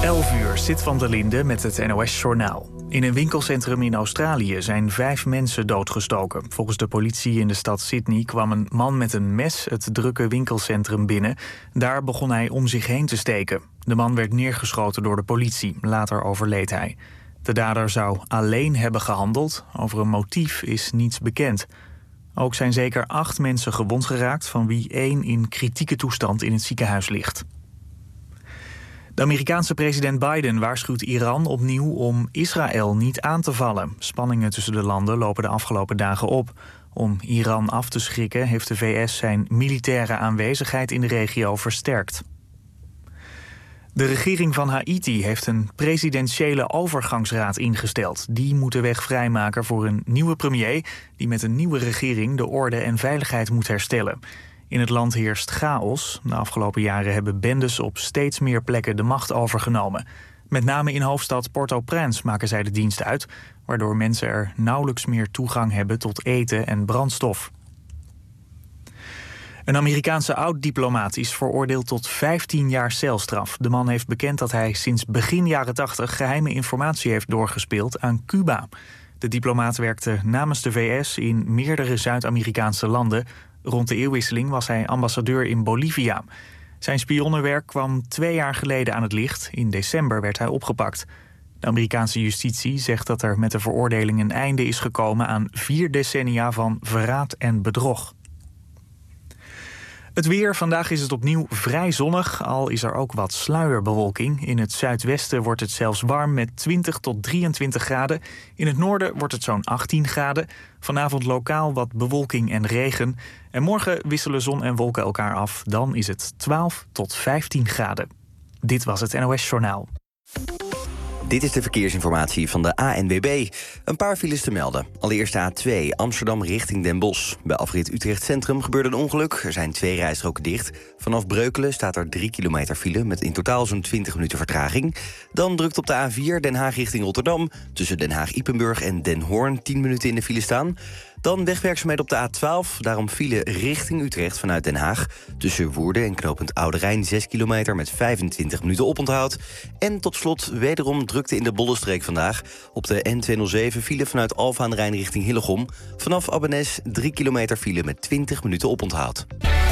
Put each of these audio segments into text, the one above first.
11 uur, Sit van der Linde met het NOS-journaal. In een winkelcentrum in Australië zijn 5 mensen doodgestoken. Volgens de politie in de stad Sydney kwam een man met een mes het drukke winkelcentrum binnen. Daar begon hij om zich heen te steken. De man werd neergeschoten door de politie. Later overleed hij. De dader zou alleen hebben gehandeld. Over een motief is niets bekend. Ook zijn zeker 8 mensen gewond geraakt, van wie 1 in kritieke toestand in het ziekenhuis ligt. De Amerikaanse president Biden waarschuwt Iran opnieuw om Israël niet aan te vallen. Spanningen tussen de landen lopen de afgelopen dagen op. Om Iran af te schrikken heeft de VS zijn militaire aanwezigheid in de regio versterkt. De regering van Haïti heeft een presidentiële overgangsraad ingesteld. Die moet de weg vrijmaken voor een nieuwe premier die met een nieuwe regering de orde en veiligheid moet herstellen. In het land heerst chaos. De afgelopen jaren hebben bendes op steeds meer plekken de macht overgenomen. Met name in hoofdstad Port-au-Prince maken zij de dienst uit, waardoor mensen er nauwelijks meer toegang hebben tot eten en brandstof. Een Amerikaanse oud-diplomaat is veroordeeld tot 15 jaar celstraf. De man heeft bekend dat hij sinds begin jaren 80 geheime informatie heeft doorgespeeld aan Cuba. De diplomaat werkte namens de VS in meerdere Zuid-Amerikaanse landen. Rond de eeuwwisseling was hij ambassadeur in Bolivia. Zijn spionnenwerk kwam 2 jaar geleden aan het licht. In december werd hij opgepakt. De Amerikaanse justitie zegt dat er met de veroordeling een einde is gekomen aan 4 decennia van verraad en bedrog. Het weer. Vandaag is het opnieuw vrij zonnig, al is er ook wat sluierbewolking. In het zuidwesten wordt het zelfs warm met 20 tot 23 graden. In het noorden wordt het zo'n 18 graden. Vanavond lokaal wat bewolking en regen. En morgen wisselen zon en wolken elkaar af. Dan is het 12 tot 15 graden. Dit was het NOS Journaal. Dit is de verkeersinformatie van de ANWB. Een paar files te melden. Allereerst de A2, Amsterdam richting Den Bosch. Bij afrit Utrecht Centrum gebeurde een ongeluk. Er zijn 2 rijstroken dicht. Vanaf Breukelen staat er 3 kilometer file met in totaal zo'n 20 minuten vertraging. Dan drukt op de A4 Den Haag richting Rotterdam. Tussen Den Haag-Ipenburg en Den Hoorn 10 minuten in de file staan. Dan wegwerkzaamheden op de A12. Daarom file richting Utrecht vanuit Den Haag. Tussen Woerden en knooppunt Oude Rijn 6 kilometer met 25 minuten oponthoud. En tot slot wederom drukte in de Bollenstreek vandaag. Op de N207 file vanuit Alphen aan de Rijn richting Hillegom. Vanaf Abbenes 3 kilometer file met 20 minuten oponthoud.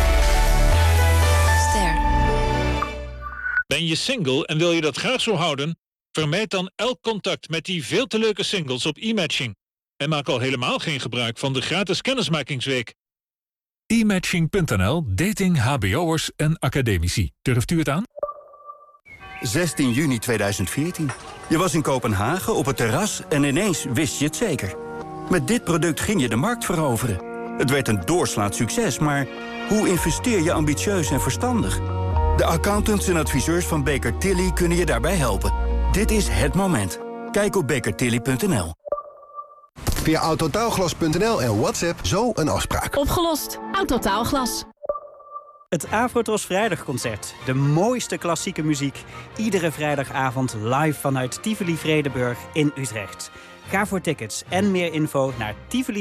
Ster. Ben je single en wil je dat graag zo houden? Vermijd dan elk contact met die veel te leuke singles op e-matching. En maak al helemaal geen gebruik van de gratis kennismakingsweek. E-matching.nl, dating hbo'ers en academici. Durft u het aan? 16 juni 2014. Je was in Kopenhagen op het terras en ineens wist je het zeker. Met dit product ging je de markt veroveren. Het werd een doorslaand succes, maar hoe investeer je ambitieus en verstandig? De accountants en adviseurs van Baker Tilly kunnen je daarbij helpen. Dit is het moment. Kijk op bakertilly.nl. Via autotaalglas.nl en WhatsApp zo een afspraak. Opgelost. Autotaalglas. Het Afrotros Vrijdagconcert. De mooiste klassieke muziek. Iedere vrijdagavond live vanuit Tivoli Vredenburg in Utrecht. Ga voor tickets en meer info naar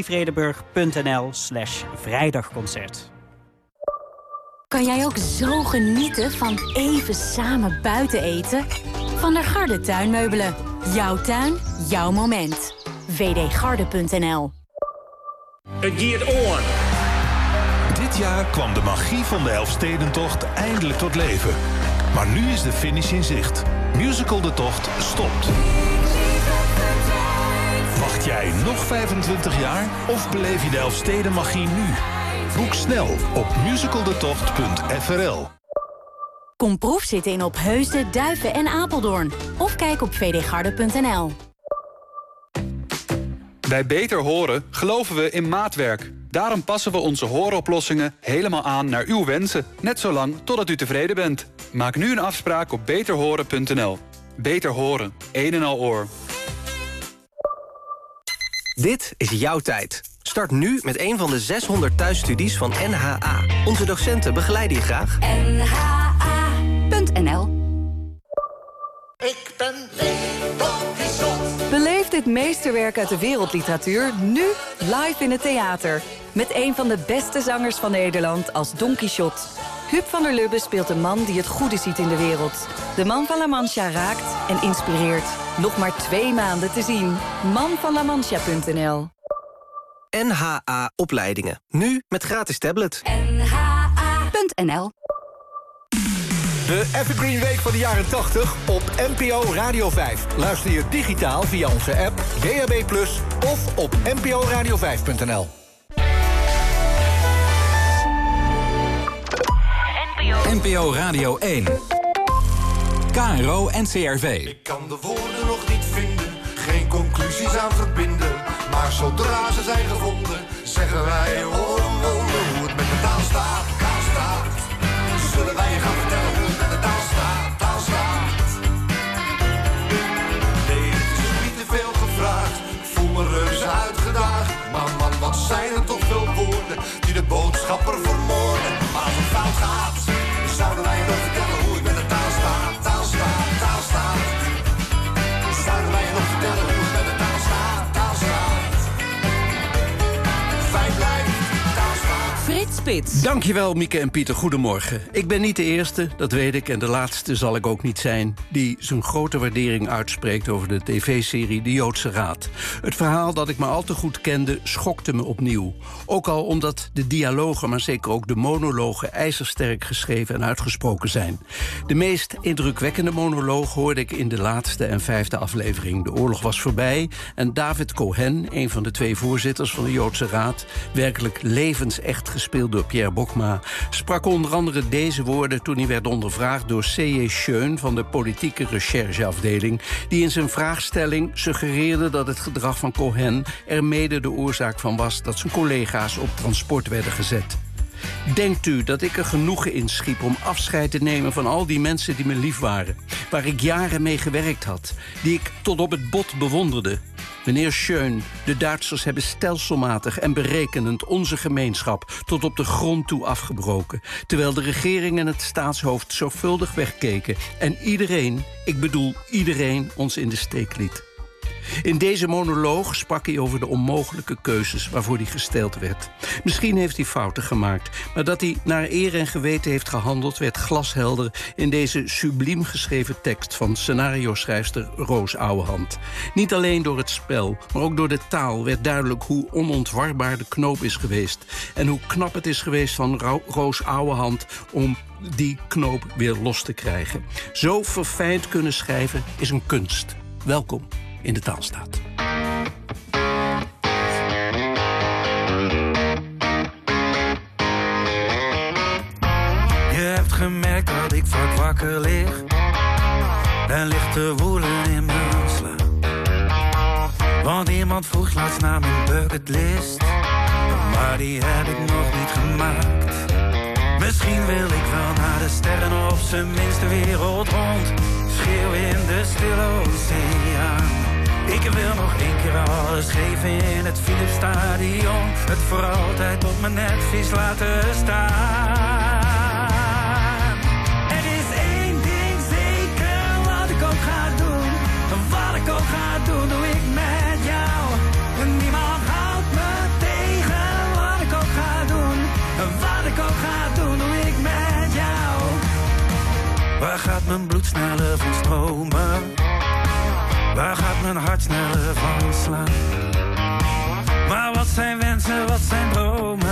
tivolivredenburg.nl/vrijdagconcert. Kan jij ook zo genieten van even samen buiten eten? Van der Garde Tuinmeubelen. Jouw tuin, jouw moment. vdgarde.nl. Dit jaar kwam de magie van de Elfstedentocht eindelijk tot leven. Maar nu is de finish in zicht. Musical De Tocht stopt. Wacht jij nog 25 jaar of beleef je de Elfstedenmagie nu? Boek snel op musicaldetocht.frl. Kom proefzitten in Opheusden, Duiven en Apeldoorn. Of kijk op vdgarde.nl. Bij Beter Horen geloven we in maatwerk. Daarom passen we onze hooroplossingen helemaal aan naar uw wensen. Net zolang totdat u tevreden bent. Maak nu een afspraak op beterhoren.nl. Beter Horen, een en al oor. Dit is jouw tijd. Start nu met een van de 600 thuisstudies van NHA. Onze docenten begeleiden je graag. nha.nl. Ik ben Leopold Bizot. Beleef dit meesterwerk uit de wereldliteratuur nu live in het theater. Met een van de beste zangers van Nederland als Don Quixote. Huub van der Lubbe speelt de man die het goede ziet in de wereld. De Man van La Mancha raakt en inspireert. Nog maar 2 maanden te zien. manvanlamancha.nl. NHA Opleidingen. Nu met gratis tablet. nha.nl. De Evergreen Week van de jaren 80 op NPO Radio 5. Luister je digitaal via onze app, DAB+, of op nporadio5.nl. NPO Radio 1. KRO NCRV. Ik kan de woorden nog niet vinden, geen conclusies aan verbinden. Maar zodra ze zijn gevonden, zeggen wij oh een wonder hoe het met de taal staat. Taal staat. Zullen wij je gaan vertellen hoe het met de taal staat. Taal staat. Nee, het is niet te veel gevraagd. Ik voel me reuze uitgedaagd. Maar man, wat zijn er toch veel woorden die de boodschapper vermoorden. Maar als het fout gaat, zouden wij je nog vertellen hoe het met de taal staat. Taal staat, taal staat. Zouden wij je nog vertellen hoe het met de taal staat. Taal staat. Fijn blijft, taal staat. Frits Spits. Dankjewel, Mieke en Pieter. Goedemorgen. Ik ben niet de eerste, dat weet ik, en de laatste zal ik ook niet zijn, die zijn grote waardering uitspreekt over de tv-serie De Joodse Raad. Het verhaal dat ik maar al te goed kende, schokte me opnieuw. Ook al omdat de dialogen, maar zeker ook de monologen, ijzersterk geschreven en uitgesproken zijn. De meest indrukwekkende monoloog hoorde ik in de laatste en 5e aflevering. De oorlog was voorbij en David Cohen, een van de 2 voorzitters van de Joodse Raad, werkelijk levensecht gespeeld door Pierre Bokma, sprak onder andere deze woorden toen hij werd ondervraagd door C.J. Schön van de politieke rechercheafdeling, die in zijn vraagstelling suggereerde dat het gedrag van Cohen er mede de oorzaak van was dat zijn collega's op transport werden gezet. Denkt u dat ik er genoegen in schiep om afscheid te nemen van al die mensen die me lief waren, waar ik jaren mee gewerkt had, die ik tot op het bot bewonderde? Meneer Schön, de Duitsers hebben stelselmatig en berekenend onze gemeenschap tot op de grond toe afgebroken, terwijl de regering en het staatshoofd zorgvuldig wegkeken en iedereen, ik bedoel iedereen, ons in de steek liet. In deze monoloog sprak hij over de onmogelijke keuzes waarvoor hij gesteld werd. Misschien heeft hij fouten gemaakt, maar dat hij naar eer en geweten heeft gehandeld werd glashelder in deze subliem geschreven tekst van scenario-schrijfster Roos Ouwehand. Niet alleen door het spel, maar ook door de taal werd duidelijk hoe onontwarbaar de knoop is geweest en hoe knap het is geweest van Roos Ouwehand om die knoop weer los te krijgen. Zo verfijnd kunnen schrijven is een kunst. Welkom in de Taalstaat. Je hebt gemerkt dat ik vaak wakker lig. Dan ligt te woelen in mijn slaap. Want iemand vroeg laatst naar mijn bucketlist, maar die heb ik nog niet gemaakt. Misschien wil ik wel naar de sterren, of zijn minst de wereld rond. Schreeuw in de stille oceaan. Ik wil nog 1 keer alles geven in het Philips Stadion. Het voor altijd op mijn netvlies laten staan. Er is 1 ding zeker, wat ik ook ga doen. Wat ik ook ga doen, doe ik met jou. Niemand houdt me tegen. Wat ik ook ga doen, wat ik ook ga doen, doe ik met jou. Waar gaat mijn bloed sneller van stromen? Waar gaat mijn hart sneller van slaan? Maar wat zijn wensen, wat zijn dromen?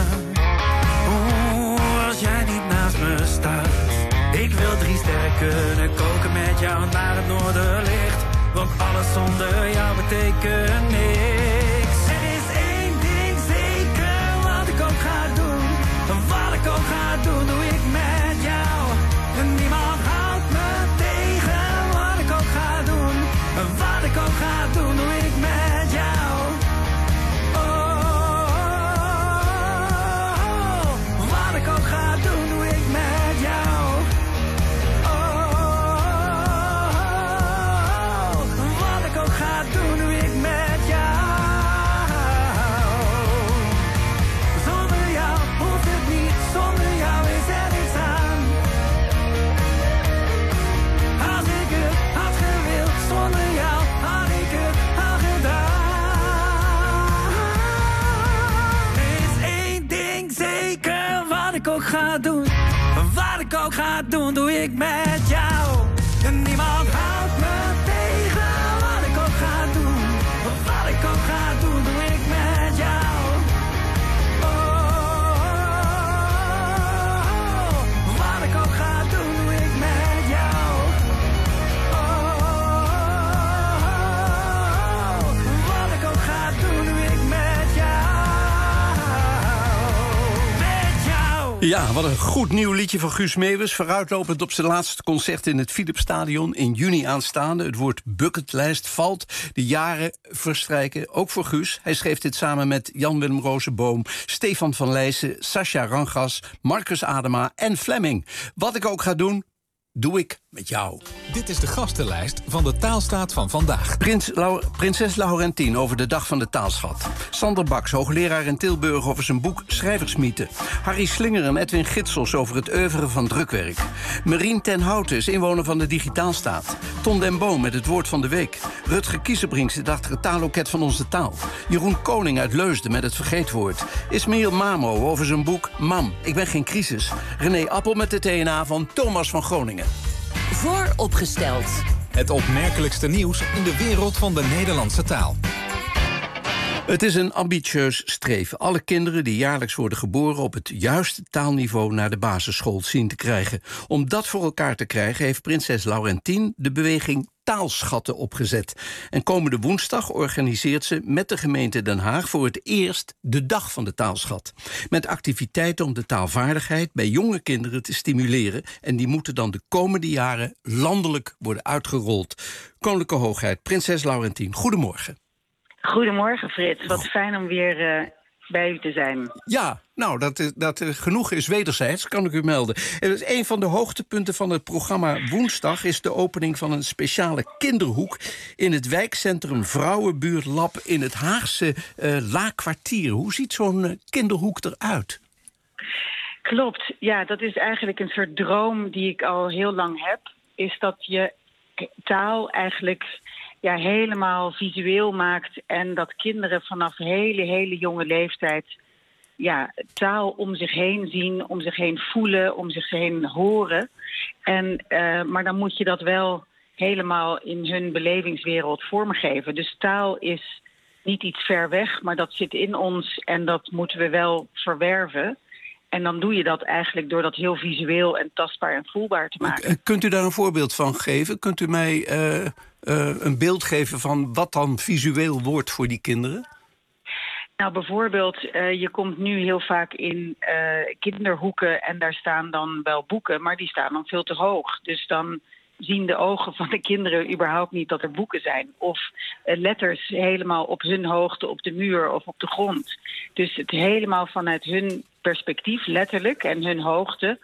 Als jij niet naast me staat. Ik wil 3 sterren kunnen koken met jou naar het noorderlicht. Want alles zonder jou betekent niks. Er is 1 ding zeker, wat ik ook ga doen. Wat ik ook ga doen, doe ik met jou. Niemand houdt me tegen, wat ik ook ga doen. Wat ik ook ga doen, doe ik met jou. Oh, wat ik ook ga doen, doe ik met jou. Oh, wat ik ook ga doen, doe ik met jou. Zonder jou hoeft het niet, zonder jou is er niets aan. Als ik het had gewild, zonder jou had ik het al gedaan. Er is 1 ding zeker, wat ik ook ga doen. Wat ik ook ga doen, doe ik met jou. En niemand houdt me tegen. Wat ik ook ga doen, wat ik ook ga doen, doe ik met jou. Wat ik ook ga doen, doe ik met jou. Wat ik ook ga doen, doe ik met jou. Ja, wat een goed nieuw liedje van Guus Meeuwis. Vooruitlopend op zijn laatste concert in het Philipsstadion in juni aanstaande. Het woord bucketlijst valt. De jaren verstrijken, ook voor Guus. Hij schreef dit samen met Jan-Willem Rozenboom, Stefan van Leijsen, Sascha Rangas, Marcus Adema en Fleming. Wat ik ook ga doen, doe ik met jou. Dit is de gastenlijst van de Taalstaat van vandaag. Prinses Laurentien over de Dag van de Taalschat. Sander Baks, hoogleraar in Tilburg over zijn boek Schrijversmythe. Harry Slinger en Edwin Gitsels over het oeuvre van drukwerk. Marien ten Houten is inwoner van de Digitaalstaat. Ton den Boom met het woord van de week. Rutger Kiezenbrink zit achter het taalloket van onze taal. Jeroen Koning uit Leusden met het vergeetwoord. Ismail Mamo over zijn boek Mam, ik ben geen crisis. René Appel met de TNA van Thomas van Groningen. Vooropgesteld. Het opmerkelijkste nieuws in de wereld van de Nederlandse taal. Het is een ambitieus streven. Alle kinderen die jaarlijks worden geboren op het juiste taalniveau naar de basisschool zien te krijgen. Om dat voor elkaar te krijgen heeft prinses Laurentien de beweging Taalschatten opgezet. En komende woensdag organiseert ze met de gemeente Den Haag voor het eerst de Dag van de Taalschat. Met activiteiten om de taalvaardigheid bij jonge kinderen te stimuleren. En die moeten dan de komende jaren landelijk worden uitgerold. Koninklijke Hoogheid, prinses Laurentien, goedemorgen. Goedemorgen Frits, wat fijn om weer bij u te zijn. Ja, nou, dat genoeg is wederzijds, kan ik u melden. Een van de hoogtepunten van het programma woensdag is de opening van een speciale kinderhoek in het wijkcentrum Vrouwenbuurtlab in het Haagse Laakkwartier. Hoe ziet zo'n kinderhoek eruit? Klopt, ja, dat is eigenlijk een soort droom die ik al heel lang heb. Is dat je taal eigenlijk helemaal visueel maakt en dat kinderen vanaf hele jonge leeftijd taal om zich heen zien, om zich heen voelen, om zich heen horen. Maar dan moet je dat wel helemaal in hun belevingswereld vormgeven. Dus taal is niet iets ver weg, maar dat zit in ons en dat moeten we wel verwerven. En dan doe je dat eigenlijk door dat heel visueel en tastbaar en voelbaar te maken. Kunt u daar een voorbeeld van geven? Kunt u mij een beeld geven van wat dan visueel wordt voor die kinderen? Nou, bijvoorbeeld, je komt nu heel vaak in kinderhoeken en daar staan dan wel boeken, maar die staan dan veel te hoog. Dus dan zien de ogen van de kinderen überhaupt niet dat er boeken zijn. Of letters helemaal op hun hoogte op de muur of op de grond. Dus het helemaal vanuit hun perspectief, letterlijk, en hun hoogte,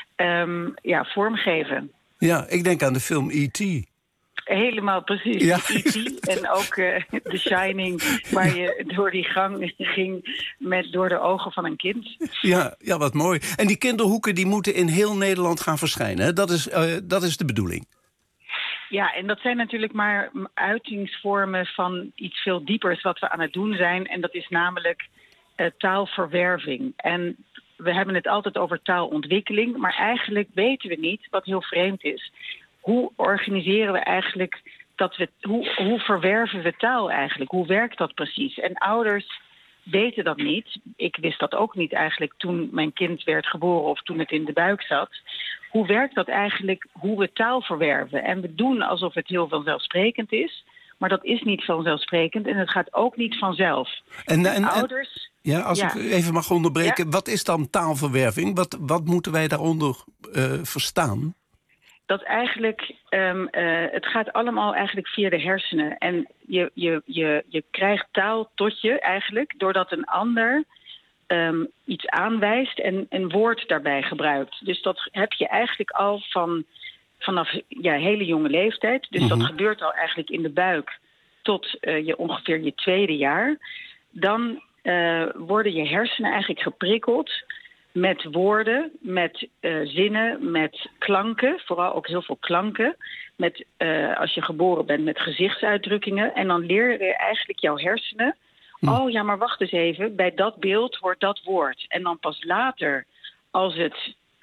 vormgeven. Ja, ik denk aan de film E.T. Helemaal precies, ja. E.T. En ook The Shining, waar je door die gang ging door de ogen van een kind. Ja, wat mooi. En die kinderhoeken die moeten in heel Nederland gaan verschijnen, hè? Dat is de bedoeling. Ja, en dat zijn natuurlijk maar uitingsvormen van iets veel diepers wat we aan het doen zijn. En dat is namelijk taalverwerving. En we hebben het altijd over taalontwikkeling, maar eigenlijk weten we niet, wat heel vreemd is, hoe organiseren we eigenlijk hoe verwerven we taal eigenlijk? Hoe werkt dat precies? En ouders weten dat niet. Ik wist dat ook niet eigenlijk toen mijn kind werd geboren of toen het in de buik zat. Hoe werkt dat eigenlijk, hoe we taal verwerven? En we doen alsof het heel vanzelfsprekend is, maar dat is niet vanzelfsprekend en het gaat ook niet vanzelf. En ouders... Ja, als ik even mag onderbreken, wat is dan taalverwerving? Wat moeten wij daaronder verstaan? Dat eigenlijk, het gaat allemaal eigenlijk via de hersenen. En je krijgt taal tot je eigenlijk doordat een ander iets aanwijst en een woord daarbij gebruikt. Dus dat heb je eigenlijk al vanaf hele jonge leeftijd. Dus dat gebeurt al eigenlijk in de buik tot ongeveer je 2e jaar. Dan worden je hersenen eigenlijk geprikkeld met woorden, met zinnen, met klanken. Vooral ook heel veel klanken. Met, als je geboren bent met gezichtsuitdrukkingen. En dan leer je eigenlijk jouw hersenen. Oh ja, maar wacht eens even. Bij dat beeld hoort dat woord. En dan pas later, als het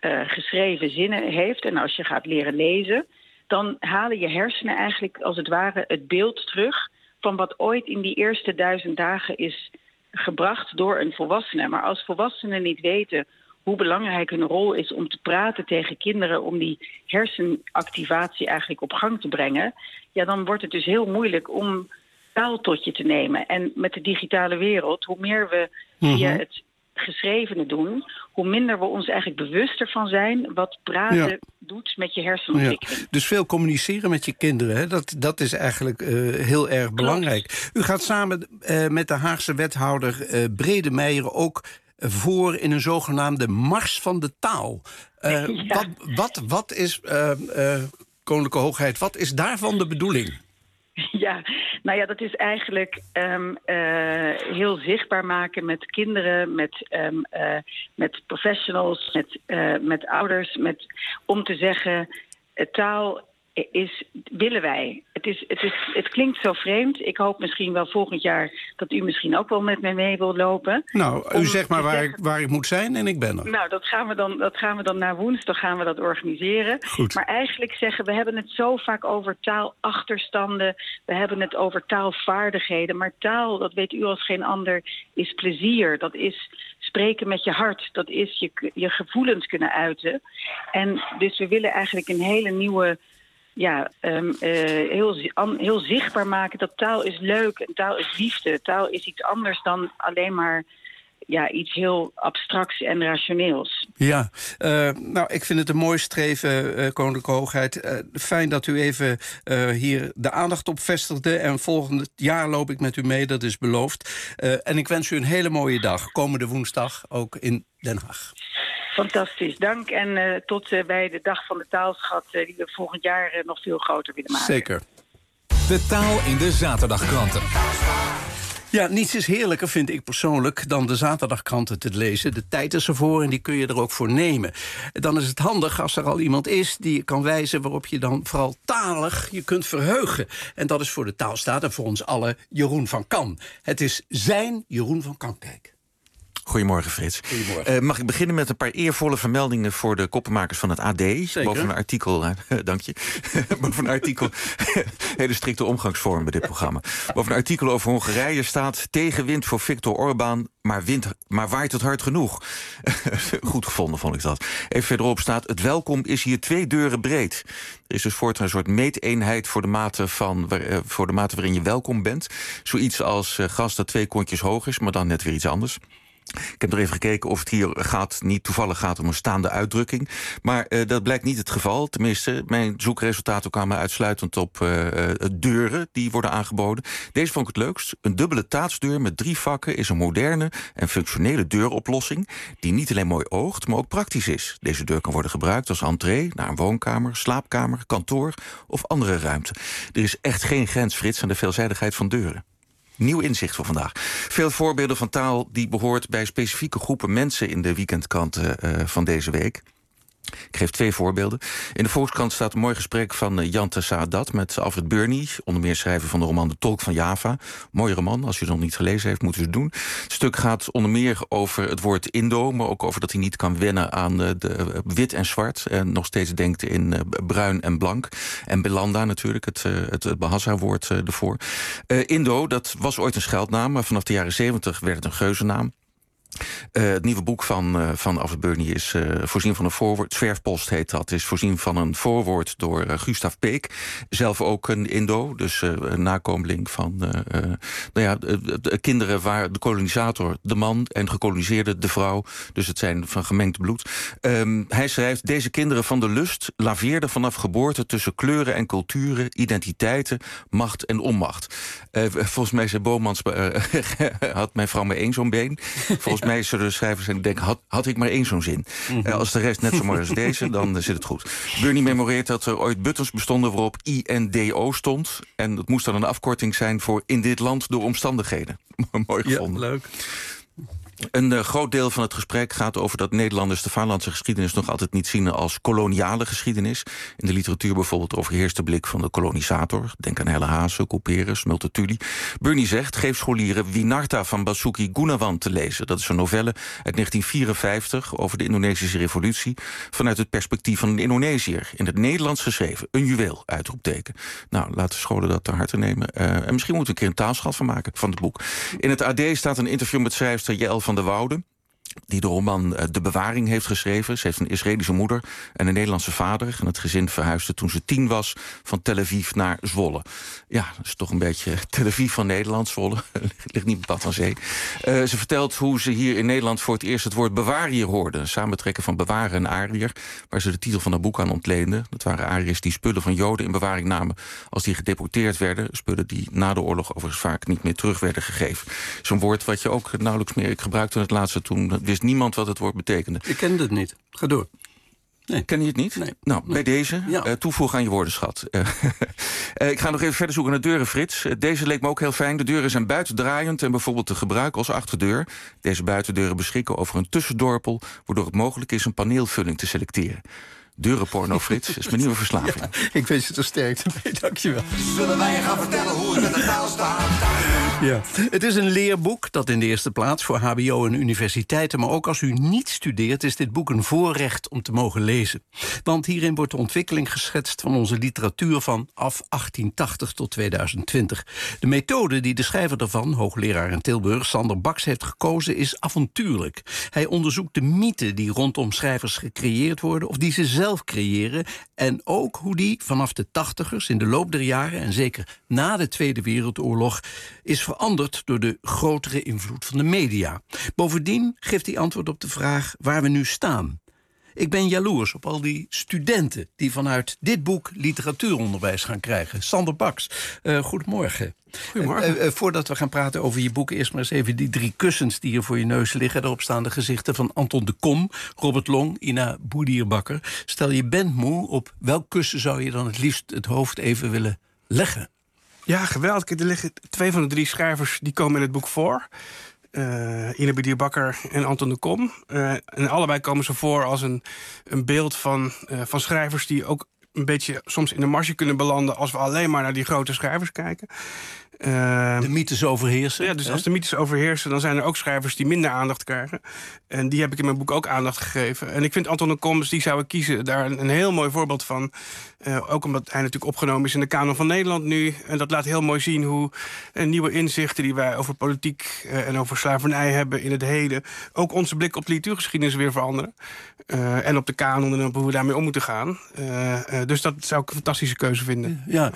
geschreven zinnen heeft... en als je gaat leren lezen... dan halen je hersenen eigenlijk als het ware het beeld terug... van wat ooit in die eerste 1000 dagen is gebracht door een volwassene. Maar als volwassenen niet weten hoe belangrijk hun rol is om te praten tegen kinderen... om die hersenactivatie eigenlijk op gang te brengen... ja, dan wordt het dus heel moeilijk om taal tot je te nemen. En met de digitale wereld, hoe meer we via het geschrevene doen... hoe minder we ons eigenlijk bewuster van zijn... wat praten doet met je hersenontwikkeling. Ja. Dus veel communiceren met je kinderen, hè? Dat is eigenlijk heel erg belangrijk. U gaat samen met de Haagse wethouder Bredemeijer ook voor in een zogenaamde Mars van de Taal. Wat is, Koninklijke Hoogheid, wat is daarvan de bedoeling? Ja, nou ja, dat is eigenlijk heel zichtbaar maken met kinderen, met professionals, met ouders, om te zeggen, taal willen wij. Het klinkt zo vreemd. Ik hoop misschien wel volgend jaar dat u misschien ook wel met mij mee wilt lopen. Nou, u zegt maar waar ik moet zijn en ik ben er. Nou, dat gaan we dan na woensdag gaan we dat organiseren. Goed. Maar eigenlijk we hebben het zo vaak over taalachterstanden. We hebben het over taalvaardigheden. Maar taal, dat weet u als geen ander, is plezier. Dat is spreken met je hart. Dat is je gevoelens kunnen uiten. En dus we willen eigenlijk een hele nieuwe... heel zichtbaar maken dat taal is leuk en taal is liefde. Taal is iets anders dan alleen maar iets heel abstracts en rationeels. Ja, nou, ik vind het een mooi streven, Koninklijke Hoogheid. Fijn dat u even hier de aandacht op vestigde. En volgend jaar loop ik met u mee, dat is beloofd. En ik wens u een hele mooie dag, komende woensdag, ook in Den Haag. Fantastisch, dank. En tot bij de Dag van de Taalschat... die we volgend jaar nog veel groter willen maken. Zeker. De taal in de zaterdagkranten. Ja, niets is heerlijker, vind ik persoonlijk, dan de zaterdagkranten te lezen. De tijd is ervoor en die kun je er ook voor nemen. Dan is het handig als er al iemand is die je kan wijzen... waarop je dan vooral talig je kunt verheugen. En dat is voor de Taalstaat en voor ons allen Jeroen van Kan. Het is zijn Jeroen van Kan, kijk. Goedemorgen, Frits. Goedemorgen. Mag ik beginnen met een paar eervolle vermeldingen... voor de koppenmakers van het AD? Zeker. Boven een artikel, dank je. Boven een artikel, hele strikte omgangsvorm bij dit programma. Boven een artikel over Hongarije staat... tegenwind voor Viktor Orbán, maar waait het hard genoeg. Goed gevonden, vond ik dat. Even verderop staat, het welkom is hier 2 deuren breed. Er is dus voortaan een soort meeteenheid voor de mate waarin je welkom bent. Zoiets als gas dat 2 kontjes hoog is, maar dan net weer iets anders. Ik heb er even gekeken of het hier niet toevallig gaat om een staande uitdrukking. Maar dat blijkt niet het geval. Tenminste, mijn zoekresultaten kwamen uitsluitend op deuren die worden aangeboden. Deze vond ik het leukst. Een dubbele taatsdeur met 3 vakken is een moderne en functionele deuroplossing... die niet alleen mooi oogt, maar ook praktisch is. Deze deur kan worden gebruikt als entree naar een woonkamer, slaapkamer, kantoor of andere ruimte. Er is echt geen grens, Frits, aan de veelzijdigheid van deuren. Nieuw inzicht voor vandaag. Veel voorbeelden van taal die behoort bij specifieke groepen mensen... in de weekendkranten van deze week. Ik geef 2 voorbeelden. In de Volkskrant staat een mooi gesprek van Jante Saadat... met Alfred Burney, onder meer schrijver van de roman De Tolk van Java. Mooie roman, als u het nog niet gelezen heeft, moeten u het doen. Het stuk gaat onder meer over het woord Indo... maar ook over dat hij niet kan wennen aan de wit en zwart... en nog steeds denkt in bruin en blank. En Belanda natuurlijk, het Bahasa-woord ervoor. Indo, dat was ooit een scheldnaam... maar vanaf de jaren 70 werd het een geuzennaam. Het nieuwe boek van Alfred Burney is voorzien van een voorwoord. Zwerfpost heet dat. Is voorzien van een voorwoord door Gustav Peek. Zelf ook een Indo, dus een nakomeling van de kinderen waar de kolonisator de man en gekoloniseerde de vrouw. Dus het zijn van gemengd bloed. Hij schrijft, deze kinderen van de lust laveerden vanaf geboorte tussen kleuren en culturen, identiteiten, macht en onmacht. Volgens mij zei Bomans, had mijn vrouw maar 1 zo'n been. Volgens mij zullen de schrijvers zijn denken, had ik maar 1 zo'n zin. Als de rest net zo mooi als deze, dan zit het goed. Burney memoreert dat er ooit buttons bestonden waarop INDO stond. En dat moest dan een afkorting zijn voor in dit land door omstandigheden. Mooi gevonden. Ja, leuk. Een groot deel van het gesprek gaat over dat Nederlanders de vaderlandse geschiedenis nog altijd niet zien als koloniale geschiedenis. In de literatuur bijvoorbeeld overheerst de blik van de kolonisator. Denk aan Helle Haase, Couperus, Multatuli. Bernie zegt, geef scholieren Winarta van Basuki Gunawan te lezen. Dat is een novelle uit 1954 over de Indonesische revolutie vanuit het perspectief van een Indonesiër. In het Nederlands geschreven. Een juweel, uitroepteken. Nou, laten scholen dat ter harte nemen. En misschien moeten we een keer een taalschat van maken van het boek. In het AD staat een interview met schrijfster Jaël van der Woude, die de roman De Bewaring heeft geschreven. Ze heeft een Israëlische moeder en een Nederlandse vader. En het gezin verhuisde toen ze 10 was van Tel Aviv naar Zwolle. Ja, dat is toch een beetje Tel Aviv van Nederland. Zwolle ligt niet bepaald aan zee. Ze vertelt hoe ze hier in Nederland voor het eerst het woord bewariër hoorde. Een samentrekken van bewaren en Ariër, waar ze de titel van haar boek aan ontleende. Dat waren Ariërs die spullen van Joden in bewaring namen als die gedeporteerd werden. Spullen die na de oorlog overigens vaak niet meer terug werden gegeven. Zo'n woord wat je ook nauwelijks meer... Ik gebruikte het laatste toen... wist niemand wat het woord betekende. Ik kende het niet. Ga door. Nee. Ken je het niet? Nee. Nou, bij deze, toevoegen aan je woordenschat. Ik ga nog even verder zoeken naar deuren, Frits. Deze leek me ook heel fijn. De deuren zijn buitendraaiend en bijvoorbeeld te gebruiken als achterdeur. Deze buitendeuren beschikken over een tussendorpel, waardoor het mogelijk is een paneelvulling te selecteren. Deurenporno, Frits, is mijn nieuwe verslaving. Ja, ik wens je er sterkte mee, dankjewel. Zullen wij je gaan vertellen hoe het met de taal staat? Ja. Het is een leerboek dat in de eerste plaats voor hbo en universiteiten... maar ook als u niet studeert, is dit boek een voorrecht om te mogen lezen. Want hierin wordt de ontwikkeling geschetst van onze literatuur vanaf 1880 tot 2020. De methode die de schrijver ervan, hoogleraar in Tilburg, Sander Baks, heeft gekozen, is avontuurlijk. Hij onderzoekt de mythen die rondom schrijvers gecreëerd worden, of die ze zelf creëren, en ook hoe die vanaf de 80ers in de loop der jaren, en zeker na de Tweede Wereldoorlog, is veranderd door de grotere invloed van de media. Bovendien geeft hij antwoord op de vraag waar we nu staan. Ik ben jaloers op al die studenten die vanuit dit boek literatuuronderwijs gaan krijgen. Sander Baks, goedemorgen. Goedemorgen. Voordat we gaan praten over je boek, eerst maar eens even die 3 kussens die hier voor je neus liggen. Daarop staan de gezichten van Anton de Kom, Robert Long, Ina Boedierbakker. Stel je bent moe, op welk kussen zou je dan het liefst het hoofd even willen leggen? Ja, geweldig. Er liggen 2 van de 3 schrijvers die komen in het boek voor. Ina Boedierbakker en Anton de Kom. En allebei komen ze voor als een beeld van schrijvers die ook een beetje soms in de marge kunnen belanden als we alleen maar naar die grote schrijvers kijken. De mythes overheersen. Ja, dus als de mythes overheersen, dan zijn er ook schrijvers die minder aandacht krijgen. En die heb ik in mijn boek ook aandacht gegeven. En ik vind Anton de Kom, die zou ik kiezen, daar een heel mooi voorbeeld van. Ook omdat hij natuurlijk opgenomen is in de Kanon van Nederland nu. En dat laat heel mooi zien hoe nieuwe inzichten die wij over politiek en over slavernij hebben in het heden, ook onze blik op de literatuurgeschiedenis weer veranderen. En op de kanon en op hoe we daarmee om moeten gaan. Dus dat zou ik een fantastische keuze vinden. Ja,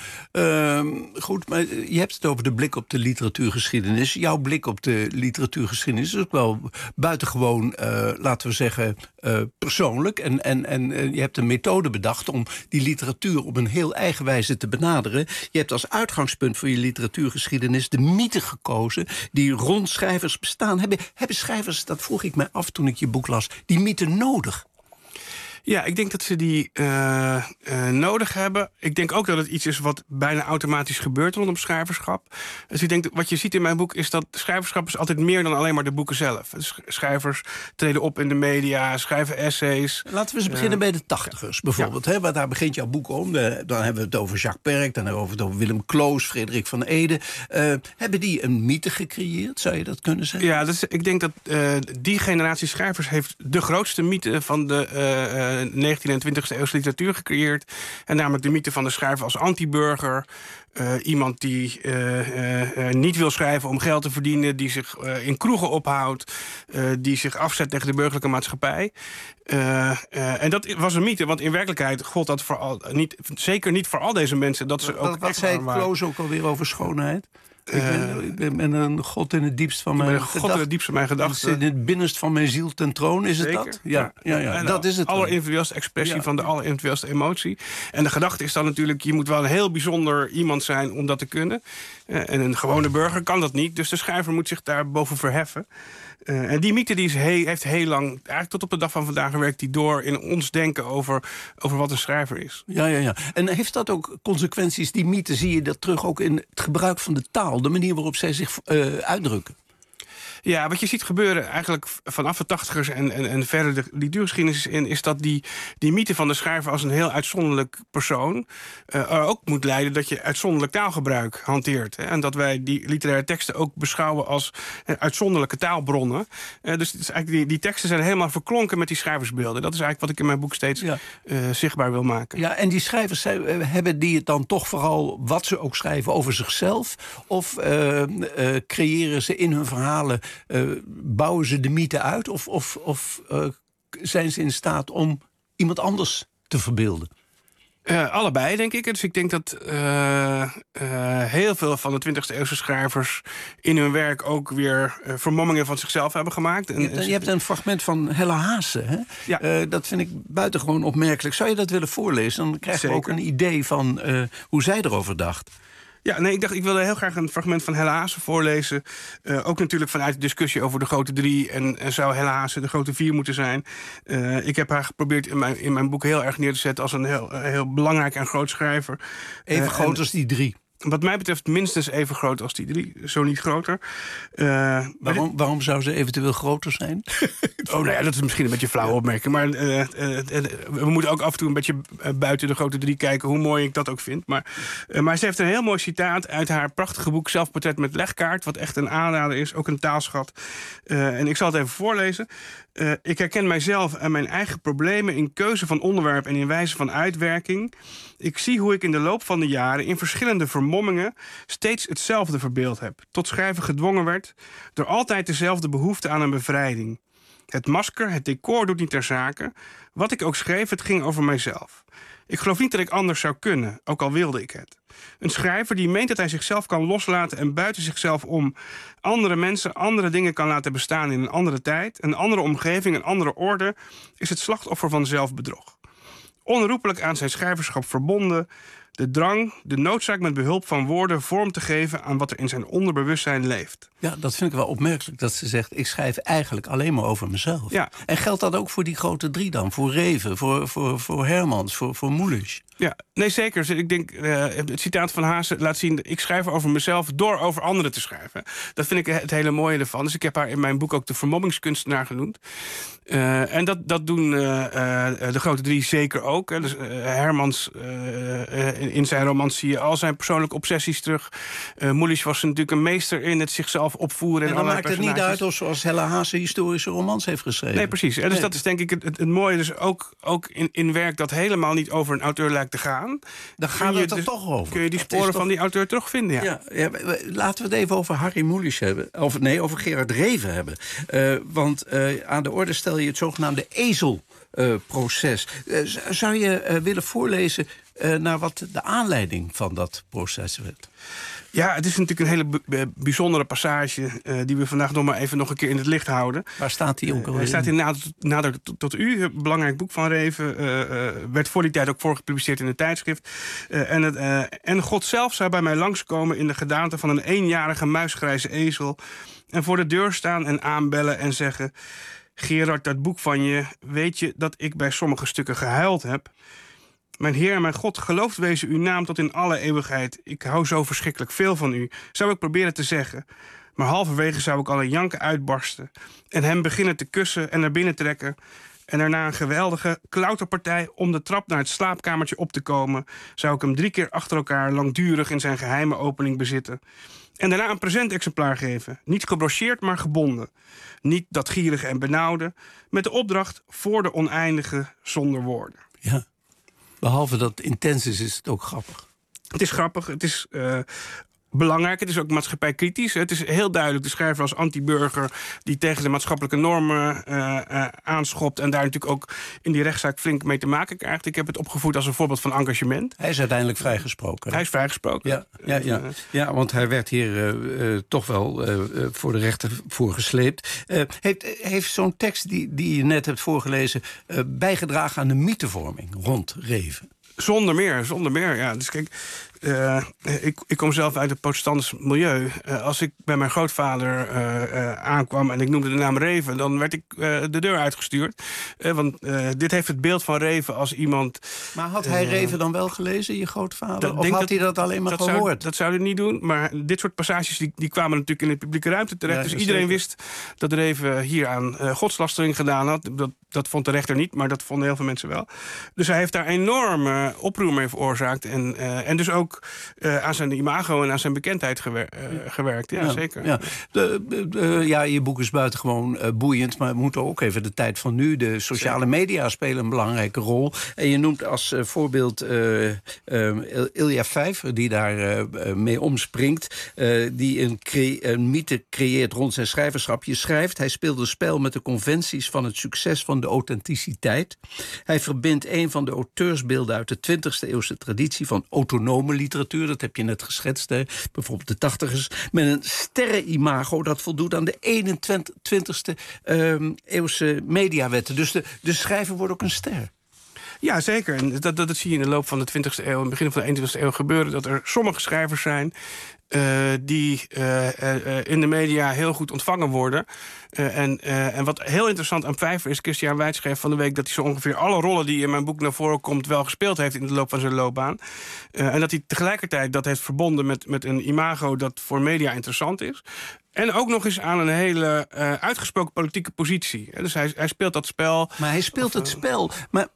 goed, maar je hebt het over de blik op de literatuurgeschiedenis. Jouw blik op de literatuurgeschiedenis is ook wel buitengewoon, laten we zeggen, persoonlijk. En je hebt een methode bedacht om die literatuur op een heel eigen wijze te benaderen. Je hebt als uitgangspunt voor je literatuurgeschiedenis de mythen gekozen die rond schrijvers bestaan. Hebben schrijvers, dat vroeg ik me af toen ik je boek las, die mythen nodig? Ja, ik denk dat ze die nodig hebben. Ik denk ook dat het iets is wat bijna automatisch gebeurt rondom schrijverschap. Dus ik denk, wat je ziet in mijn boek is dat schrijverschap is altijd meer dan alleen maar de boeken zelf. Schrijvers treden op in de media, schrijven essays. Laten we eens beginnen bij de 80ers bijvoorbeeld. Ja. Waar daar begint jouw boek om. Dan hebben we het over Jacques Perk, dan hebben we het over Willem Kloos, Frederik van Eeden. Hebben die een mythe gecreëerd? Zou je dat kunnen zeggen? Ja, dus ik denk dat die generatie schrijvers heeft de grootste mythe van de 19e en 20e eeuwse literatuur gecreëerd. En namelijk de mythe van de schrijver als anti-burger. Iemand die niet wil schrijven om geld te verdienen, die zich in kroegen ophoudt, die zich afzet tegen de burgerlijke maatschappij. En dat was een mythe, want in werkelijkheid gold dat zeker niet voor al deze mensen. Dat ze ook wat zei Kloos ook alweer over schoonheid? Ik ben een god in het diepst van mijn gedachten. God in het diepst van mijn gedachten. In het binnenst van mijn ziel ten troon, is het dat? Ja. Dat is het. Allerindividueelste expressie van de allerindividueelste emotie. En de gedachte is dan natuurlijk, je moet wel een heel bijzonder iemand zijn om dat te kunnen. En een gewone burger kan dat niet. Dus de schrijver moet zich daar boven verheffen. En die mythe heeft heel lang, eigenlijk tot op de dag van vandaag, werkt die door in ons denken over wat een schrijver is. Ja. En heeft dat ook consequenties, die mythe, zie je dat terug ook in het gebruik van de taal, de manier waarop zij zich uitdrukken? Ja, wat je ziet gebeuren eigenlijk vanaf de 80ers en verder de literatuurgeschiedenis in, is dat die mythe van de schrijver als een heel uitzonderlijk persoon er ook moet leiden dat je uitzonderlijk taalgebruik hanteert. Hè, en dat wij die literaire teksten ook beschouwen als uitzonderlijke taalbronnen. Dus het is eigenlijk die teksten zijn helemaal verklonken met die schrijversbeelden. Dat is eigenlijk wat ik in mijn boek steeds zichtbaar wil maken. Ja, en die schrijvers hebben die het dan toch vooral wat ze ook schrijven over zichzelf? Of creëren ze in hun verhalen, bouwen ze de mythe uit? Of zijn ze in staat om iemand anders te verbeelden? Allebei, denk ik. Dus ik denk dat heel veel van de 20e eeuwse schrijvers in hun werk ook weer vermommingen van zichzelf hebben gemaakt. Je hebt een fragment van Hella Haasse. Hè? Ja. Dat vind ik buitengewoon opmerkelijk. Zou je dat willen voorlezen? Dan krijgen we ook een idee van hoe zij erover dacht. Ja, nee, ik wilde heel graag een fragment van Hella Haasse voorlezen. Ook natuurlijk vanuit de discussie over de grote 3... en zou Hella Haasse de grote 4 moeten zijn. Ik heb haar geprobeerd in mijn boek heel erg neer te zetten als een heel belangrijk en groot schrijver. Even groot als die 3. Wat mij betreft minstens even groot als die 3, zo niet groter. Waarom zou ze eventueel groter zijn? Dat is misschien een beetje flauw opmerking. Maar we moeten ook af en toe een beetje buiten de grote 3 kijken, hoe mooi ik dat ook vind. Maar ze heeft een heel mooi citaat uit haar prachtige boek Zelfportret met legkaart, wat echt een aanrader is, ook een taalschat. En ik zal het even voorlezen. Ik herken mijzelf en mijn eigen problemen in keuze van onderwerp en in wijze van uitwerking. Ik zie hoe ik in de loop van de jaren in verschillende vermommingen steeds hetzelfde verbeeld heb. Tot schrijven gedwongen werd door altijd dezelfde behoefte aan een bevrijding. Het masker, het decor doet niet ter zake. Wat ik ook schreef, het ging over mijzelf. Ik geloof niet dat ik anders zou kunnen, ook al wilde ik het. Een schrijver die meent dat hij zichzelf kan loslaten en buiten zichzelf om andere mensen, andere dingen kan laten bestaan in een andere tijd, een andere omgeving, een andere orde, is het slachtoffer van zelfbedrog. Onherroepelijk aan zijn schrijverschap verbonden, de drang, de noodzaak met behulp van woorden vorm te geven aan wat er in zijn onderbewustzijn leeft. Ja, dat vind ik wel opmerkelijk dat ze zegt, ik schrijf eigenlijk alleen maar over mezelf. Ja. En geldt dat ook voor die grote 3 dan? Voor Reven, voor Hermans, voor Mulisch? Ja, nee, zeker. Dus ik denk, het citaat van Haasse laat zien, ik schrijf over mezelf door over anderen te schrijven. Dat vind ik het hele mooie ervan. Dus ik heb haar in mijn boek ook de vermommingskunstenaar genoemd. En dat doen de grote 3 zeker ook. Hè. Dus Hermans, in zijn romans zie je al zijn persoonlijke obsessies terug. Mulisch was natuurlijk een meester in het zichzelf opvoeren. En dan maakt het niet uit of zoals Hella Haasse historische romans heeft geschreven. Nee, precies. Dus dat is denk ik het mooie. Dus ook in werk dat helemaal niet over een auteur lijkt te gaan. Dan gaat het er toch over. Kun je die sporen van die auteur terugvinden, ja. Laten we het even over Harry Mulisch hebben. Over Gerard Reven hebben. Want aan de orde stel je het zogenaamde ezelproces. Zou je willen voorlezen naar wat de aanleiding van dat proces werd? Ja, het is natuurlijk een hele bijzondere passage die we vandaag nog een keer in het licht houden. Waar staat die ook alweer? Hij staat in Nader tot u, een belangrijk boek van Reven. Werd voor die tijd ook gepubliceerd in een tijdschrift. En God zelf zou bij mij langskomen in de gedaante van een 1-jarige muisgrijze ezel. En voor de deur staan en aanbellen en zeggen: Gerard, dat boek van je, weet je dat ik bij sommige stukken gehuild heb? Mijn Heer en mijn God, gelooft wezen uw naam tot in alle eeuwigheid. Ik hou zo verschrikkelijk veel van u, zou ik proberen te zeggen. Maar halverwege zou ik al een janken uitbarsten en hem beginnen te kussen en naar binnen trekken. En daarna een geweldige klauterpartij om de trap naar het slaapkamertje op te komen, zou ik hem 3 keer achter elkaar langdurig in zijn geheime opening bezitten. En daarna een presentexemplaar geven. Niet gebrocheerd, maar gebonden. Niet dat gierige en benauwde, met de opdracht voor de oneindige zonder woorden. Ja. Behalve dat het intens is het ook grappig. Het is grappig, het is belangrijk, het is ook maatschappijkritisch. Het is heel duidelijk de schrijver als anti-burger die tegen de maatschappelijke normen aanschopt en daar natuurlijk ook in die rechtszaak flink mee te maken krijgt. Ik heb het opgevoerd als een voorbeeld van engagement. Hij is uiteindelijk vrijgesproken. Hij is vrijgesproken. Ja, want hij werd hier toch wel voor de rechter voor gesleept. Heeft zo'n tekst die je net hebt voorgelezen bijgedragen aan de mythevorming rond Reven? Zonder meer, ja. Dus kijk, Ik kom zelf uit een protestants milieu. Als ik bij mijn grootvader aankwam en ik noemde de naam Reven, dan werd ik de deur uitgestuurd. Want dit heeft het beeld van Reven als iemand... Maar had hij Reven dan wel gelezen, je grootvader? Of had hij dat alleen maar gehoord? Dat zou hij niet doen, maar dit soort passages die kwamen natuurlijk in de publieke ruimte terecht. Dus iedereen wist dat Reven hier aan godslastering gedaan had. Dat vond de rechter niet, maar dat vonden heel veel mensen wel. Dus hij heeft daar enorme oproer mee veroorzaakt. En dus ook aan zijn imago en aan zijn bekendheid gewerkt. Ja, zeker. Ja. Je boek is buitengewoon boeiend, maar we moeten ook even de tijd van nu. De sociale media spelen een belangrijke rol. En je noemt als voorbeeld Ilja Vijver, die daar mee omspringt. Die een mythe creëert rond zijn schrijverschap. Je schrijft, hij speelde spel met de conventies van het succes van de authenticiteit. Hij verbindt een van de auteursbeelden uit de 20e eeuwse traditie van autonome literatuur. Dat heb je net geschetst, hè? Bijvoorbeeld de 80ers. Met een sterrenimago dat voldoet aan de 21e eeuwse mediawetten. Dus de schrijver wordt ook een ster. Ja, zeker. En dat zie je in de loop van de 20e eeuw en begin van de 21e eeuw gebeuren. Dat er sommige schrijvers zijn die in de media heel goed ontvangen worden. En wat heel interessant aan Vijver is, Christian Weitz schreef van de week dat hij zo ongeveer alle rollen die in mijn boek naar voren komt wel gespeeld heeft in de loop van zijn loopbaan. En dat hij tegelijkertijd dat heeft verbonden met een imago dat voor media interessant is. En ook nog eens aan een hele uitgesproken politieke positie. Dus hij speelt dat spel. Maar hij speelt het spel. Maar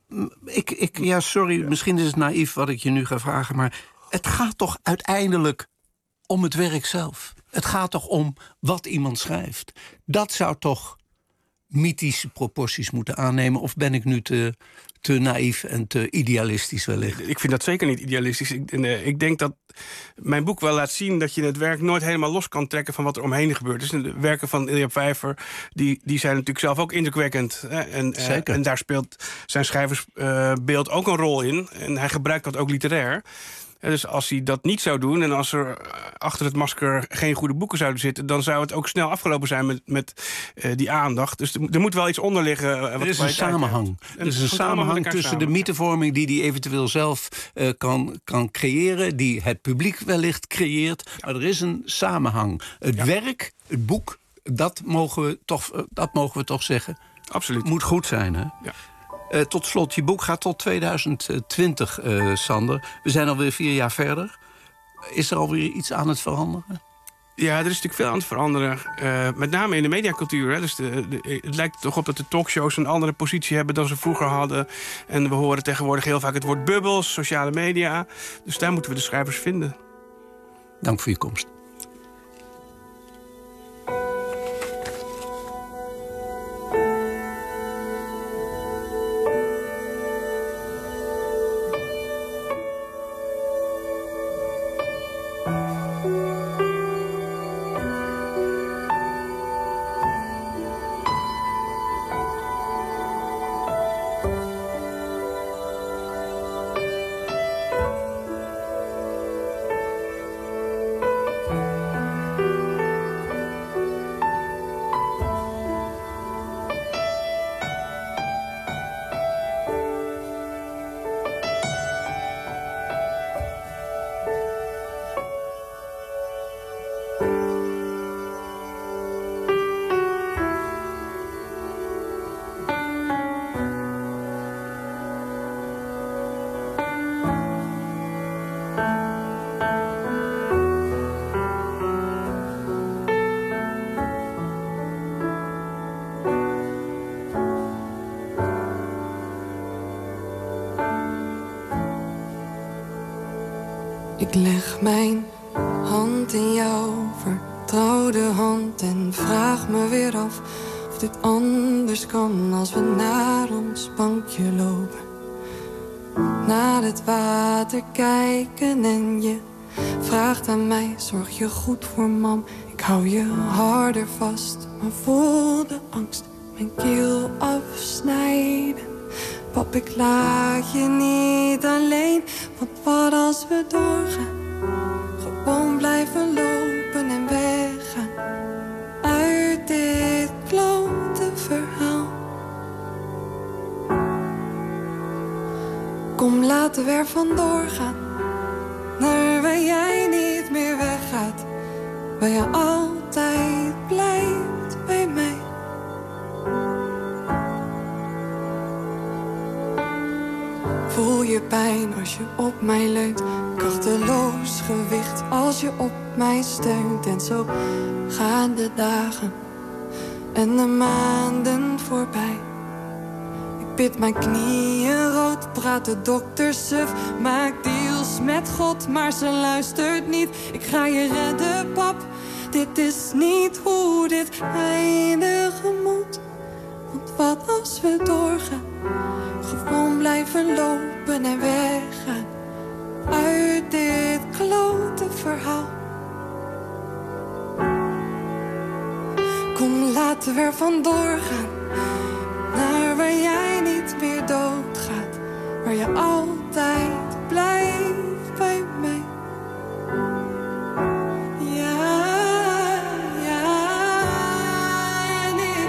sorry, misschien is het naïef wat ik je nu ga vragen, maar het gaat toch uiteindelijk om het werk zelf. Het gaat toch om wat iemand schrijft. Dat zou toch mythische proporties moeten aannemen? Of ben ik nu te naïef en te idealistisch wellicht? Ik vind dat zeker niet idealistisch. Ik denk dat mijn boek wel laat zien dat je het werk nooit helemaal los kan trekken van wat er omheen gebeurt. Dus de werken van Ilja Vijver, die zijn natuurlijk zelf ook indrukwekkend. En daar speelt zijn schrijversbeeld ook een rol in. En hij gebruikt dat ook literair. Dus als hij dat niet zou doen en als er achter het masker geen goede boeken zouden zitten, dan zou het ook snel afgelopen zijn met die aandacht. Dus er moet wel iets onder liggen. Er is een samenhang. Er is een samenhang tussen de mythevorming die hij eventueel zelf kan creëren, die het publiek wellicht creëert. Maar er is een samenhang. Het werk, het boek, dat mogen we toch zeggen. Absoluut. Moet goed zijn, hè? Ja. Tot slot, je boek gaat tot 2020, Sander. We zijn alweer 4 jaar verder. Is er alweer iets aan het veranderen? Ja, er is natuurlijk veel aan het veranderen. Met name in de mediacultuur. Hè. Dus het lijkt toch op dat de talkshows een andere positie hebben dan ze vroeger hadden. En we horen tegenwoordig heel vaak het woord bubbels, sociale media. Dus daar moeten we de schrijvers vinden. Dank voor je komst. Ik leg mijn hand in jouw vertrouwde hand en vraag me weer af of dit anders kan als we naar ons bankje lopen. Naar het water kijken en je vraagt aan mij, zorg je goed voor mam. Ik hou je harder vast, maar voel de angst mijn keel afsnijden. Pap, ik laat je niet alleen, want wat als we doorgaan? Gewoon blijven lopen en weggaan uit dit klote verhaal. Kom, laten we er vandoor gaan naar mij leunt. Krachteloos gewicht als je op mij steunt. En zo gaan de dagen en de maanden voorbij. Ik bid mijn knieën rood, praat de dokter suf. Maak deals met God, maar ze luistert niet. Ik ga je redden, pap, dit is niet hoe dit eindigen moet. Want wat als we doorgaan, gewoon blijven lopen en weggaan uit dit klote verhaal. Kom, laten we er vandoor gaan, naar waar jij niet meer doodgaat, waar je altijd blijft bij mij. Ja, ja, en ik.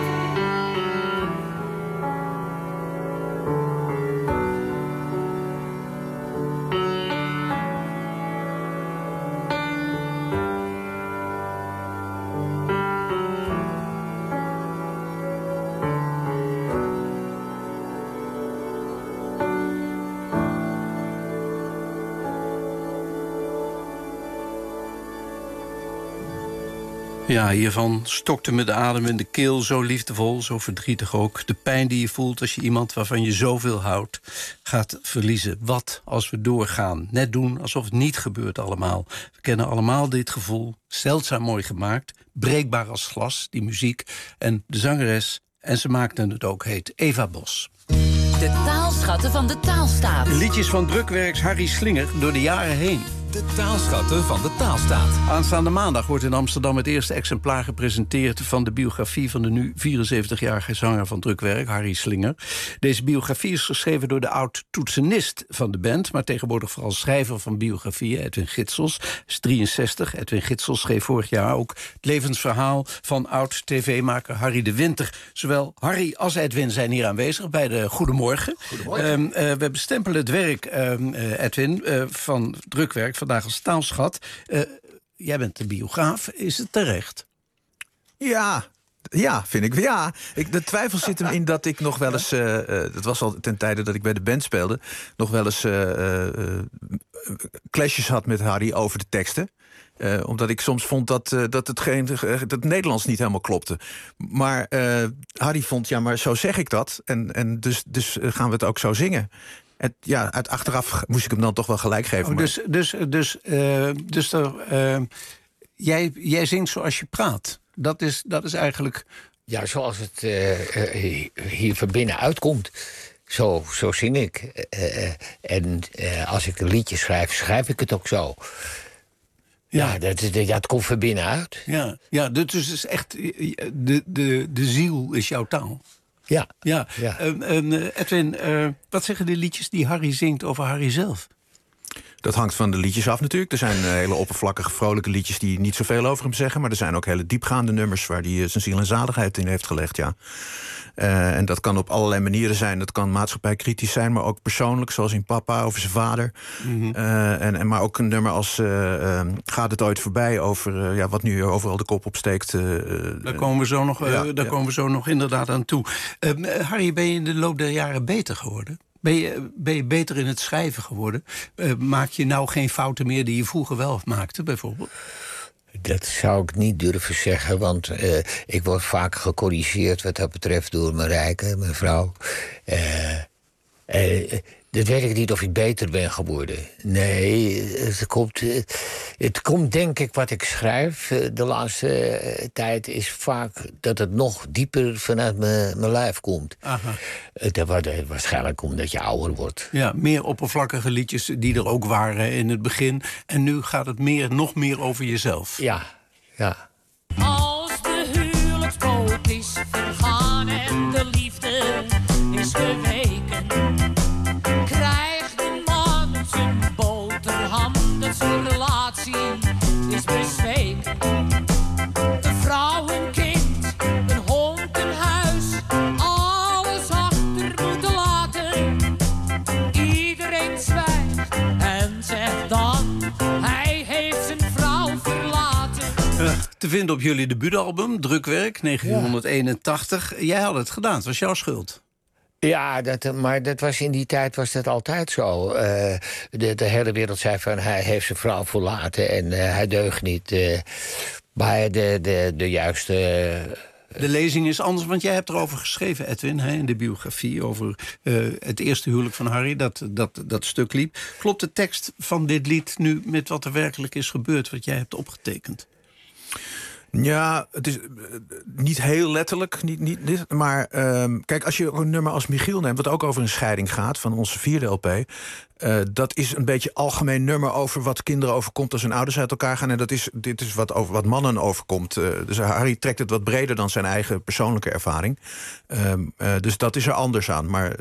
Ja, hiervan stokte me de adem in de keel, zo liefdevol, zo verdrietig ook. De pijn die je voelt als je iemand waarvan je zoveel houdt gaat verliezen. Wat als we doorgaan? Net doen alsof het niet gebeurt allemaal. We kennen allemaal dit gevoel, zeldzaam mooi gemaakt, breekbaar als glas, die muziek. En de zangeres, en ze maakten het ook, heet Eva Bos. De taalschatten van de taalstaat. Liedjes van drukwerks Harry Slinger door de jaren heen. De taalschatten van de taalstaat. Aanstaande maandag wordt in Amsterdam het eerste exemplaar gepresenteerd van de biografie van de nu 74-jarige zanger van drukwerk, Harry Slinger. Deze biografie is geschreven door de oud-toetsenist van de band, maar tegenwoordig vooral schrijver van biografieën, Edwin Gitsels. Hij is 63. Edwin Gitsels schreef vorig jaar ook het levensverhaal van oud-tv-maker Harry de Winter. Zowel Harry als Edwin zijn hier aanwezig bij de Goedemorgen. Goedemorgen. We bestempelen het werk, Edwin, van drukwerk vandaag als taalschat. Jij bent de biograaf. Is het terecht? Ja, vind ik. Ja, de twijfel zit hem in dat ik nog wel eens... dat was al ten tijde dat ik bij de band speelde, nog wel eens clashes had met Harry over de teksten. Omdat ik soms vond dat het Nederlands niet helemaal klopte. Maar Harry vond, ja, maar zo zeg ik dat. En dus gaan we het ook zo zingen. Uit achteraf moest ik hem dan toch wel gelijk geven. Jij zingt zoals je praat. Dat is eigenlijk... Ja, zoals het hier van binnen uitkomt. Zo zing ik. En als ik een liedje schrijf ik het ook zo. Ja, het komt van binnenuit. Ja, dus is echt... De ziel is jouw taal. Ja. Edwin, wat zeggen de liedjes die Harry zingt over Harry zelf? Dat hangt van de liedjes af natuurlijk. Er zijn hele oppervlakkige, vrolijke liedjes die niet zoveel over hem zeggen. Maar er zijn ook hele diepgaande nummers waar hij zijn ziel en zaligheid in heeft gelegd, ja. En dat kan op allerlei manieren zijn. Dat kan maatschappijkritisch zijn, maar ook persoonlijk, zoals in Papa, over zijn vader. Mm-hmm. Maar ook een nummer als Gaat het ooit voorbij, over wat nu overal de kop opsteekt. Daar komen we zo nog inderdaad aan toe. Harry, ben je in de loop der jaren beter geworden? Ben je beter in het schrijven geworden? Maak je nou geen fouten meer die je vroeger wel maakte, bijvoorbeeld? Dat zou ik niet durven zeggen, want ik word vaak gecorrigeerd wat dat betreft door Marijke, mijn vrouw. Dat weet ik niet of ik beter ben geworden. Nee, het komt denk ik wat ik schrijf. De laatste tijd is vaak dat het nog dieper vanuit mijn lijf komt. Aha. Waarschijnlijk omdat je ouder wordt. Ja, meer oppervlakkige liedjes die er ook waren in het begin. En nu gaat het nog meer over jezelf. Ja. Als de huwelijksboot is vergaan en de liefde is geweken, krijgt de man zijn boterham, dat zijn relatie is bezweken. De vrouw, een kind, een hond, een huis, alles achter moeten laten. Iedereen zwijgt en zegt dan, hij heeft zijn vrouw verlaten. Te vinden op jullie debuutalbum, Drukwerk, 1981. Ja. Jij had het gedaan, het was jouw schuld. Ja, maar dat was in die tijd was dat altijd zo. De hele wereld zei van hij heeft zijn vrouw verlaten en hij deugt niet. Maar de juiste... De lezing is anders, want jij hebt erover geschreven, Edwin, in de biografie over het eerste huwelijk van Harry, dat stuk liep. Klopt de tekst van dit lied nu met wat er werkelijk is gebeurd, wat jij hebt opgetekend? Ja, het is niet heel letterlijk, niet, maar kijk, als je een nummer als Michiel neemt, wat ook over een scheiding gaat, van onze 4e LP... dat is een beetje algemeen nummer over wat kinderen overkomt als hun ouders uit elkaar gaan. En dit is wat mannen overkomt. Dus Harry trekt het wat breder dan zijn eigen persoonlijke ervaring. Dus dat is er anders aan. Maar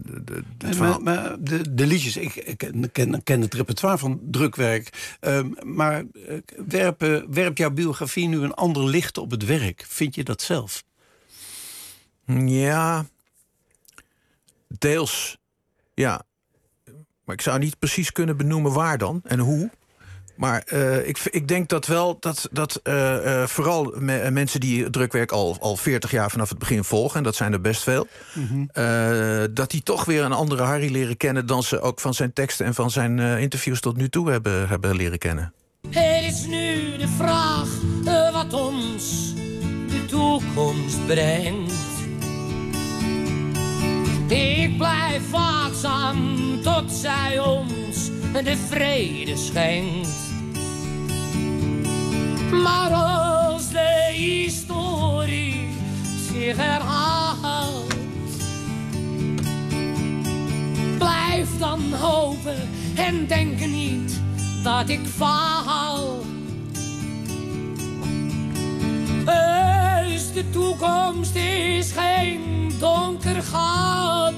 de liedjes, ik ken het repertoire van drukwerk. Maar werpt jouw biografie nu een ander licht op het werk? Vind je dat zelf? Ja, deels. Ja. Maar ik zou niet precies kunnen benoemen waar dan en hoe. Maar ik denk dat wel dat vooral mensen die drukwerk al 40 jaar vanaf het begin volgen, en dat zijn er best veel, dat die toch weer een andere Harry leren kennen dan ze ook van zijn teksten en van zijn interviews tot nu toe hebben leren kennen. Het is nu de vraag wat ons de toekomst brengt. Ik blijf waakzaam tot zij ons de vrede schenkt. Maar als de historie zich herhaalt, blijf dan hopen en denk niet dat ik faal. Dus de toekomst is geen donker gat.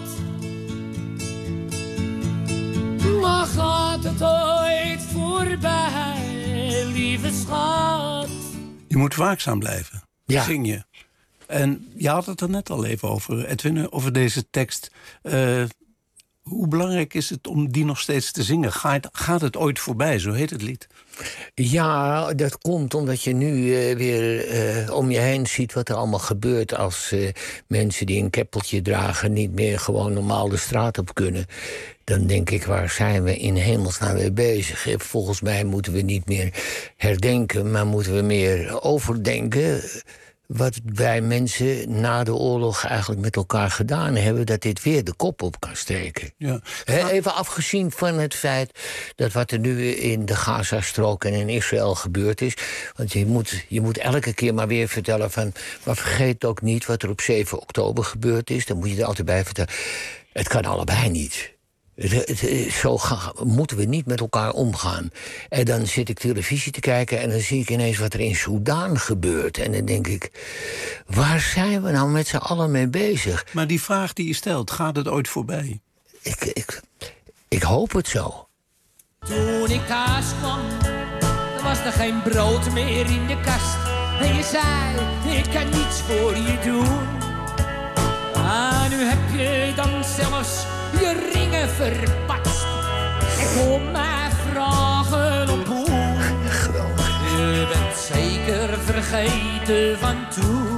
Maar gaat het ooit voorbij, lieve schat? Je moet waakzaam blijven, ja. Zing je. En je had het er net al even over, Edwin, over deze tekst. Hoe belangrijk is het om die nog steeds te zingen? Gaat het ooit voorbij, zo heet het lied? Ja, dat komt omdat je nu weer om je heen ziet wat er allemaal gebeurt als mensen die een keppeltje dragen niet meer gewoon normaal de straat op kunnen. Dan denk ik, waar zijn we in hemelsnaam mee bezig? Volgens mij moeten we niet meer herdenken, maar moeten we meer overdenken wat wij mensen na de oorlog eigenlijk met elkaar gedaan hebben, dat dit weer de kop op kan steken. Ja. Even afgezien van het feit dat wat er nu in de Gazastrook en in Israël gebeurd is. Want je moet elke keer maar weer vertellen van, maar vergeet ook niet wat er op 7 oktober gebeurd is. Dan moet je er altijd bij vertellen. Het kan allebei niet. Zo moeten we niet met elkaar omgaan. En dan zit ik televisie te kijken en dan zie ik ineens wat er in Soedan gebeurt. En dan denk ik, waar zijn we nou met z'n allen mee bezig? Maar die vraag die je stelt, gaat het ooit voorbij? Ik hoop het zo. Toen ik thuis kwam, dan was er geen brood meer in de kast. En je zei, ik kan niets voor je doen. Ah, nu heb je dan zelfs je ringen verpatst. En kom mij vragen op hoe. Je bent zeker vergeten van toen.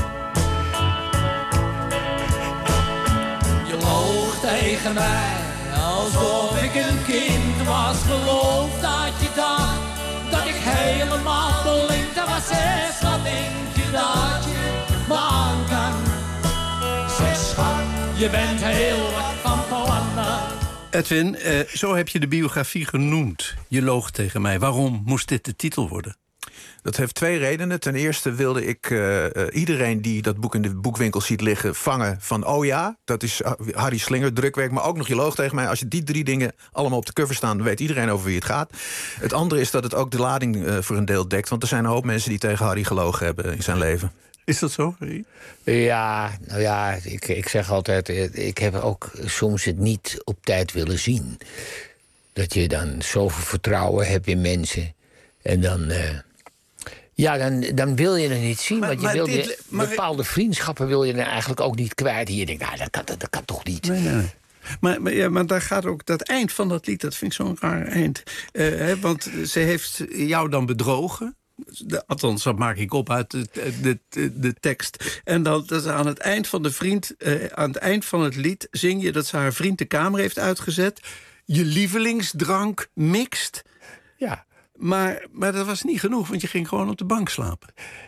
Je loog tegen mij alsof ik een kind was. Geloof dat je dacht dat ik helemaal blind was. Zes, wat denk je dat je me aan kan? Zes, schat, je bent heel wat van plannen. Edwin, zo heb je de biografie genoemd. Je loog tegen mij. Waarom moest dit de titel worden? Dat heeft 2 redenen. Ten eerste wilde ik iedereen die dat boek in de boekwinkel ziet liggen vangen van, oh ja, dat is Harry Slinger, drukwerk, maar ook nog je loog tegen mij. Als je die 3 dingen allemaal op de cover staan, dan weet iedereen over wie het gaat. Het andere is dat het ook de lading voor een deel dekt, want er zijn een hoop mensen die tegen Harry gelogen hebben in zijn leven. Is dat zo, Harry? Ja, nou ja, ik zeg altijd, ik heb ook soms het niet op tijd willen zien. Dat je dan zoveel vertrouwen hebt in mensen. En dan, dan wil je het niet zien. Want je wil bepaalde vriendschappen wil je dan eigenlijk ook niet kwijt. En je denkt, nou, dat kan toch niet. Nee. Maar daar gaat ook dat eind van dat lied, dat vind ik zo'n raar eind. Want ze heeft jou dan bedrogen. Althans, dat maak ik op uit de tekst. En dat is aan het eind van aan het eind van het lied zing je dat ze haar vriend de kamer heeft uitgezet. Je lievelingsdrank mixt. Ja. Maar dat was niet genoeg, want je ging gewoon op de bank slapen.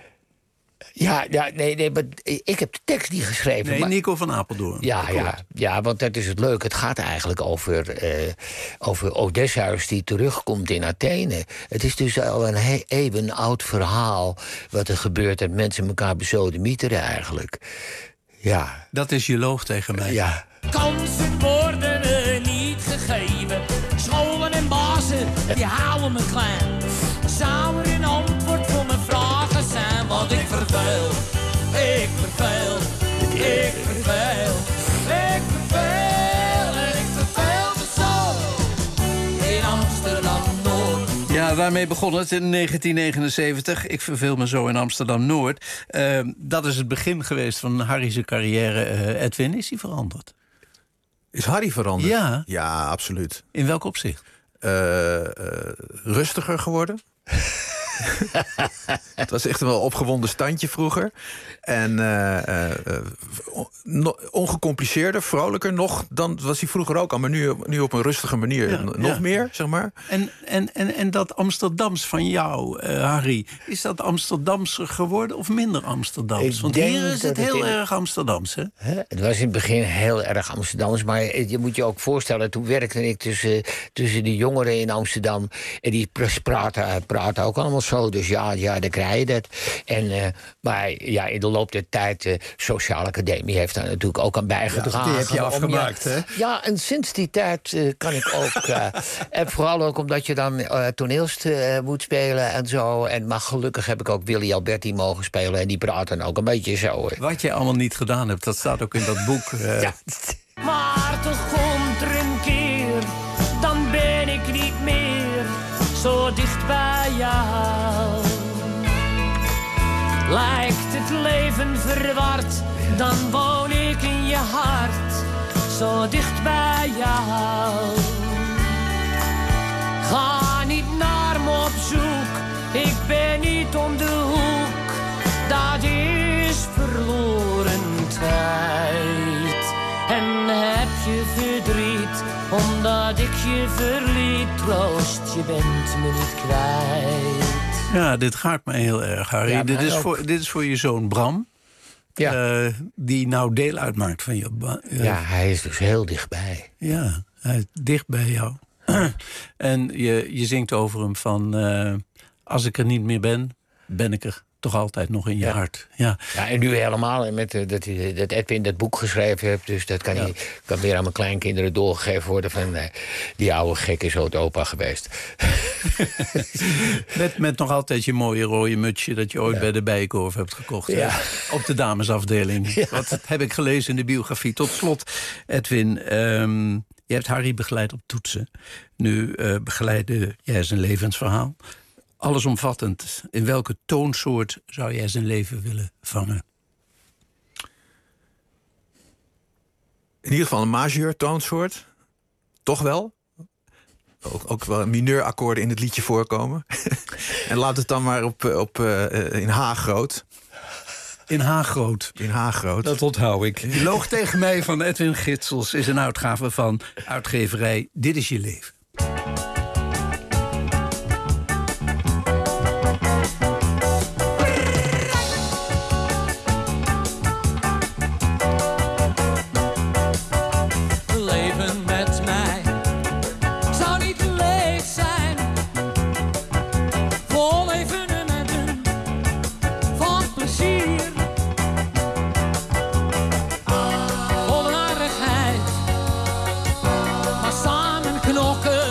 Nee, maar ik heb de tekst niet geschreven. Nee, maar... Nico van Apeldoorn. Ja, want dat is het leuke. Het gaat eigenlijk over Odysseus die terugkomt in Athene. Het is dus al een eeuwen oud verhaal wat er gebeurt dat mensen elkaar besodemieteren eigenlijk. Ja. Dat is je loog tegen mij. Ja. Kansen worden niet gegeven. Scholen en bazen, die houden me klein. Zou er een antwoord voor mijn vragen zijn? Want ik verveel, ik verveel, ik verveel, ik verveel en ik verveel me zo in Amsterdam-Noord. Ja, daarmee begon het in 1979. Ik verveel me zo in Amsterdam-Noord. Dat is het begin geweest van Harry's carrière. Edwin, is hij veranderd? Is Harry veranderd? Ja. Ja, absoluut. In welk opzicht? Rustiger geworden. Het was echt een wel opgewonden standje vroeger. En ongecompliceerder, vrolijker nog dan was hij vroeger ook al. Maar nu op een rustige manier nog meer, zeg maar. En dat Amsterdams van jou, Harry... is dat Amsterdamser geworden of minder Amsterdams? Want hier is het heel erg Amsterdams, hè? Het was in het begin heel erg Amsterdams. Maar je moet je ook voorstellen, toen werkte ik tussen de jongeren in Amsterdam. En die praten ook allemaal zo. Dus ja, dan krijg je dat. Maar ja, in de loop der tijd, de Sociale Academie heeft daar natuurlijk ook aan bijgedragen. Die heb je afgemaakt, hè? Ja, en sinds die tijd kan ik ook... en vooral ook omdat je dan toneelstuk moet spelen en zo. Maar gelukkig heb ik ook Willy Alberti mogen spelen. En die praten ook een beetje zo. Wat je allemaal niet gedaan hebt, dat staat ook in dat boek. Ja. Maar toch komt er een keer, dan ben ik niet meer zo dicht bij jou. Lijkt het leven verward, dan woon ik in je hart, zo dicht bij jou. Ga niet naar me op zoek, ik ben niet om de hoek, dat is verloren tijd. En heb je verdriet, omdat ik je verliet, troost, je bent me niet kwijt. Ja, dit gaat me heel erg, Harry. Ja, dit is voor je zoon Bram. Ja. Die nou deel uitmaakt van je... ja, hij is dus heel dichtbij. Ja, hij is dicht bij jou. En je zingt over hem van... als ik er niet meer ben, ben ik er toch altijd nog in je hart. Ja, en nu helemaal met dat Edwin dat boek geschreven heeft. Dus dat kan weer aan mijn kleinkinderen doorgegeven worden van... die oude gek is ooit opa geweest. Met nog altijd je mooie rode mutsje... dat je ooit bij de Bijenkorf hebt gekocht. Ja. Op de damesafdeling. Ja. Dat heb ik gelezen in de biografie. Tot slot, Edwin... je hebt Harry begeleid op toetsen. Nu begeleide jij zijn levensverhaal. Allesomvattend, in welke toonsoort zou jij zijn leven willen vangen? In ieder geval een majeur toonsoort. Toch wel. Ook wel mineurakkoorden in het liedje voorkomen. En laat het dan maar in H-groot. In H-groot. In H-groot. Dat onthoud ik. Je loog tegen mij van Edwin Gitsels is een uitgave van uitgeverij Dit is je leven. Knokken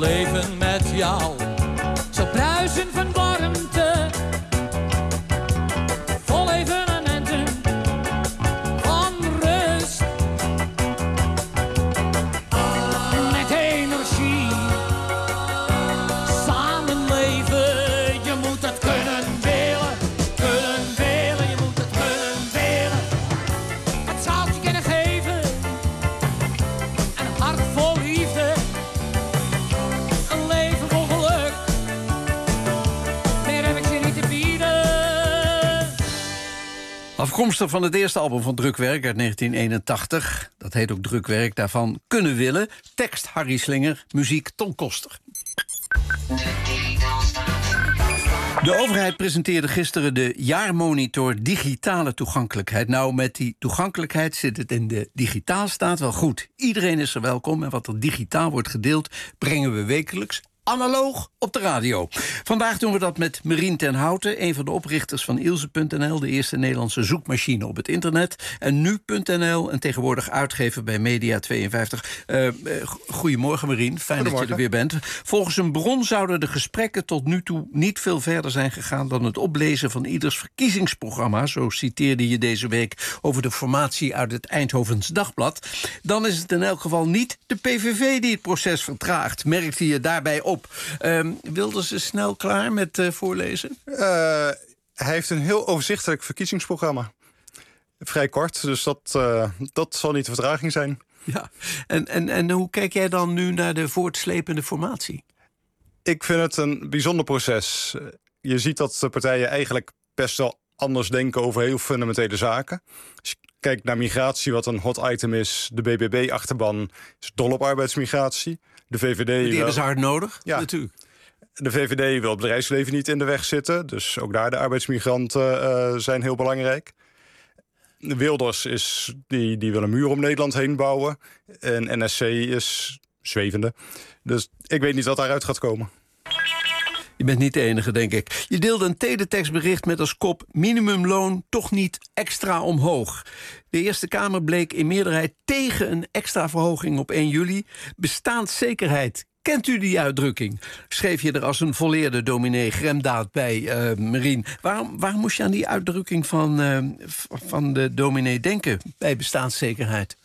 leven met jou. Zo bruisen van warmte, vol evenementen van rust. Met energie, samen leven, je moet het kunnen willen, je moet het kunnen willen. Het zou je kunnen geven, een hart vol liefde, een leven vol geluk. Meer heb ik je niet te bieden. Afkomstig van het eerste album van Drukwerk uit 1981. Dat heet ook Drukwerk, daarvan Kunnen Willen. Tekst Harry Slinger, muziek Ton Koster. De overheid presenteerde gisteren de jaarmonitor digitale toegankelijkheid. Nou, met die toegankelijkheid zit het in de digitaalstaat wel goed. Iedereen is er welkom en wat er digitaal wordt gedeeld brengen we wekelijks analoog op de radio. Vandaag doen we dat met Merien ten Houten, een van de oprichters van Ilse.nl... de eerste Nederlandse zoekmachine op het internet. En Nu.nl, en tegenwoordig uitgever bij Media52. Goedemorgen Merien, fijn dat je er weer bent. Volgens een bron zouden de gesprekken tot nu toe niet veel verder zijn gegaan dan het oplezen van ieders verkiezingsprogramma. Zo citeerde je deze week over de formatie uit het Eindhovens Dagblad. Dan is het in elk geval niet de PVV die het proces vertraagt, merkte je daarbij op. Wilden ze snel klaar met voorlezen? Hij heeft een heel overzichtelijk verkiezingsprogramma. Vrij kort, dus dat zal niet de vertraging zijn. Ja, en hoe kijk jij dan nu naar de voortslepende formatie? Ik vind het een bijzonder proces. Je ziet dat de partijen eigenlijk best wel anders denken over heel fundamentele zaken. Als je kijkt naar migratie, wat een hot item is, de BBB-achterban is dol op arbeidsmigratie. De VVD die is hard nodig, ja, natuurlijk. De VVD wil het bedrijfsleven niet in de weg zitten. Dus ook daar de arbeidsmigranten zijn heel belangrijk. Wilders die wil een muur om Nederland heen bouwen. En NSC is zwevende. Dus ik weet niet wat daaruit gaat komen. Je bent niet de enige, denk ik. Je deelde een teletekstbericht met als kop minimumloon toch niet extra omhoog. De Eerste Kamer bleek in meerderheid tegen een extra verhoging op 1 juli. Bestaanszekerheid. Kent u die uitdrukking? Schreef je er als een volleerde dominee Gremdaad bij, Merien. Waarom moest je aan die uitdrukking van de dominee denken bij bestaanszekerheid?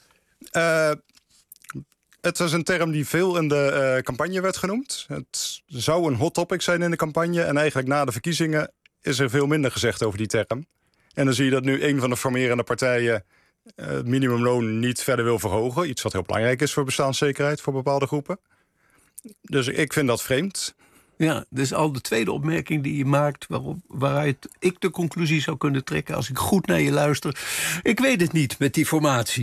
Het was een term die veel in de campagne werd genoemd. Het zou een hot topic zijn in de campagne. En eigenlijk na de verkiezingen is er veel minder gezegd over die term. En dan zie je dat nu een van de formerende partijen het minimumloon niet verder wil verhogen. Iets wat heel belangrijk is voor bestaanszekerheid voor bepaalde groepen. Dus ik vind dat vreemd. Ja, dus al de tweede opmerking die je maakt, waaruit ik de conclusie zou kunnen trekken als ik goed naar je luister. Ik weet het niet met die formatie.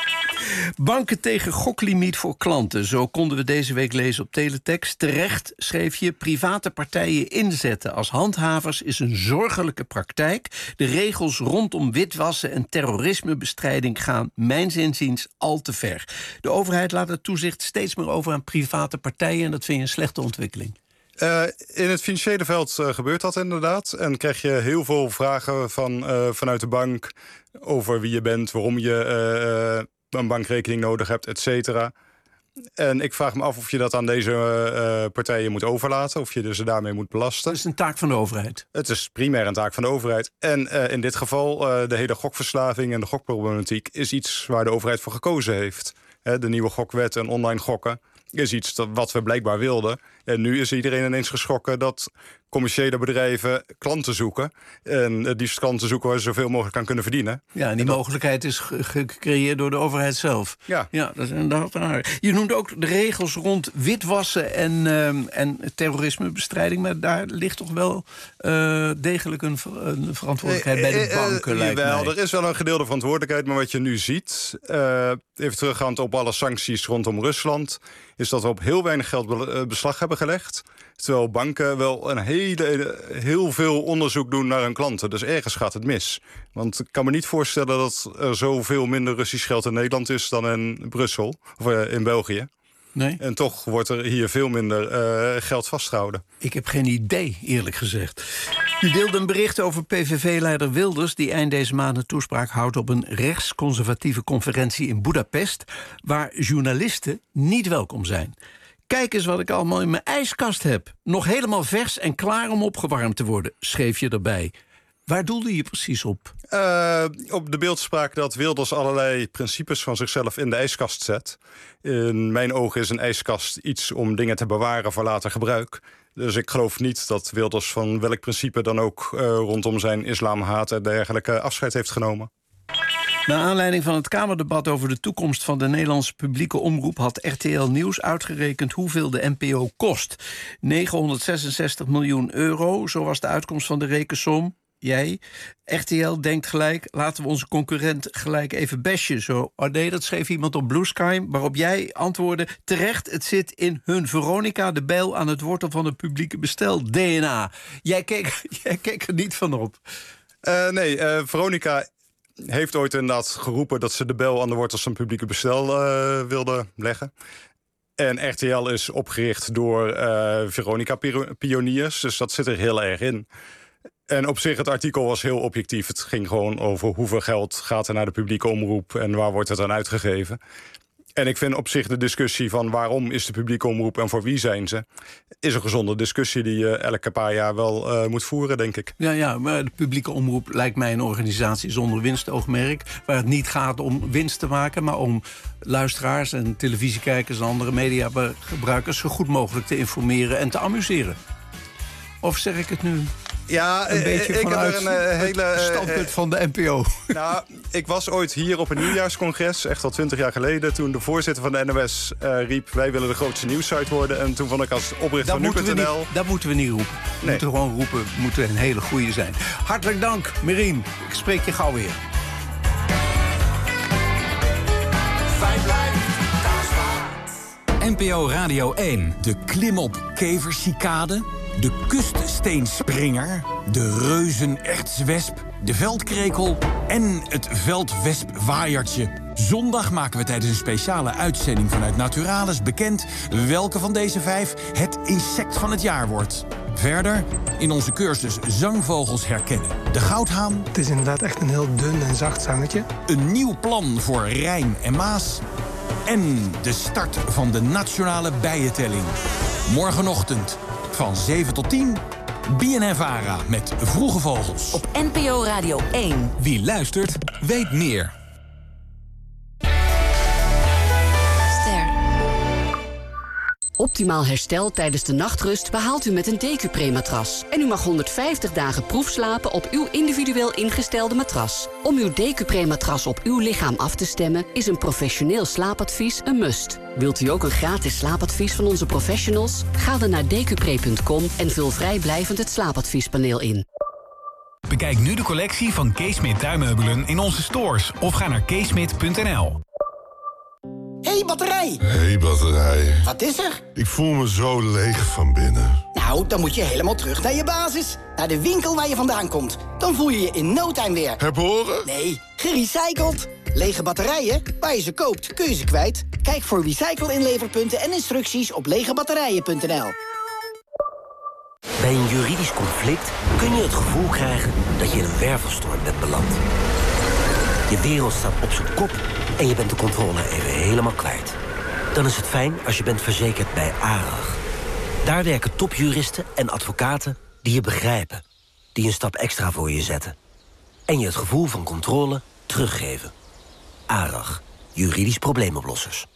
Banken tegen goklimiet voor klanten. Zo konden we deze week lezen op teletext. Terecht schreef je: private partijen inzetten als handhavers is een zorgelijke praktijk. De regels rondom witwassen en terrorismebestrijding gaan mijns inziens al te ver. De overheid laat het toezicht steeds meer over aan private partijen en dat vind je een slechte ontwikkeling. In het financiële veld gebeurt dat inderdaad. En krijg je heel veel vragen vanuit de bank over wie je bent, waarom je een bankrekening nodig hebt, et cetera. En ik vraag me af of je dat aan deze partijen moet overlaten, of je ze daarmee moet belasten. Het is een taak van de overheid. Het is primair een taak van de overheid. En in dit geval, de hele gokverslaving en de gokproblematiek is iets waar de overheid voor gekozen heeft. De nieuwe gokwet en online gokken is iets wat we blijkbaar wilden. En nu is iedereen ineens geschrokken dat commerciële bedrijven klanten zoeken. En het liefst klanten zoeken waar ze zoveel mogelijk aan kunnen verdienen. Ja, en die mogelijkheid is gecreëerd door de overheid zelf. Ja, dat is inderdaad waar. Je noemt ook de regels rond witwassen en terrorismebestrijding. Maar daar ligt toch wel degelijk een verantwoordelijkheid bij de banken, lijkt mij. Er is wel een gedeelde verantwoordelijkheid. Maar wat je nu ziet, even teruggaand op alle sancties rondom Rusland, is dat we op heel weinig geld beslag hebben gelegd. Terwijl banken wel heel veel onderzoek doen naar hun klanten. Dus ergens gaat het mis. Want ik kan me niet voorstellen dat er zoveel minder Russisch geld in Nederland is dan in Brussel of in België. Nee. En toch wordt er hier veel minder geld vastgehouden. Ik heb geen idee, eerlijk gezegd. U deelde een bericht over PVV-leider Wilders, die eind deze maand een toespraak houdt op een rechtsconservatieve conferentie in Budapest, waar journalisten niet welkom zijn. Kijk eens wat ik allemaal in mijn ijskast heb. Nog helemaal vers en klaar om opgewarmd te worden, schreef je erbij. Waar doelde je precies op? Op de beeldspraak dat Wilders allerlei principes van zichzelf in de ijskast zet. In mijn ogen is een ijskast iets om dingen te bewaren voor later gebruik. Dus ik geloof niet dat Wilders van welk principe dan ook rondom zijn islamhaat en dergelijke afscheid heeft genomen. Naar aanleiding van het Kamerdebat over de toekomst van de Nederlandse publieke omroep had RTL Nieuws uitgerekend hoeveel de NPO kost. 966 miljoen euro, zo was de uitkomst van de rekensom. Jij, RTL, denkt gelijk, laten we onze concurrent gelijk even bashen. Zo, oh nee, dat schreef iemand op Blue Sky, waarop jij antwoordde, terecht, het zit in hun Veronica de bijl aan het wortel van het publieke bestel, DNA. Jij keek er niet van op. Nee, Veronica heeft ooit inderdaad geroepen dat ze de bijl aan de wortels van het publieke bestel wilde leggen. En RTL is opgericht door Veronica-pioniers, dus dat zit er heel erg in. En op zich, het artikel was heel objectief. Het ging gewoon over hoeveel geld gaat er naar de publieke omroep en waar wordt het aan uitgegeven. En ik vind op zich de discussie van waarom is de publieke omroep en voor wie zijn ze, is een gezonde discussie die je elke paar jaar wel moet voeren, denk ik. Ja, maar de publieke omroep lijkt mij een organisatie zonder winstoogmerk, waar het niet gaat om winst te maken, maar om luisteraars en televisiekijkers en andere mediagebruikers zo goed mogelijk te informeren en te amuseren. Of zeg ik het nu? Ja, een beetje vanuit een hele standpunt van de NPO. Nou, ik was ooit hier op een nieuwjaarscongres, echt al 20 jaar geleden, toen de voorzitter van de NOS riep, wij willen de grootste nieuwssite worden. En toen vond ik als oprichter van nu.nl... Dat moeten we niet roepen. We moeten gewoon roepen, we moeten een hele goeie zijn. Hartelijk dank, Merien. Ik spreek je gauw weer. NPO Radio 1. De klimop kevercicade, de kuststeenspringer, de reuzenertswesp, de veldkrekel en het veldwespwaaiertje. Zondag maken we tijdens een speciale uitzending vanuit Naturalis bekend welke van deze 5 het insect van het jaar wordt. Verder in onze cursus Zangvogels herkennen. De goudhaan. Het is inderdaad echt een heel dun en zacht zangetje. Een nieuw plan voor Rijn en Maas. En de start van de nationale bijentelling. Morgenochtend van 7 tot 10. BNNVARA met Vroege Vogels. Op NPO Radio 1. Wie luistert, weet meer. Optimaal herstel tijdens de nachtrust behaalt u met een Decupré-matras. En u mag 150 dagen proefslapen op uw individueel ingestelde matras. Om uw Decupré-matras op uw lichaam af te stemmen, is een professioneel slaapadvies een must. Wilt u ook een gratis slaapadvies van onze professionals? Ga dan naar decupré.com en vul vrijblijvend het slaapadviespaneel in. Bekijk nu de collectie van Keesmit tuinmeubelen in onze stores of ga naar keesmit.nl. Hey batterij! Hey batterij. Wat is er? Ik voel me zo leeg van binnen. Nou, dan moet je helemaal terug naar je basis. Naar de winkel waar je vandaan komt. Dan voel je je in no time weer. Herboren? Nee, gerecycled. Lege batterijen, waar je ze koopt, kun je ze kwijt. Kijk voor recycle-inleverpunten en instructies op legebatterijen.nl. Bij een juridisch conflict kun je het gevoel krijgen dat je in een wervelstorm bent beland. Je wereld staat op zijn kop en je bent de controle even helemaal kwijt. Dan is het fijn als je bent verzekerd bij ARAG. Daar werken topjuristen en advocaten die je begrijpen. Die een stap extra voor je zetten. En je het gevoel van controle teruggeven. ARAG. Juridisch probleemoplossers.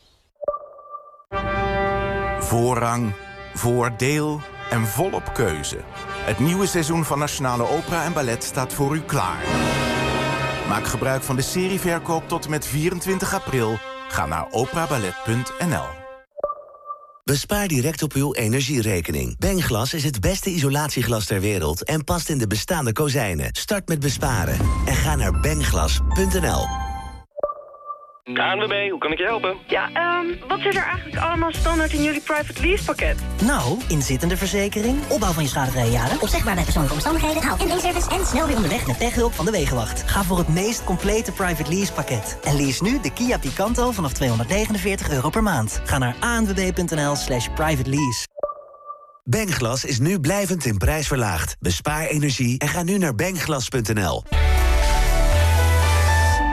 Voorrang, voordeel en volop keuze. Het nieuwe seizoen van Nationale Opera en Ballet staat voor u klaar. Maak gebruik van de serieverkoop tot en met 24 april. Ga naar operaballet.nl. Bespaar direct op uw energierekening. Bengglas is het beste isolatieglas ter wereld en past in de bestaande kozijnen. Start met besparen en ga naar bengglas.nl. ANWB, hoe kan ik je helpen? Ja, wat zit er eigenlijk allemaal standaard in jullie private lease pakket? Nou, inzittende verzekering, opbouw van je schadevrije jaren, opzegbaar bij persoonlijke omstandigheden, haal en service en snel weer onderweg met techhulp van de Wegenwacht. Ga voor het meest complete private lease pakket. En lease nu de Kia Picanto vanaf €249 per maand. Ga naar anwb.nl/private lease. Bengglas is nu blijvend in prijs verlaagd. Bespaar energie en ga nu naar bengglas.nl.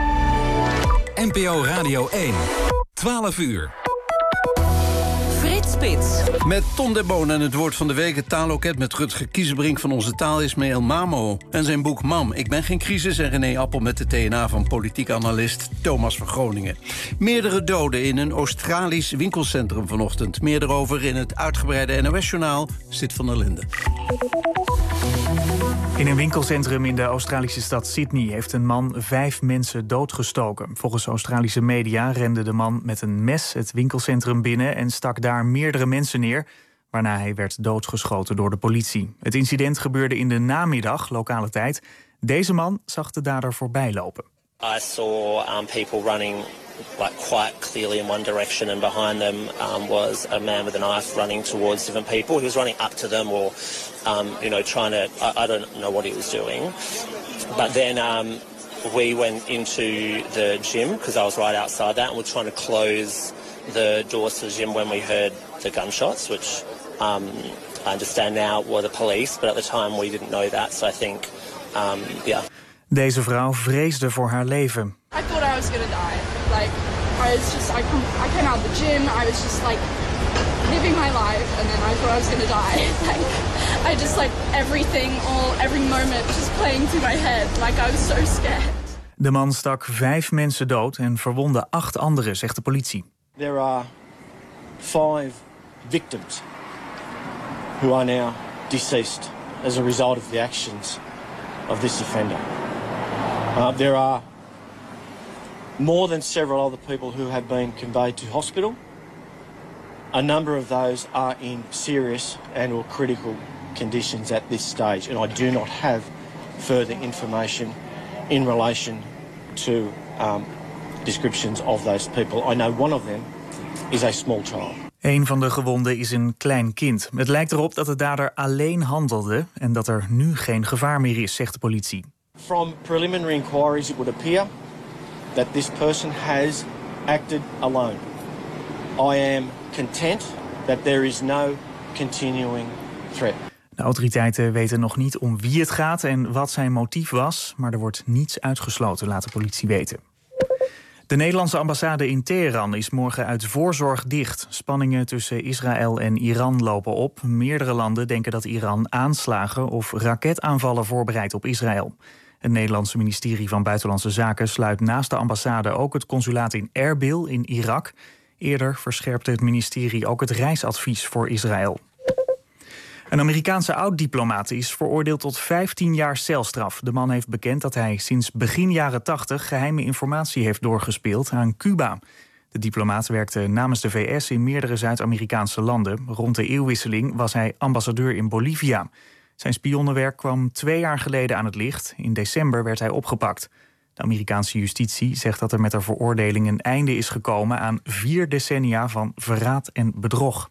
NPO Radio 1. 12 uur. Frits Avondspits. Met Ton de Boon en het woord van de week, het taalloket met Rutger Kiezenbrink van Onze Taal, Ismaël Mamo. En zijn boek Mam, ik ben geen crisis, en René Appel met de TNA van politiek analist Thomas van Groningen. Meerdere doden in een Australisch winkelcentrum vanochtend. Meer erover in het uitgebreide NOS-journaal. Sid van der Linden. In een winkelcentrum in de Australische stad Sydney heeft een man 5 mensen doodgestoken. Volgens Australische media rende de man met een mes het winkelcentrum binnen en stak daar meerdere mensen neer, waarna hij werd doodgeschoten door de politie. Het incident gebeurde in de namiddag, lokale tijd. Deze man zag de dader voorbij lopen. I saw people running quite clearly in one direction, and behind them was a man with a knife running towards different people. He was running up to them or, trying to, I don't know what he was doing. But then we went into the gym because I was right outside that, and we're trying to close the doors to the gym when we heard the gunshots, which I understand now were the police, but at the time we didn't know that, so I think, Deze vrouw vreesde voor haar leven. I thought I was gonna die. I came out of the gym. I was just living my life, and then I thought I was gonna die. I just every moment just playing through my head. I was so scared. De man stak 5 mensen dood en verwondde 8 anderen, zegt de politie. There are 5 victims who are now deceased as a result of the actions of this offender. There are more than several other people who have been conveyed to hospital. A number of those are in serious and or critical conditions at this stage, and I do not have further information in relation to descriptions of those people. I know one of them is a small child. Een van de gewonden is een klein kind. Het lijkt erop dat de dader alleen handelde en dat er nu geen gevaar meer is, zegt de politie. From preliminary inquiries, it would appear that this person has acted alone. I am content that there is no continuing threat. De autoriteiten weten nog niet om wie het gaat en wat zijn motief was, maar er wordt niets uitgesloten, laat de politie weten. De Nederlandse ambassade in Teheran is morgen uit voorzorg dicht. Spanningen tussen Israël en Iran lopen op. Meerdere landen denken dat Iran aanslagen of raketaanvallen voorbereidt op Israël. Het Nederlandse ministerie van Buitenlandse Zaken sluit naast de ambassade ook het consulaat in Erbil in Irak. Eerder verscherpte het ministerie ook het reisadvies voor Israël. Een Amerikaanse oud-diplomaat is veroordeeld tot 15 jaar celstraf. De man heeft bekend dat hij sinds begin jaren 80 geheime informatie heeft doorgespeeld aan Cuba. De diplomaat werkte namens de VS in meerdere Zuid-Amerikaanse landen. Rond de eeuwwisseling was hij ambassadeur in Bolivia. Zijn spionnenwerk kwam 2 jaar geleden aan het licht. In december werd hij opgepakt. De Amerikaanse justitie zegt dat er met de veroordeling een einde is gekomen aan 4 decennia van verraad en bedrog.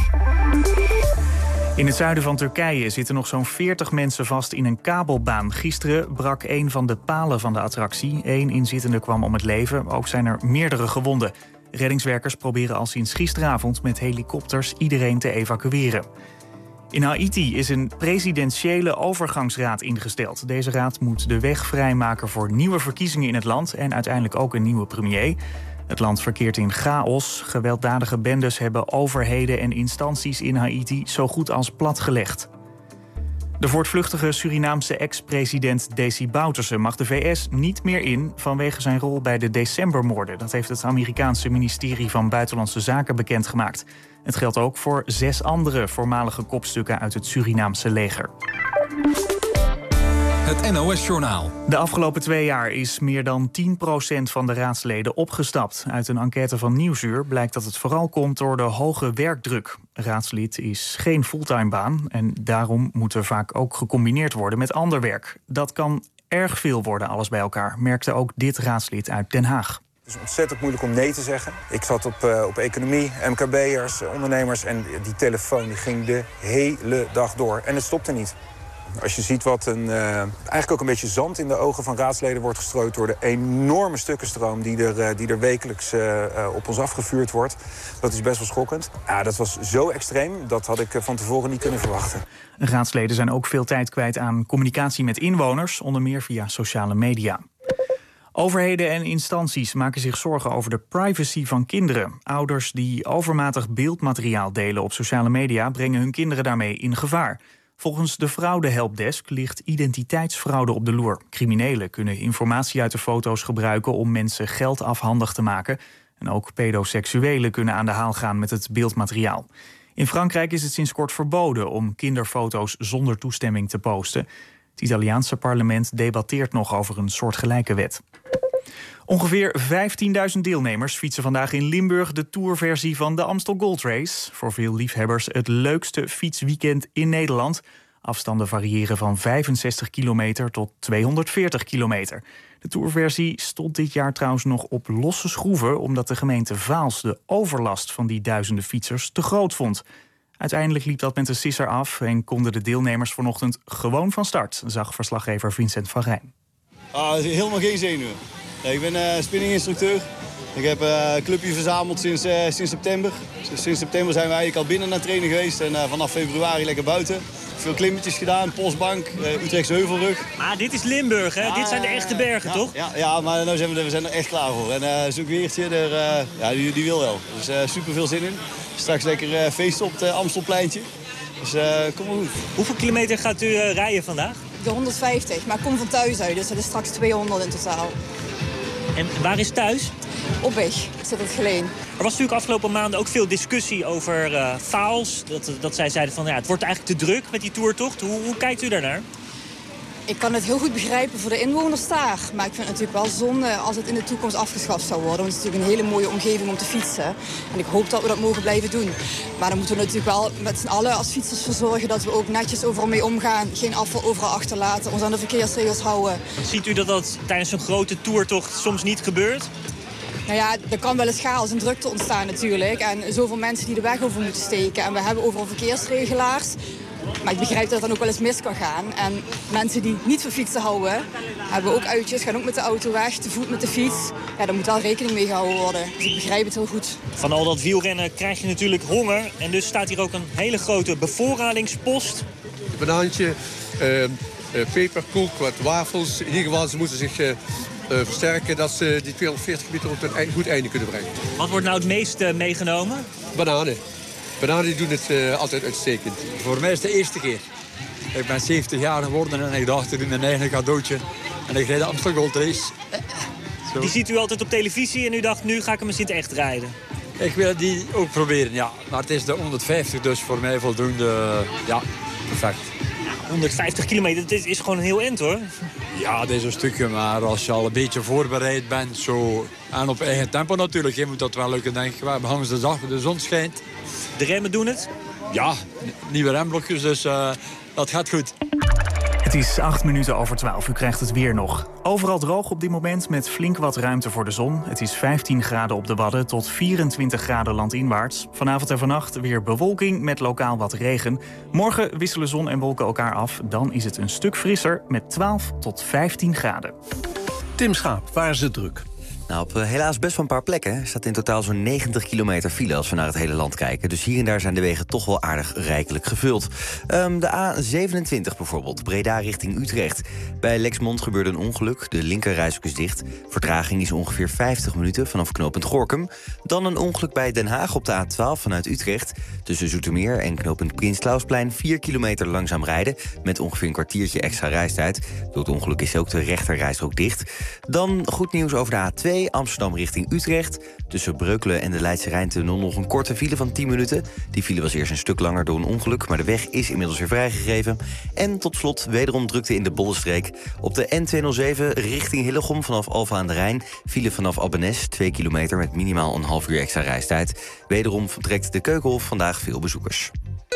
In het zuiden van Turkije zitten nog zo'n 40 mensen vast in een kabelbaan. Gisteren brak een van de palen van de attractie. 1 inzittende kwam om het leven. Ook zijn er meerdere gewonden. Reddingswerkers proberen al sinds gisteravond met helikopters iedereen te evacueren. In Haiti is een presidentiële overgangsraad ingesteld. Deze raad moet de weg vrijmaken voor nieuwe verkiezingen in het land en uiteindelijk ook een nieuwe premier. Het land verkeert in chaos. Gewelddadige bendes hebben overheden en instanties in Haiti zo goed als platgelegd. De voortvluchtige Surinaamse ex-president Desi Bouterse mag de VS niet meer in vanwege zijn rol bij de decembermoorden. Dat heeft het Amerikaanse ministerie van Buitenlandse Zaken bekendgemaakt. Het geldt ook voor 6 andere voormalige kopstukken uit het Surinaamse leger. Het NOS-journaal. De afgelopen 2 jaar is meer dan 10% van de raadsleden opgestapt. Uit een enquête van Nieuwsuur blijkt dat het vooral komt door de hoge werkdruk. Raadslid is geen fulltime baan en daarom moet er vaak ook gecombineerd worden met ander werk. Dat kan erg veel worden, alles bij elkaar, merkte ook dit raadslid uit Den Haag. Het is ontzettend moeilijk om nee te zeggen. Ik zat op economie, MKB'ers, ondernemers en die telefoon die ging de hele dag door. En het stopte niet. Als je ziet wat eigenlijk ook een beetje zand in de ogen van raadsleden wordt gestrooid door de enorme stukkenstroom die er wekelijks op ons afgevuurd wordt. Dat is best wel schokkend. Ja, dat was zo extreem, dat had ik van tevoren niet kunnen verwachten. Raadsleden zijn ook veel tijd kwijt aan communicatie met inwoners, onder meer via sociale media. Overheden en instanties maken zich zorgen over de privacy van kinderen. Ouders die overmatig beeldmateriaal delen op sociale media brengen hun kinderen daarmee in gevaar. Volgens de fraudehelpdesk ligt identiteitsfraude op de loer. Criminelen kunnen informatie uit de foto's gebruiken om mensen geld afhandig te maken. En ook pedoseksuelen kunnen aan de haal gaan met het beeldmateriaal. In Frankrijk is het sinds kort verboden om kinderfoto's zonder toestemming te posten. Het Italiaanse parlement debatteert nog over een soortgelijke wet. Ongeveer 15.000 deelnemers fietsen vandaag in Limburg de tourversie van de Amstel Gold Race. Voor veel liefhebbers het leukste fietsweekend in Nederland. Afstanden variëren van 65 kilometer tot 240 kilometer. De tourversie stond dit jaar trouwens nog op losse schroeven, omdat de gemeente Vaals de overlast van die duizenden fietsers te groot vond. Uiteindelijk liep dat met een sisser af en konden de deelnemers vanochtend gewoon van start, zag verslaggever Vincent van Rijn. Helemaal geen zenuwen. Ik ben spinninginstructeur. Ik heb een clubje verzameld sinds september. Sinds september zijn we eigenlijk al binnen aan het trainen geweest en vanaf februari lekker buiten. Veel klimmetjes gedaan, Postbank, Utrechtse Heuvelrug. Maar dit is Limburg, hè? Dit zijn de echte bergen, toch? Ja, maar nou we zijn er echt klaar voor. En zo'n weertje, die wil wel. Dus super veel zin in. Straks lekker feesten op het Amstelpleintje. Dus kom maar goed. Hoeveel kilometer gaat u rijden vandaag? De 150, maar ik kom van thuis uit, dus dat is straks 200 in totaal. En waar is thuis? Op weg, zit het Geleen. Er was natuurlijk afgelopen maanden ook veel discussie over Vaals. Dat zij zeiden van het wordt eigenlijk te druk met die toertocht. Hoe kijkt u daarnaar? Ik kan het heel goed begrijpen voor de inwoners daar. Maar ik vind het natuurlijk wel zonde als het in de toekomst afgeschaft zou worden. Want het is natuurlijk een hele mooie omgeving om te fietsen. En ik hoop dat we dat mogen blijven doen. Maar dan moeten we natuurlijk wel met z'n allen als fietsers voor zorgen dat we ook netjes overal mee omgaan. Geen afval overal achterlaten, ons aan de verkeersregels houden. Ziet u dat tijdens zo'n grote toertocht soms niet gebeurt? Nou ja, er kan wel eens chaos en drukte ontstaan natuurlijk. En zoveel mensen die de weg over moeten steken. En we hebben overal verkeersregelaars. Maar ik begrijp dat het dan ook wel eens mis kan gaan. En mensen die niet van fietsen houden, hebben ook uitjes, gaan ook met de auto weg, te voet met de fiets. Ja, daar moet wel rekening mee gehouden worden. Dus ik begrijp het heel goed. Van al dat wielrennen krijg je natuurlijk honger. En dus staat hier ook een hele grote bevoorradingspost. Een banaantje, peperkoek, wat wafels. In ieder geval, ze moeten zich versterken dat ze die 240 meter op een goed einde kunnen brengen. Wat wordt nou het meest meegenomen? Bananen. Bananen die doen het altijd uitstekend. Voor mij is het de eerste keer. Ik ben 70 jaar geworden en ik dacht, ik doe een eigen cadeautje. En ik rijd de Amstel Gold Race. Die ziet u altijd op televisie en u dacht, nu ga ik hem eens in het echt rijden. Ik wil die ook proberen, ja. Maar het is de 150, dus voor mij voldoende, ja, perfect. 150 kilometer, dit is gewoon een heel eind, hoor. Ja, dit is een stukje, maar als je al een beetje voorbereid bent, zo... En op eigen tempo natuurlijk, je moet dat wel lukken, denk ik. We hebben hangens de dag, de zon schijnt. De remmen doen het? Ja, nieuwe remblokjes, dus dat gaat goed. Het is 12:08. U krijgt het weer nog. Overal droog op dit moment met flink wat ruimte voor de zon. Het is 15 graden op de Wadden tot 24 graden landinwaarts. Vanavond en vannacht weer bewolking met lokaal wat regen. Morgen wisselen zon en wolken elkaar af. Dan is het een stuk frisser met 12 tot 15 graden. Tim Schaap, waar is het druk? Nou, op helaas best wel een paar plekken. Er staat in totaal zo'n 90 kilometer file als we naar het hele land kijken. Dus hier en daar zijn de wegen toch wel aardig rijkelijk gevuld. De A27 bijvoorbeeld, Breda richting Utrecht. Bij Lexmond gebeurde een ongeluk. De linkerrijstrook is dicht. Vertraging is ongeveer 50 minuten vanaf knooppunt Gorinchem. Dan een ongeluk bij Den Haag op de A12 vanuit Utrecht. Tussen Zoetermeer en knooppunt Prins Clausplein 4 kilometer langzaam rijden. Met ongeveer een kwartiertje extra reistijd. Door het ongeluk is ook de rechterrijstrook dicht. Dan goed nieuws over de A2. Amsterdam richting Utrecht. Tussen Breukelen en de Leidse Rijntunnel nog een korte file van 10 minuten. Die file was eerst een stuk langer door een ongeluk, maar de weg is inmiddels weer vrijgegeven. En tot slot wederom drukte in de Bollenstreek. Op de N207 richting Hillegom vanaf Alphen aan de Rijn. File vanaf Abbenes, 2 kilometer met minimaal een half uur extra reistijd. Wederom vertrekt de Keukenhof vandaag veel bezoekers.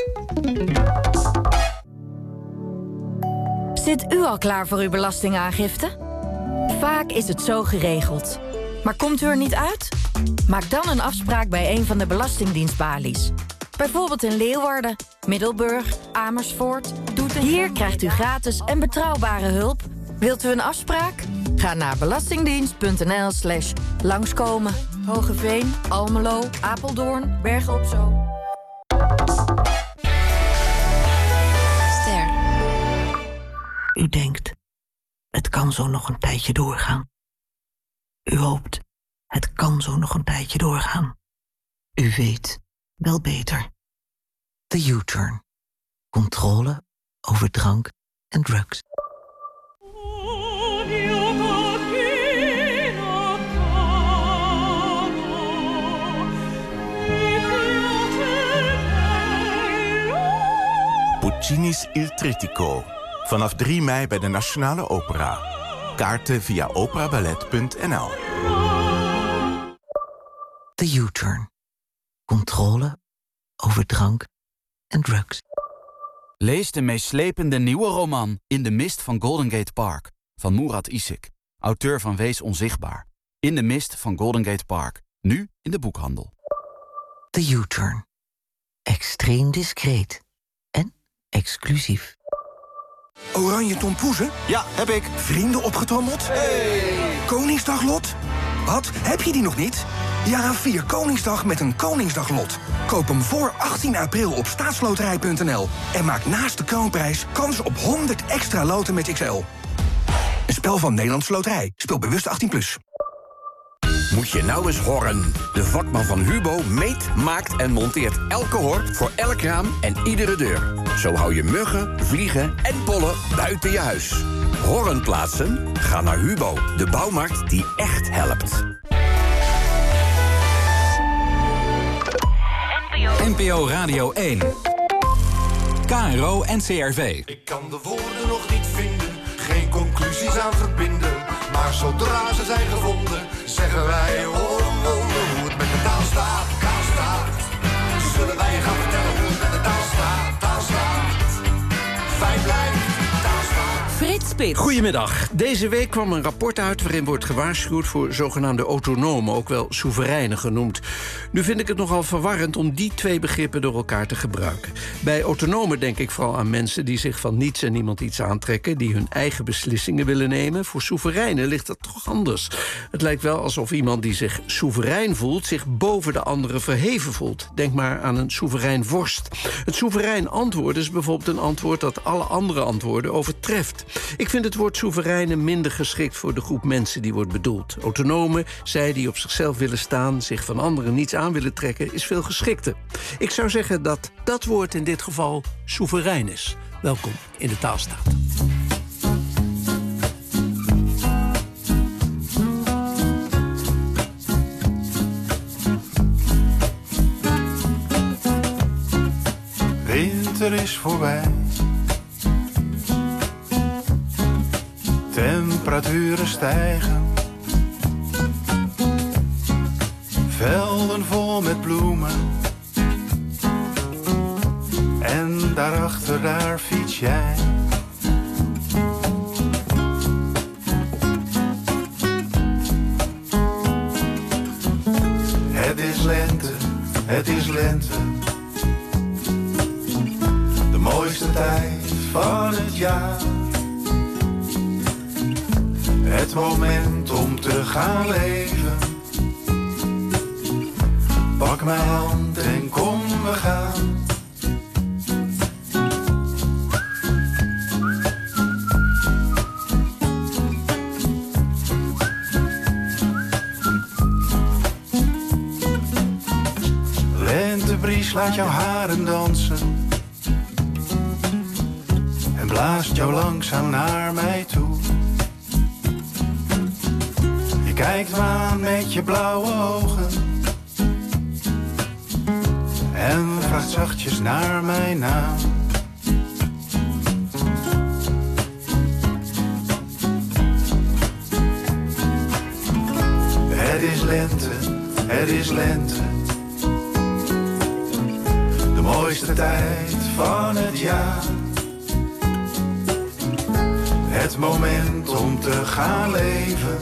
Zit u al klaar voor uw belastingaangifte? Vaak is het zo geregeld. Maar komt u er niet uit? Maak dan een afspraak bij een van de belastingdienstbalies. Bijvoorbeeld in Leeuwarden, Middelburg, Amersfoort, Doetinchem. Hier krijgt u gratis en betrouwbare hulp. Wilt u een afspraak? Ga naar belastingdienst.nl/langskomen. Hogeveen, Almelo, Apeldoorn, Bergen op Zoom. Ster. U denkt, het kan zo nog een tijdje doorgaan. U hoopt, het kan zo nog een tijdje doorgaan. U weet, wel beter. De U-turn. Controle over drank en drugs. Puccini's Il Trittico. Vanaf 3 mei bij de Nationale Opera. Kaarten via operaballet.nl. De U-turn. Controle over drank en drugs. Lees de meeslepende nieuwe roman In de mist van Golden Gate Park van Murat Isik, auteur van Wees onzichtbaar. In de mist van Golden Gate Park, nu in de boekhandel. De U-turn. Extreem discreet en exclusief. Oranje tompoezen? Ja, heb ik. Vrienden opgetrommeld? Hey. Koningsdaglot? Wat? Heb je die nog niet? Ja, 4 Koningsdag met een Koningsdaglot. Koop hem voor 18 april op staatsloterij.nl. En maak naast de kroonprijs kans op 100 extra loten met XL. Een spel van Nederlandse Loterij. Speel bewust 18+. Moet je nou eens horen. De vakman van Hubo meet, maakt en monteert elke hor voor elk raam en iedere deur. Zo hou je muggen, vliegen en pollen buiten je huis. Horren plaatsen? Ga naar Hubo, de bouwmarkt die echt helpt. NPO Radio 1. KRO NCRV. Ik kan de woorden nog niet vinden, geen conclusies aan verbinden. Maar zodra ze zijn gevonden, zeggen wij wonder hoe het met de taal staat, Zullen wij je gaan vertellen hoe het met de taal staat, Fijn blijft, taal staat. Frits Spits. Goedemiddag. Deze week kwam een rapport uit waarin wordt gewaarschuwd voor zogenaamde autonomen, ook wel soevereinen genoemd. Nu vind ik het nogal verwarrend om die 2 begrippen door elkaar te gebruiken. Bij autonomen denk ik vooral aan mensen die zich van niets en niemand iets aantrekken, die hun eigen beslissingen willen nemen. Voor soevereinen ligt dat toch anders. Het lijkt wel alsof iemand die zich soeverein voelt zich boven de anderen verheven voelt. Denk maar aan een soeverein vorst. Het soeverein antwoord is bijvoorbeeld een antwoord dat alle andere antwoorden overtreft. Ik vind het woord soevereinen minder geschikt voor de groep mensen die wordt bedoeld. Autonomen, zij die op zichzelf willen staan, zich van anderen niets aan willen trekken, is veel geschikter. Ik zou zeggen dat dat woord in dit geval soeverein is. Welkom in de Taalstaat. Winter is voorbij. Temperaturen stijgen. Velden vol met bloemen. En daarachter, daar fiets jij. Het is lente, het is lente. De mooiste tijd van het jaar. Het moment om te gaan leven. Pak mijn hand en kom, we gaan. Lentebries laat jouw haren dansen. En blaast jou langzaam naar mij toe. Je kijkt me aan met je blauwe ogen. En vraagt zachtjes naar mijn naam. Het is lente, het is lente. De mooiste tijd van het jaar. Het moment om te gaan leven.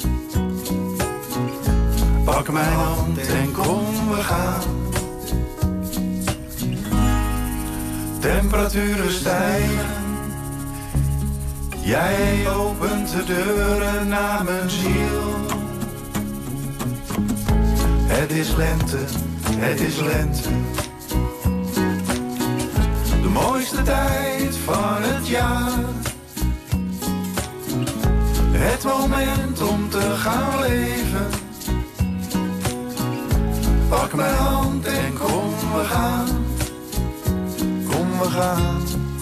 Pak mijn hand en kom, we gaan. Temperaturen stijgen. Jij opent de deuren naar mijn ziel. Het is lente, het is lente. De mooiste tijd van het jaar. Het moment om te gaan leven. Pak mijn hand en kom we gaan. Kom we gaan.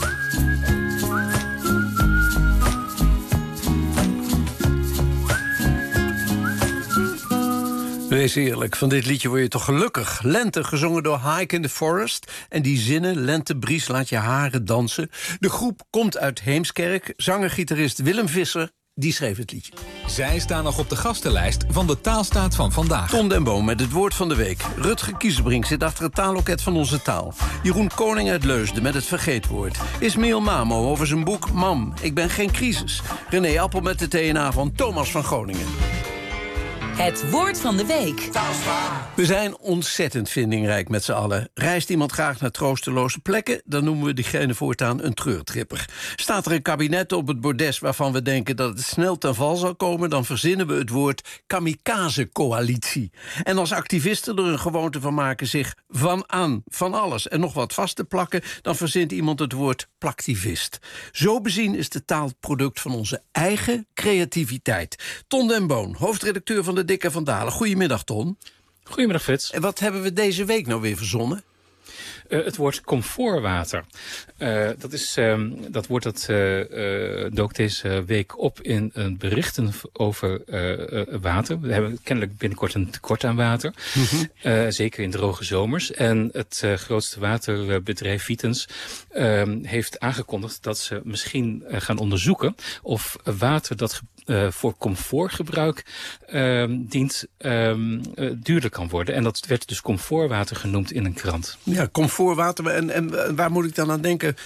Wees eerlijk, van dit liedje word je toch gelukkig. Lente, gezongen door Hike in the Forest. En die zinnen, lentebries, laat je haren dansen. De groep komt uit Heemskerk. Zanger-gitarist Willem Visser, die schreef het liedje. Zij staan nog op de gastenlijst van de Taalstaat van vandaag. Ton den Boom met het woord van de week. Rutger Kiezenbrink zit achter het taalloket van onze taal. Jeroen Koning uit Leusden met het vergeetwoord. Ismail Mamo over zijn boek Mam, ik ben geen crisis. René Appel met de TNA van Thomas van Groningen. Het woord van de week. We zijn ontzettend vindingrijk met z'n allen. Reist iemand graag naar troosteloze plekken, dan noemen we diegene voortaan een treurtripper. Staat er een kabinet op het bordes waarvan we denken dat het snel ten val zal komen, dan verzinnen we het woord kamikaze-coalitie. En als activisten er een gewoonte van maken zich van alles en nog wat vast te plakken, dan verzint iemand het woord plaktivist. Zo bezien is de taal het product van onze eigen creativiteit. Ton den Boon, hoofdredacteur van de Dikke van Dalen. Goedemiddag, Ton. Goedemiddag, Frits. En wat hebben we deze week nou weer verzonnen? Het woord comfortwater. Dat woord dat dook deze week op in berichten over water. We hebben kennelijk binnenkort een tekort aan water. Zeker in droge zomers. En het grootste waterbedrijf Vitens heeft aangekondigd dat ze misschien gaan onderzoeken of water dat voor comfortgebruik dient duurder kan worden. En dat werd dus comfortwater genoemd in een krant. Ja, comfortwater. En waar moet ik dan aan denken?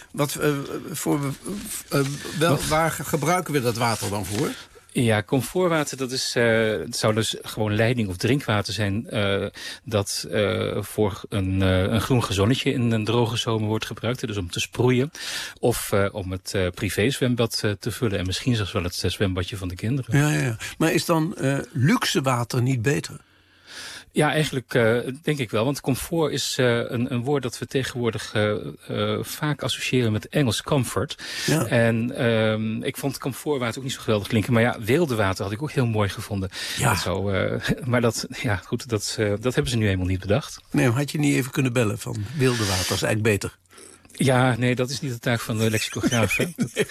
Waar gebruiken we dat water dan voor? Ja, comfortwater, dat is, het zou dus gewoon leiding- of drinkwater zijn dat voor een groen gezonnetje in een droge zomer wordt gebruikt. Dus om te sproeien of om het privézwembad te vullen. En misschien zelfs wel het zwembadje van de kinderen. Ja. Maar is dan luxe water niet beter? Ja, eigenlijk denk ik wel. Want comfort is een woord dat we tegenwoordig vaak associëren met Engels comfort. Ja. En ik vond comfortwater ook niet zo geweldig klinken. Maar ja, wilde water had ik ook heel mooi gevonden. Ja. Maar dat hebben ze nu eenmaal niet bedacht. Nee, had je niet even kunnen bellen van wilde water? Dat is eigenlijk beter. Ja, nee, dat is niet de taak van de lexicograaf.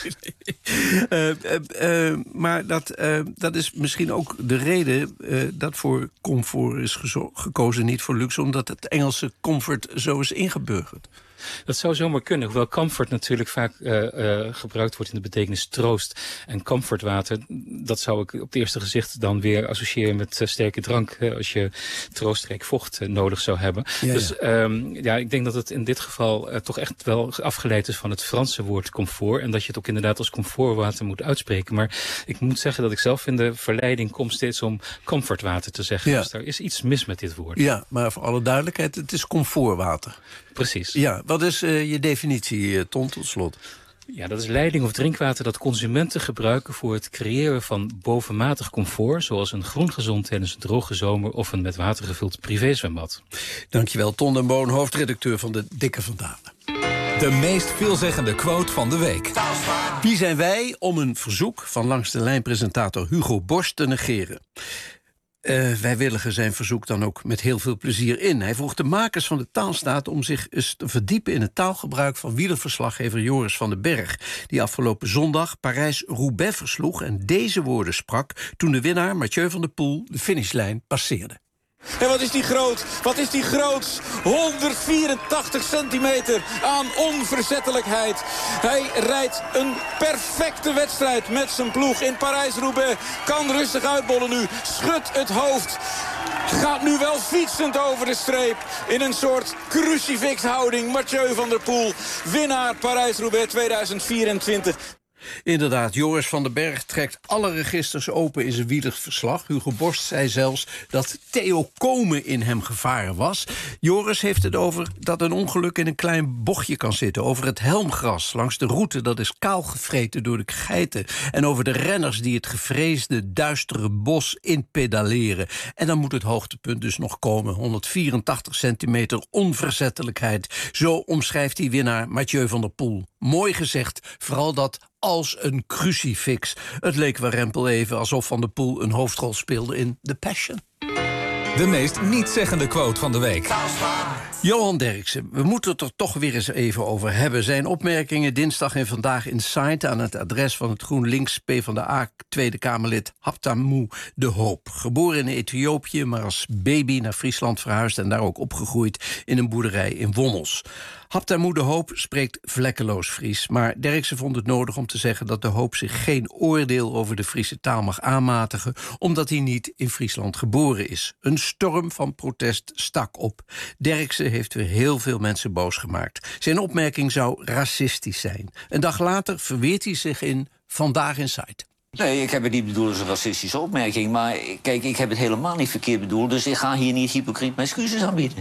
Maar dat is misschien ook de reden dat voor comfort is gekozen, niet voor luxe, omdat het Engelse comfort zo is ingeburgerd. Dat zou zomaar kunnen. Hoewel comfort natuurlijk vaak gebruikt wordt in de betekenis troost. En comfortwater, dat zou ik op het eerste gezicht dan weer associëren met sterke drank. Als je troostrijk vocht nodig zou hebben. Ja, dus ik denk dat het in dit geval toch echt wel afgeleid is van het Franse woord comfort. En dat je het ook inderdaad als comfortwater moet uitspreken. Maar ik moet zeggen dat ik zelf in de verleiding kom steeds om comfortwater te zeggen. Ja. Dus er is iets mis met dit woord. Ja, maar voor alle duidelijkheid, het is comfortwater. Precies. Ja, wat is je definitie, Ton, tot slot? Ja, dat is leiding of drinkwater dat consumenten gebruiken voor het creëren van bovenmatig comfort, zoals een groen gezond tijdens een droge zomer of een met water gevuld privézwembad. Dankjewel, Ton den Boon, hoofdredacteur van de Dikke van Dalen. De meest veelzeggende quote van de week. Wie zijn wij om een verzoek van langs de lijnpresentator Hugo Borst te negeren? Wij willigen zijn verzoek dan ook met heel veel plezier in. Hij vroeg de makers van de Taalstaat om zich eens te verdiepen in het taalgebruik van wielerverslaggever Joris van den Berg, die afgelopen zondag Parijs-Roubaix versloeg en deze woorden sprak toen de winnaar Mathieu van der Poel de finishlijn passeerde. En wat is die groot? Wat is die groot? 184 centimeter aan onverzettelijkheid. Hij rijdt een perfecte wedstrijd met zijn ploeg in Parijs-Roubaix. Kan rustig uitbollen nu. Schudt het hoofd. Gaat nu wel fietsend over de streep. In een soort crucifixhouding. Mathieu van der Poel. Winnaar Parijs-Roubaix 2024. Inderdaad, Joris van den Berg trekt alle registers open in zijn wielerverslag. Hugo Borst zei zelfs dat Theo Komen in hem gevaren was. Joris heeft het over dat een ongeluk in een klein bochtje kan zitten. Over het helmgras langs de route dat is kaalgevreten door de geiten. En over de renners die het gevreesde duistere bos inpedaleren. En dan moet het hoogtepunt dus nog komen. 184 centimeter onverzettelijkheid. Zo omschrijft die winnaar Mathieu van der Poel. Mooi gezegd, vooral dat als een crucifix. Het leek Warempel even alsof Van der Poel een hoofdrol speelde in The Passion. De meest nietszeggende quote van de week. Johan Derksen, we moeten het er toch weer eens even over hebben. Zijn opmerkingen dinsdag en vandaag in Site aan het adres van het GroenLinks PvdA Tweede Kamerlid Habtamou de Hoop. Geboren in Ethiopië, maar als baby naar Friesland verhuisd en daar ook opgegroeid in een boerderij in Wommels. Habtamou de Hoop spreekt vlekkeloos Fries, maar Derksen vond het nodig om te zeggen dat de Hoop zich geen oordeel over de Friese taal mag aanmatigen, omdat hij niet in Friesland geboren is. Een storm van protest stak op. Derksen heeft weer heel veel mensen boos gemaakt. Zijn opmerking zou racistisch zijn. Een dag later verweert hij zich in Vandaag in Site. Nee, ik heb het niet bedoeld als een racistische opmerking. Maar kijk, ik heb het helemaal niet verkeerd bedoeld. Dus ik ga hier niet hypocriet mijn excuses aanbieden.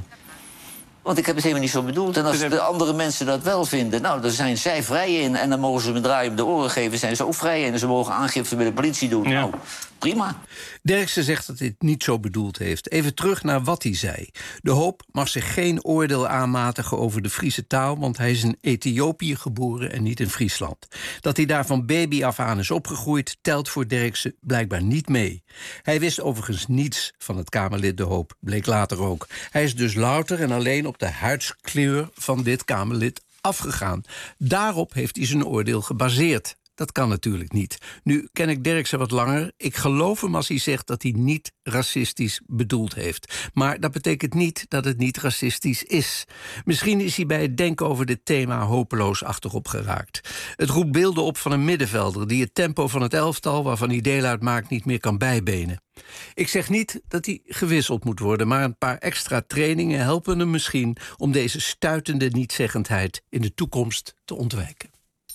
Want ik heb het helemaal niet zo bedoeld. En als de andere mensen dat wel vinden, nou, dan zijn zij vrij in. En dan mogen ze me draaien op de oren geven, zijn ze ook vrij in. En ze mogen aangifte bij de politie doen. Ja. Nou, prima. Derksen zegt dat hij het niet zo bedoeld heeft. Even terug naar wat hij zei. De Hoop mag zich geen oordeel aanmatigen over de Friese taal, want hij is in Ethiopië geboren en niet in Friesland. Dat hij daar van baby af aan is opgegroeid, telt voor Derksen blijkbaar niet mee. Hij wist overigens niets van het Kamerlid De Hoop, bleek later ook. Hij is dus louter en alleen op de huidskleur van dit Kamerlid afgegaan. Daarop heeft hij zijn oordeel gebaseerd. Dat kan natuurlijk niet. Nu ken ik Derksen wat langer. Ik geloof hem als hij zegt dat hij niet racistisch bedoeld heeft. Maar dat betekent niet dat het niet racistisch is. Misschien is hij bij het denken over dit thema hopeloos achterop geraakt. Het roept beelden op van een middenvelder die het tempo van het elftal, waarvan hij deel uitmaakt, niet meer kan bijbenen. Ik zeg niet dat hij gewisseld moet worden, maar een paar extra trainingen helpen hem misschien om deze stuitende nietzeggendheid in de toekomst te ontwijken.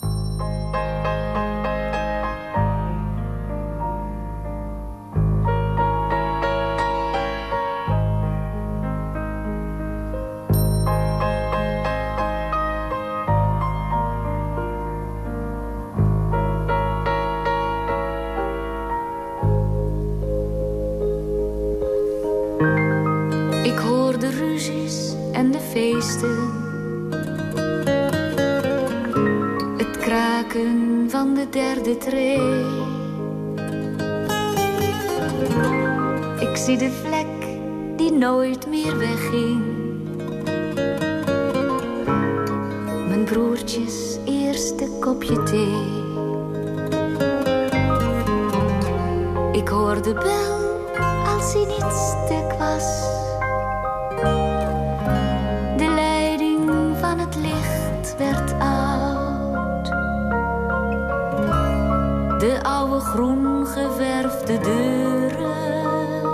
Ik hoor de ruzies en de feesten, het kraken van de derde tree. Ik zie de vlek die nooit meer wegging, mijn broertjes eerste kopje thee. Ik hoor de bel als hij niet stuk was. De leiding van het licht werd oud. De oude groen geverfde deuren.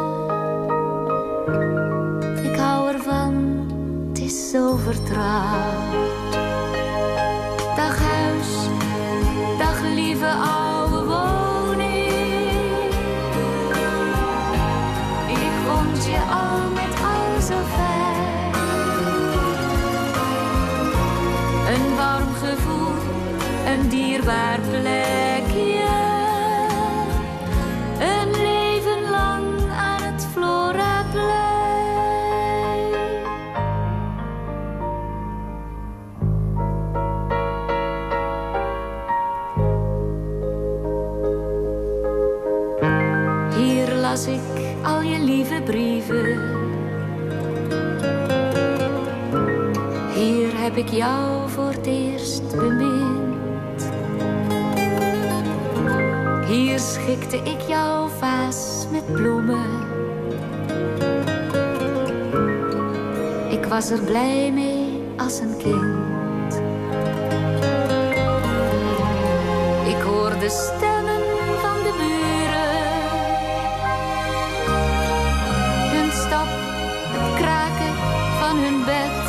Ik hou ervan, het is zo vertrouwd. Dag huis, dag lieve oude woning. Ik vond je al met al zo fijn. Een warm gevoel, een dierbaar plekje. Een leven lang aan het Floraplein. Hier las ik al je lieve brieven. Hier heb ik jou voor het eerst bemind. Hier schikte ik jouw vaas met bloemen. Ik was er blij mee als een kind. Ik hoorde stemmen van de buren. Hun stap, het kraken van hun bed.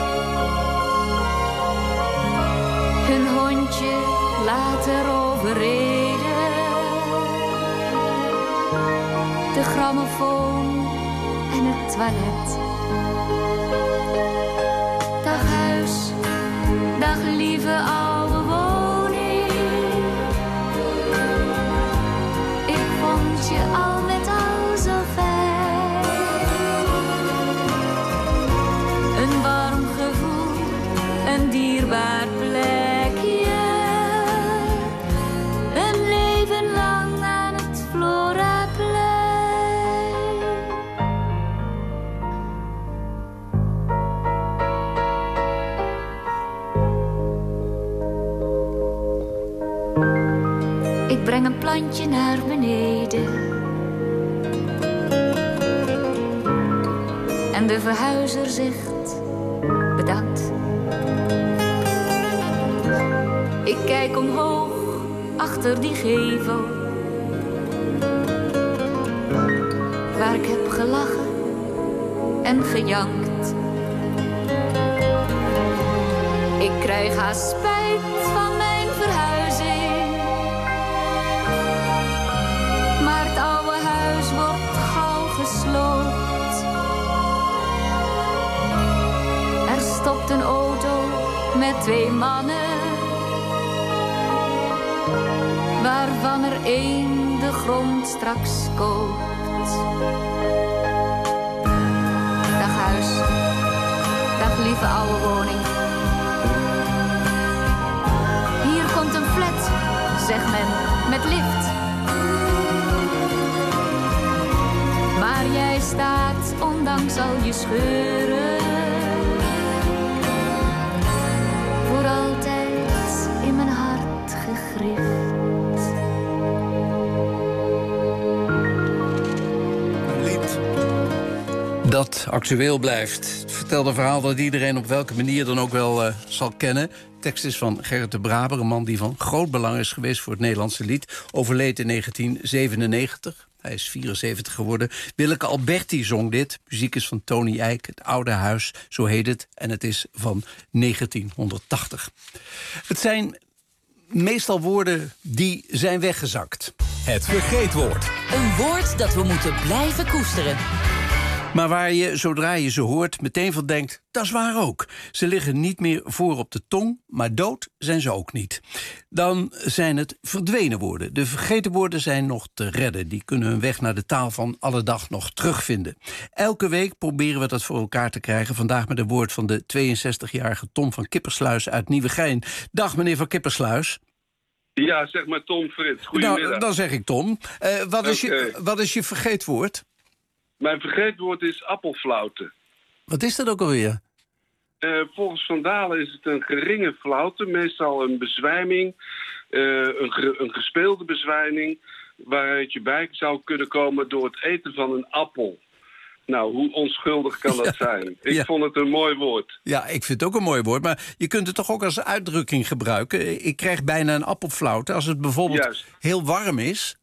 Hun hondje later overreden. De grammofoon en het toilet. Dag huis, dag lieve oude woning. Ik vond je al met al zo fijn. Een warm gevoel, een dierbaar plekje. Ik breng een plantje naar beneden. En de verhuizer zegt bedankt. Ik kijk omhoog achter die gevel, waar ik heb gelachen en gejankt. Ik krijg haast spijt van mijn verhuizing, maar het oude huis wordt gauw gesloopt. Er stopt een auto met 2 mannen, waarvan er 1 de grond straks koopt. Dag huis, dag lieve oude woning. Hier komt een flat, zegt men, met lift. Maar jij staat, ondanks al je scheuren, voor altijd in mijn hart gegrift. Dat actueel blijft. Het vertelt een verhaal dat iedereen op welke manier dan ook wel zal kennen. De tekst is van Gerrit de Braber, een man die van groot belang is geweest voor het Nederlandse lied. Overleed in 1997. Hij is 74 geworden. Willeke Alberti zong dit. Muziek is van Tony Eijk, Het Oude Huis, zo heet het. En het is van 1980. Het zijn meestal woorden die zijn weggezakt. Het vergeetwoord. Een woord dat we moeten blijven koesteren. Maar waar je, zodra je ze hoort, meteen van denkt, dat is waar ook. Ze liggen niet meer voor op de tong, maar dood zijn ze ook niet. Dan zijn het verdwenen woorden. De vergeten woorden zijn nog te redden. Die kunnen hun weg naar de taal van alle dag nog terugvinden. Elke week proberen we dat voor elkaar te krijgen. Vandaag met een woord van de 62-jarige Tom van Kippersluis uit Nieuwegein. Dag, meneer van Kippersluis. Ja, zeg maar Tom Frits. Goedemiddag. Nou, dan zeg ik Tom. Wat is je vergeetwoord? Mijn vergeetwoord is appelflauten. Wat is dat ook alweer? Volgens Van Dalen is het een geringe flauwte, meestal een bezwijming, een gespeelde bezwijming, waaruit je bij zou kunnen komen door het eten van een appel. Nou, hoe onschuldig kan dat zijn? Ik vond het een mooi woord. Ja, ik vind het ook een mooi woord, maar je kunt het toch ook als uitdrukking gebruiken? Ik krijg bijna een appelflaute als het bijvoorbeeld heel warm is.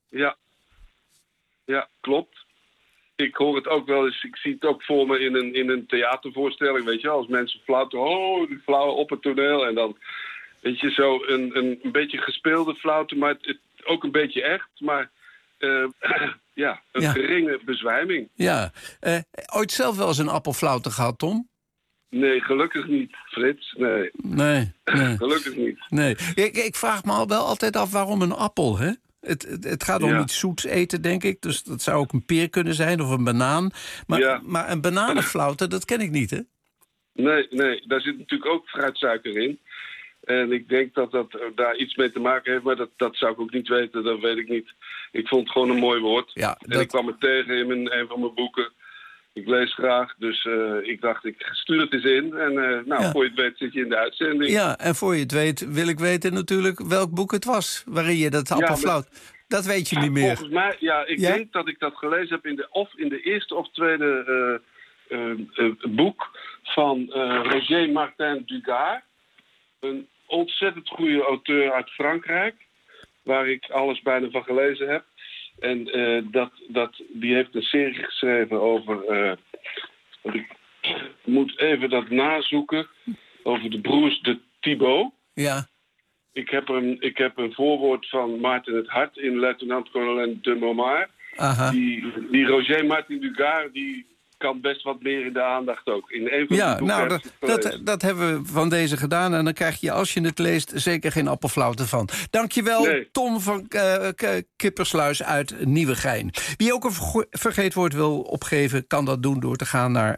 Ja, klopt. Ik hoor het ook wel eens, ik zie het ook voor me in een theatervoorstelling, weet je, als mensen flauten, die flauwen op het toneel. En dan, weet je, zo een beetje gespeelde flauten, maar het ook een beetje echt, maar een geringe bezwijming. Ja. Ooit zelf wel eens een appelflaute gehad, Tom? Nee, gelukkig niet, Frits. Nee. Gelukkig niet. Nee. Ik vraag me al wel altijd af waarom een appel, hè? Het gaat om iets zoets eten, denk ik. Dus dat zou ook een peer kunnen zijn of een banaan. Maar een bananenflaute, dat ken ik niet, hè? Nee, daar zit natuurlijk ook fruitsuiker in. En ik denk dat dat daar iets mee te maken heeft. Maar dat zou ik ook niet weten, dat weet ik niet. Ik vond het gewoon een mooi woord. Ja, en ik kwam het tegen in een van mijn boeken. Ik lees graag, dus ik dacht, ik stuur het eens in. En voor je het weet zit je in de uitzending. Ja, en voor je het weet wil ik weten natuurlijk welk boek het was waarin je dat appelflaut... Dat weet je niet meer. Volgens mij, ik denk dat ik dat gelezen heb in de eerste of tweede boek van Roger Martin Dugard. Een ontzettend goede auteur uit Frankrijk, waar ik alles bijna van gelezen heb. En die heeft een serie geschreven over... ik moet even dat nazoeken. Over de broers de Thibault. Ja. Ik heb een voorwoord van Maarten het Hart in Luitenant-kolonel de Momar. Die Roger Martin Dugard, die kan best wat meer in de aandacht ook. In een van dat hebben we van deze gedaan. En dan krijg je, als je het leest, zeker geen appelflauten van. Dankjewel, Tom van Kippersluis uit Nieuwegein. Wie ook een vergeetwoord wil opgeven, kan dat doen door te gaan naar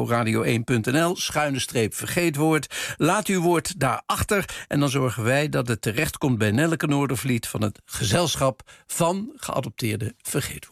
nporadio1.nl/vergeetwoord. Laat uw woord daarachter en dan zorgen wij dat het terechtkomt bij Nelleke Noordervliet van het gezelschap van geadopteerde vergeetwoorden.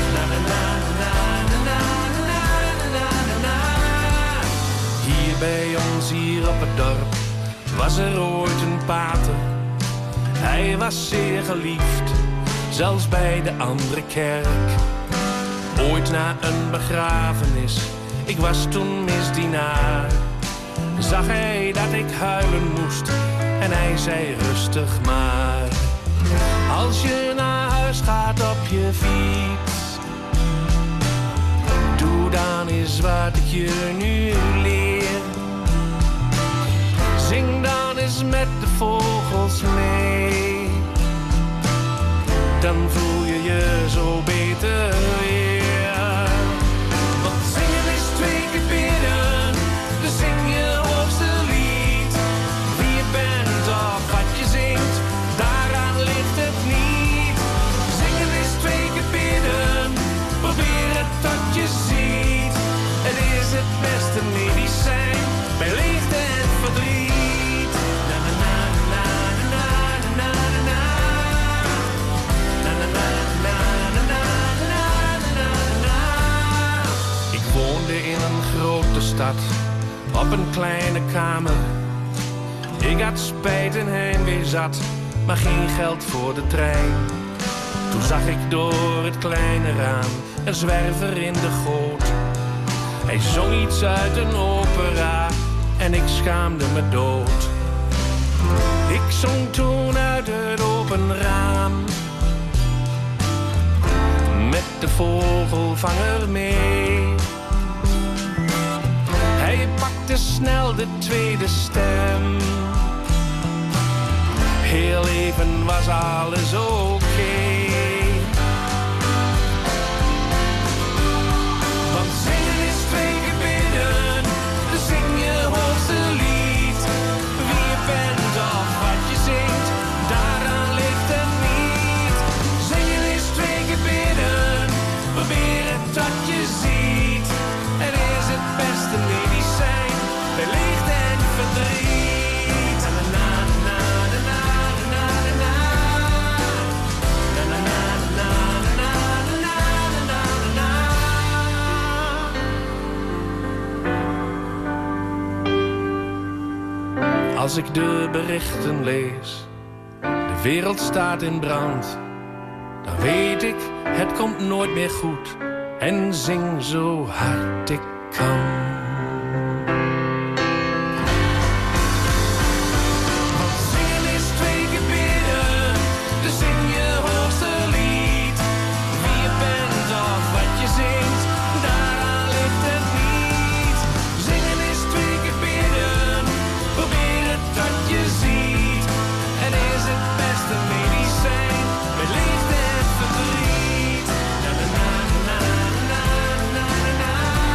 Bij bij ons hier op het dorp was er ooit een pater. Hij was zeer geliefd, zelfs bij de andere kerk. Ooit na een begrafenis, ik was toen misdienaar, zag hij dat ik huilen moest en hij zei rustig maar. Als je naar huis gaat op je fiets, doe dan eens wat ik je nu leer. Zing dan eens met de vogels mee, dan voel je je zo beter weer. Want zingen is 2 keer bidden, dus zing je hoogste lied. Wie je bent of wat je zingt, daaraan ligt het niet. Zingen is 2 keer bidden, probeer het tot je ziet. Het is het beste medicijn bij leegte en verdriet. In een grote stad, op een kleine kamer. Ik had spijt en heimwee zat, maar geen geld voor de trein. Toen zag ik door het kleine raam een zwerver in de goot. Hij zong iets uit een opera en ik schaamde me dood. Ik zong toen uit het open raam, met de vogelvanger mee. Hij pakte snel de tweede stem. Heel even was alles oké. Want zingen is 2 keer bidden, dus zing je hoogste lied. Wie je bent of wat je zingt, daaraan ligt het niet. Zingen is 2 keer bidden, probeer het tot je ziet. Het is het beste medicijn bij leegte en verdriet. Als ik de berichten lees, de wereld staat in brand, dan weet ik, het komt nooit meer goed. En zing zo hard ik kan. Want zingen is 2 keer bidden, dus zing je hoogste lied. Wie je bent of wat je zingt, daaraan ligt het niet. Zingen is 2 keer bidden, probeer het tot je ziet. Het is het beste medicijn bij leegte en verdriet. Na na na na na na na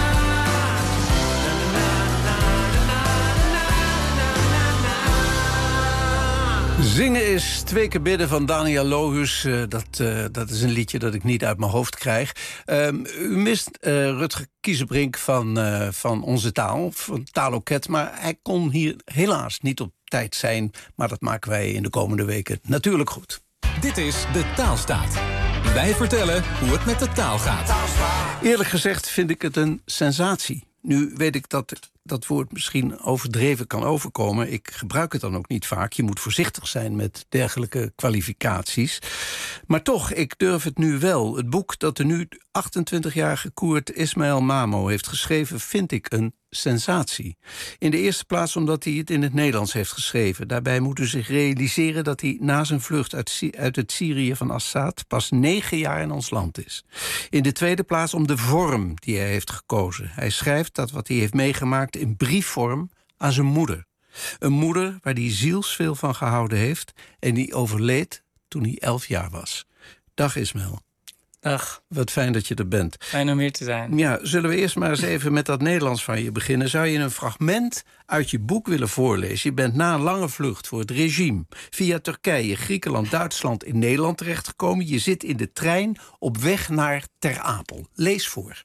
na. Zingen is 2 keer bidden van Daniel Lohus. Dat is een liedje dat ik niet uit mijn hoofd krijg. U mist Rutger Kiezenbrink van Onze Taal, van Taaloket. Maar hij kon hier helaas niet op tijd zijn. Maar dat maken wij in de komende weken natuurlijk goed. Dit is De Taalstaat. Wij vertellen hoe het met de taal gaat. Eerlijk gezegd vind ik het een sensatie. Nu weet ik dat dat woord misschien overdreven kan overkomen. Ik gebruik het dan ook niet vaak. Je moet voorzichtig zijn met dergelijke kwalificaties. Maar toch, ik durf het nu wel. Het boek dat de nu 28-jarige Koert Ismaël Mamo heeft geschreven, vind ik een sensatie. In de eerste plaats omdat hij het in het Nederlands heeft geschreven. Daarbij moet u zich realiseren dat hij na zijn vlucht uit het Syrië van Assad pas 9 jaar in ons land is. In de tweede plaats om de vorm die hij heeft gekozen. Hij schrijft dat wat hij heeft meegemaakt in briefvorm aan zijn moeder. Een moeder waar hij zielsveel van gehouden heeft en die overleed toen hij 11 jaar was. Dag Ismaël. Dag. Wat fijn dat je er bent. Fijn om hier te zijn. Ja, zullen we eerst maar eens even met dat Nederlands van je beginnen? Zou je een fragment uit je boek willen voorlezen? Je bent na een lange vlucht voor het regime via Turkije, Griekenland, Duitsland in Nederland terechtgekomen. Je zit in de trein op weg naar Ter Apel. Lees voor.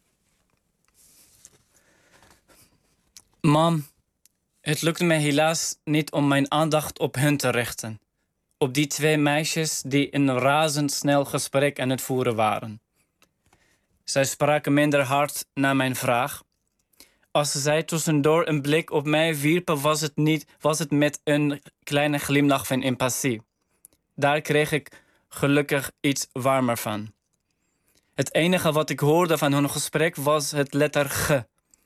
Mam, het lukte me helaas niet om mijn aandacht op hen te richten. Op die 2 meisjes die in een razendsnel gesprek aan het voeren waren. Zij spraken minder hard na mijn vraag. Als zij tussendoor een blik op mij wierpen, was het met een kleine glimlach van empathie. Daar kreeg ik gelukkig iets warmer van. Het enige wat ik hoorde van hun gesprek was het letter G.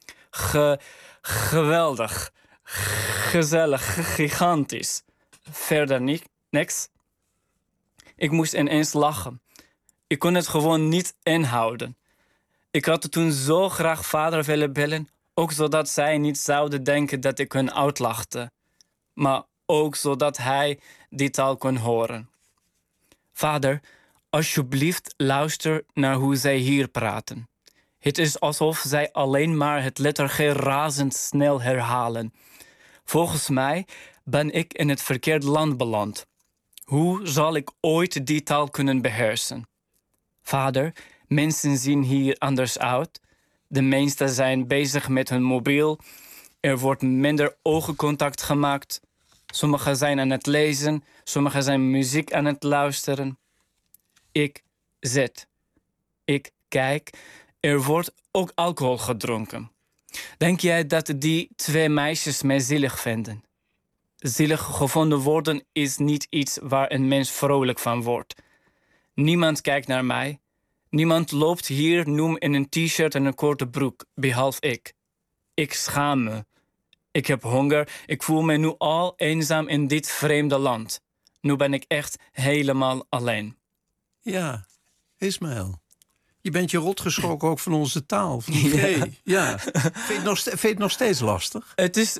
Geweldig. Gezellig. Gigantisch. Verder niks. Ik moest ineens lachen. Ik kon het gewoon niet inhouden. Ik had toen zo graag vader willen bellen, ook zodat zij niet zouden denken dat ik hun uitlachte. Maar ook zodat hij die taal kon horen. Vader, alsjeblieft luister naar hoe zij hier praten. Het is alsof zij alleen maar het letter G razendsnel herhalen. Volgens mij ben ik in het verkeerde land beland. Hoe zal ik ooit die taal kunnen beheersen? Vader, mensen zien hier anders uit. De meesten zijn bezig met hun mobiel. Er wordt minder ogencontact gemaakt. Sommigen zijn aan het lezen. Sommigen zijn muziek aan het luisteren. Ik zit. Ik kijk. Er wordt ook alcohol gedronken. Denk jij dat die 2 meisjes mij zielig vinden? Zielig gevonden worden is niet iets waar een mens vrolijk van wordt. Niemand kijkt naar mij. Niemand loopt hier noem in een t-shirt en een korte broek, behalve ik. Ik schaam me. Ik heb honger. Ik voel me nu al eenzaam in dit vreemde land. Nu ben ik echt helemaal alleen. Ja, Ismaël. Je bent je rotgeschrokken ook van onze taal. Van ja. Vind je het nog steeds lastig?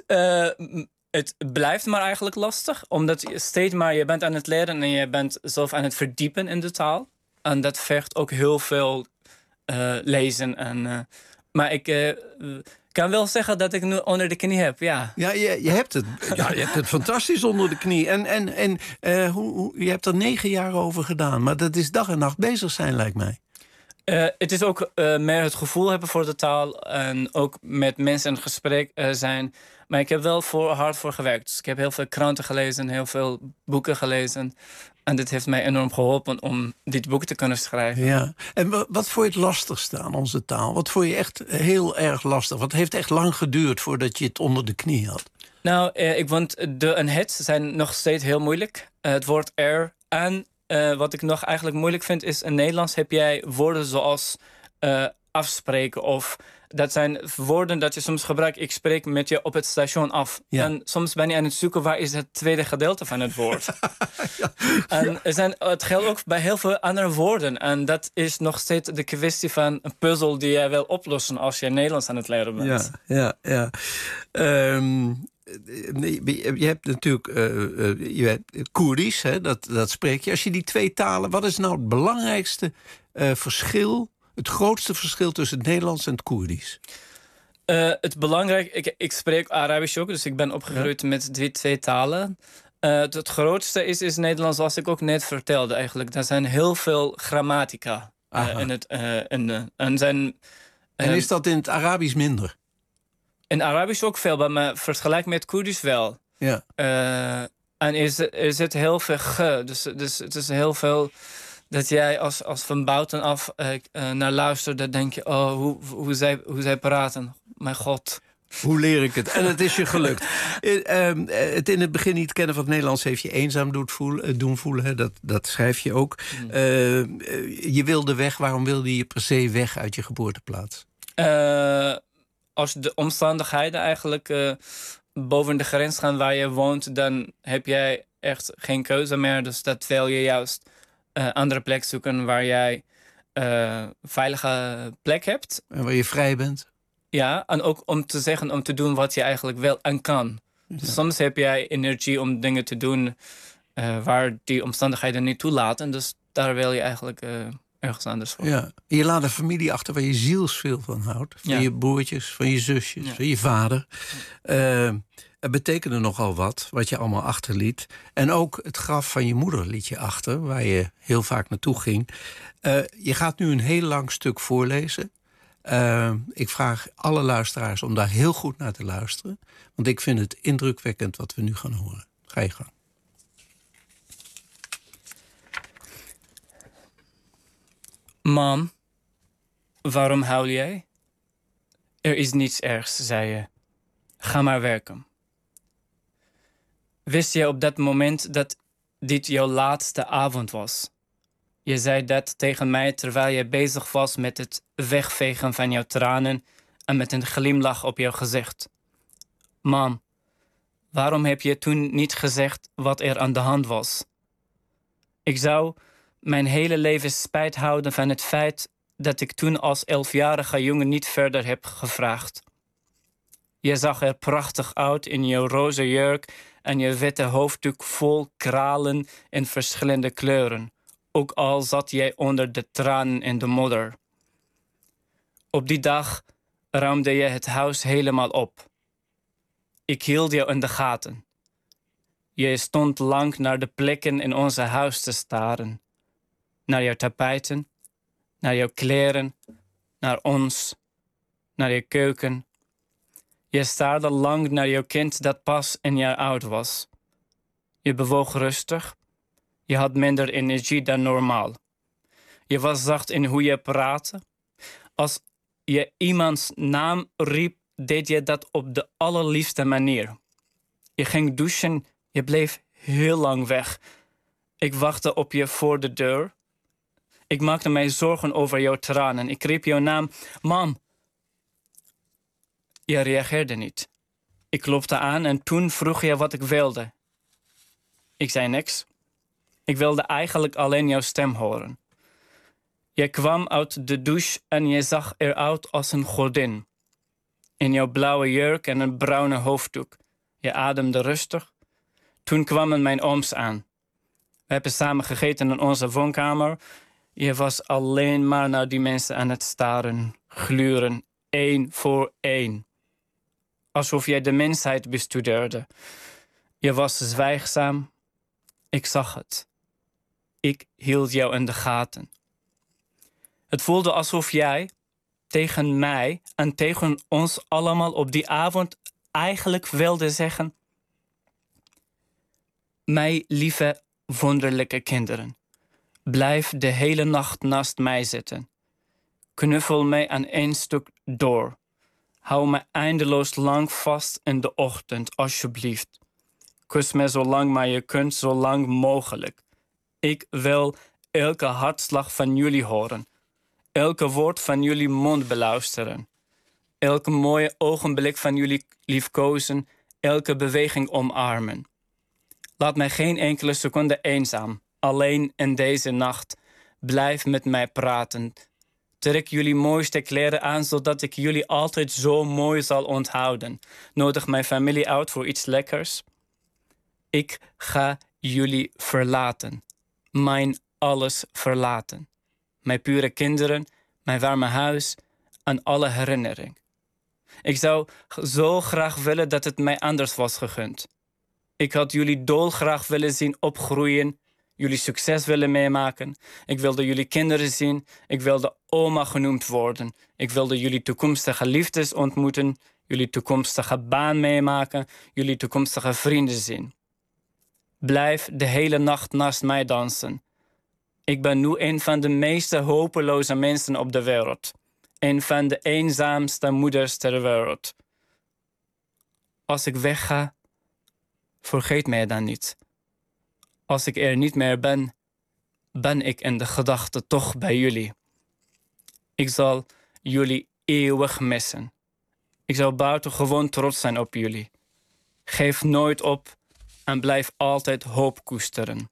Het blijft maar eigenlijk lastig. Omdat je steeds maar je bent aan het leren en je bent zelf aan het verdiepen in de taal. En dat vergt ook heel veel lezen. Maar ik kan wel zeggen dat ik nu onder de knie heb, ja. Ja, je hebt het. Ja, je hebt het fantastisch onder de knie. Je hebt er 9 jaar over gedaan. Maar dat is dag en nacht bezig zijn, lijkt mij. Het is ook meer het gevoel hebben voor de taal. En ook met mensen in gesprek zijn. Maar ik heb wel hard voor gewerkt. Dus ik heb heel veel kranten gelezen, heel veel boeken gelezen. En dit heeft mij enorm geholpen om dit boek te kunnen schrijven. Ja. En wat vond je het lastigste aan onze taal? Wat vond je echt heel erg lastig? Wat heeft echt lang geduurd voordat je het onder de knie had? Nou, ik vond de en het zijn nog steeds heel moeilijk. Het woord er en wat ik nog eigenlijk moeilijk vind is... in Nederlands heb jij woorden zoals afspreken of... Dat zijn woorden dat je soms gebruikt. Ik spreek met je op het station af. Ja. En soms ben je aan het zoeken waar is het tweede gedeelte van het woord. Ja. En het geldt ook bij heel veel andere woorden. En dat is nog steeds de kwestie van een puzzel die jij wil oplossen als je Nederlands aan het leren bent. Ja. Je hebt natuurlijk Koerdisch, hè, dat spreek je. Als je die 2 talen, wat is nou het belangrijkste verschil... het grootste verschil tussen het Nederlands en het Koerdisch? Het belangrijk, ik spreek Arabisch ook, dus ik ben opgegroeid met die 2 talen. Het grootste is Nederlands, zoals ik ook net vertelde eigenlijk. Er zijn heel veel grammatica in het... en is dat in het Arabisch minder? In Arabisch ook veel, maar vergelijk met Koerdisch wel. Ja. En er zit heel veel ge, dus het is heel veel... Dat jij als van buitenaf naar luistert, dan denk je... hoe zij praten. Mijn god. Hoe leer ik het? En het is je gelukt. Het in het begin niet kennen van het Nederlands... heeft je eenzaam doen voelen. Hè? Dat schrijf je ook. Je wilde weg. Waarom wilde je per se weg uit je geboorteplaats? Als de omstandigheden eigenlijk boven de grens gaan waar je woont... dan heb jij echt geen keuze meer. Dus dat wil je juist... andere plek zoeken waar jij veilige plek hebt. En waar je vrij bent. Ja, en ook om te doen wat je eigenlijk wil en kan. Ja. Dus soms heb jij energie om dingen te doen waar die omstandigheden niet toelaten. Dus daar wil je eigenlijk ergens anders voor. Ja. Je laat een familie achter waar je zielsveel van houdt. Van je broertjes, van je zusjes, van je vader. Het betekende nogal wat je allemaal achterliet. En ook het graf van je moeder liet je achter, waar je heel vaak naartoe ging. Je gaat nu een heel lang stuk voorlezen. Ik vraag alle luisteraars om daar heel goed naar te luisteren. Want ik vind het indrukwekkend wat we nu gaan horen. Ga je gang. Mam, waarom huil jij? Er is niets ergs, zei je. Ga maar werken. Wist je op dat moment dat dit jouw laatste avond was? Je zei dat tegen mij terwijl je bezig was met het wegvegen van jouw tranen en met een glimlach op jouw gezicht. Mam, waarom heb je toen niet gezegd wat er aan de hand was? Ik zou mijn hele leven spijt houden van het feit dat ik toen als 11-jarige jongen niet verder heb gevraagd. Je zag er prachtig uit in je roze jurk en je witte hoofddoek vol kralen in verschillende kleuren, ook al zat jij onder de tranen in de modder. Op die dag ruimde je het huis helemaal op. Ik hield jou in de gaten. Je stond lang naar de plekken in ons huis te staren. Naar jouw tapijten, naar jouw kleren, naar ons, naar je keuken. Je staarde lang naar jouw kind dat pas een jaar oud was. Je bewoog rustig. Je had minder energie dan normaal. Je was zacht in hoe je praatte. Als je iemands naam riep, deed je dat op de allerliefste manier. Je ging douchen, je bleef heel lang weg. Ik wachtte op je voor de deur. Ik maakte mij zorgen over jouw tranen. Ik riep jouw naam, Mam. Je reageerde niet. Ik klopte aan en toen vroeg je wat ik wilde. Ik zei niks. Ik wilde eigenlijk alleen jouw stem horen. Je kwam uit de douche en je zag eruit als een godin. In jouw blauwe jurk en een bruine hoofddoek. Je ademde rustig. Toen kwamen mijn ooms aan. We hebben samen gegeten in onze woonkamer. Je was alleen maar naar die mensen aan het staren, gluren, 1 voor 1. Alsof jij de mensheid bestudeerde. Je was zwijgzaam. Ik zag het. Ik hield jou in de gaten. Het voelde alsof jij tegen mij en tegen ons allemaal op die avond eigenlijk wilde zeggen: mijn lieve, wonderlijke kinderen, blijf de hele nacht naast mij zitten. Knuffel mij aan 1 stuk door. Hou me eindeloos lang vast in de ochtend, alsjeblieft. Kus me zo lang maar je kunt, zo lang mogelijk. Ik wil elke hartslag van jullie horen. Elke woord van jullie mond beluisteren. Elke mooie ogenblik van jullie liefkozen. Elke beweging omarmen. Laat mij geen enkele seconde eenzaam. Alleen in deze nacht. Blijf met mij praten. Trek jullie mooiste kleren aan, zodat ik jullie altijd zo mooi zal onthouden. Nodig mijn familie uit voor iets lekkers. Ik ga jullie verlaten. Mijn alles verlaten. Mijn pure kinderen, mijn warme huis en alle herinnering. Ik zou zo graag willen dat het mij anders was gegund. Ik had jullie dolgraag willen zien opgroeien, jullie succes willen meemaken. Ik wilde jullie kinderen zien. Ik wilde oma genoemd worden. Ik wilde jullie toekomstige liefdes ontmoeten, jullie toekomstige baan meemaken, jullie toekomstige vrienden zien. Blijf de hele nacht naast mij dansen. Ik ben nu een van de meest hopeloze mensen op de wereld. Een van de eenzaamste moeders ter wereld. Als ik wegga, vergeet mij dan niet. Als ik er niet meer ben, ben ik in de gedachten toch bij jullie. Ik zal jullie eeuwig missen. Ik zal buitengewoon trots zijn op jullie. Geef nooit op en blijf altijd hoop koesteren.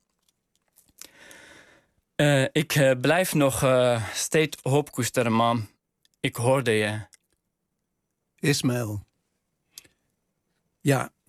Ik blijf nog steeds hoop koesteren, mam. Ik hoorde je. Ismaël. Ja.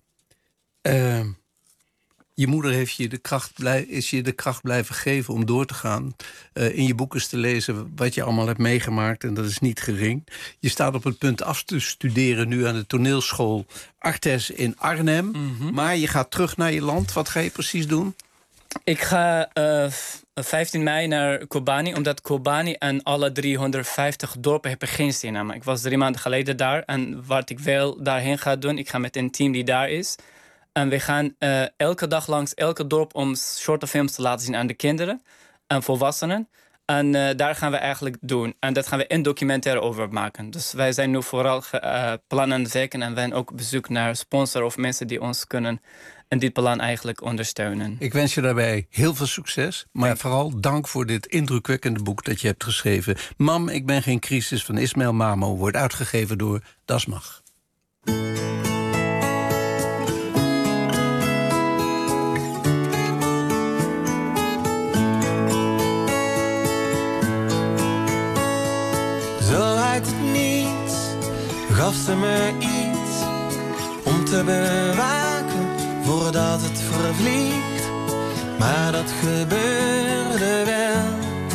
Je moeder heeft is je de kracht blijven geven om door te gaan. In je boek eens te lezen wat je allemaal hebt meegemaakt. En dat is niet gering. Je staat op het punt af te studeren nu aan de toneelschool Artes in Arnhem. Mm-hmm. Maar je gaat terug naar je land. Wat ga je precies doen? Ik ga 15 mei naar Kobani, omdat Kobani en alle 350 dorpen hebben geen cinema. Ik was 3 maanden geleden daar en wat ik wel daarheen ga doen, ik ga met een team die daar is. En we gaan elke dag langs elke dorp om shorte films te laten zien aan de kinderen en volwassenen. En daar gaan we eigenlijk doen. En dat gaan we een documentaire over maken. Dus wij zijn nu vooral plannen aan het werken. En wij zijn ook op bezoek naar sponsors of mensen die ons kunnen en dit plan eigenlijk ondersteunen. Ik wens je daarbij heel veel succes. Maar vooral dank voor dit indrukwekkende boek dat je hebt geschreven. Mam, ik ben geen crisis van Ismaël Mamo wordt uitgegeven door Das Mag. Zo uit het niets gaf ze me iets om te bewaken voordat het vervliegt. Maar dat gebeurde wel.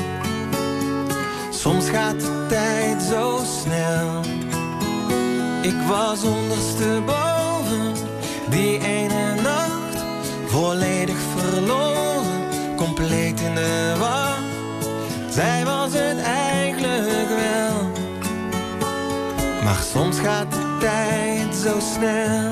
Soms gaat de tijd zo snel. Ik was ondersteboven die ene nacht, volledig verloren, compleet in de war. Zij was het eigenlijk wel. Maar soms gaat de tijd zo snel.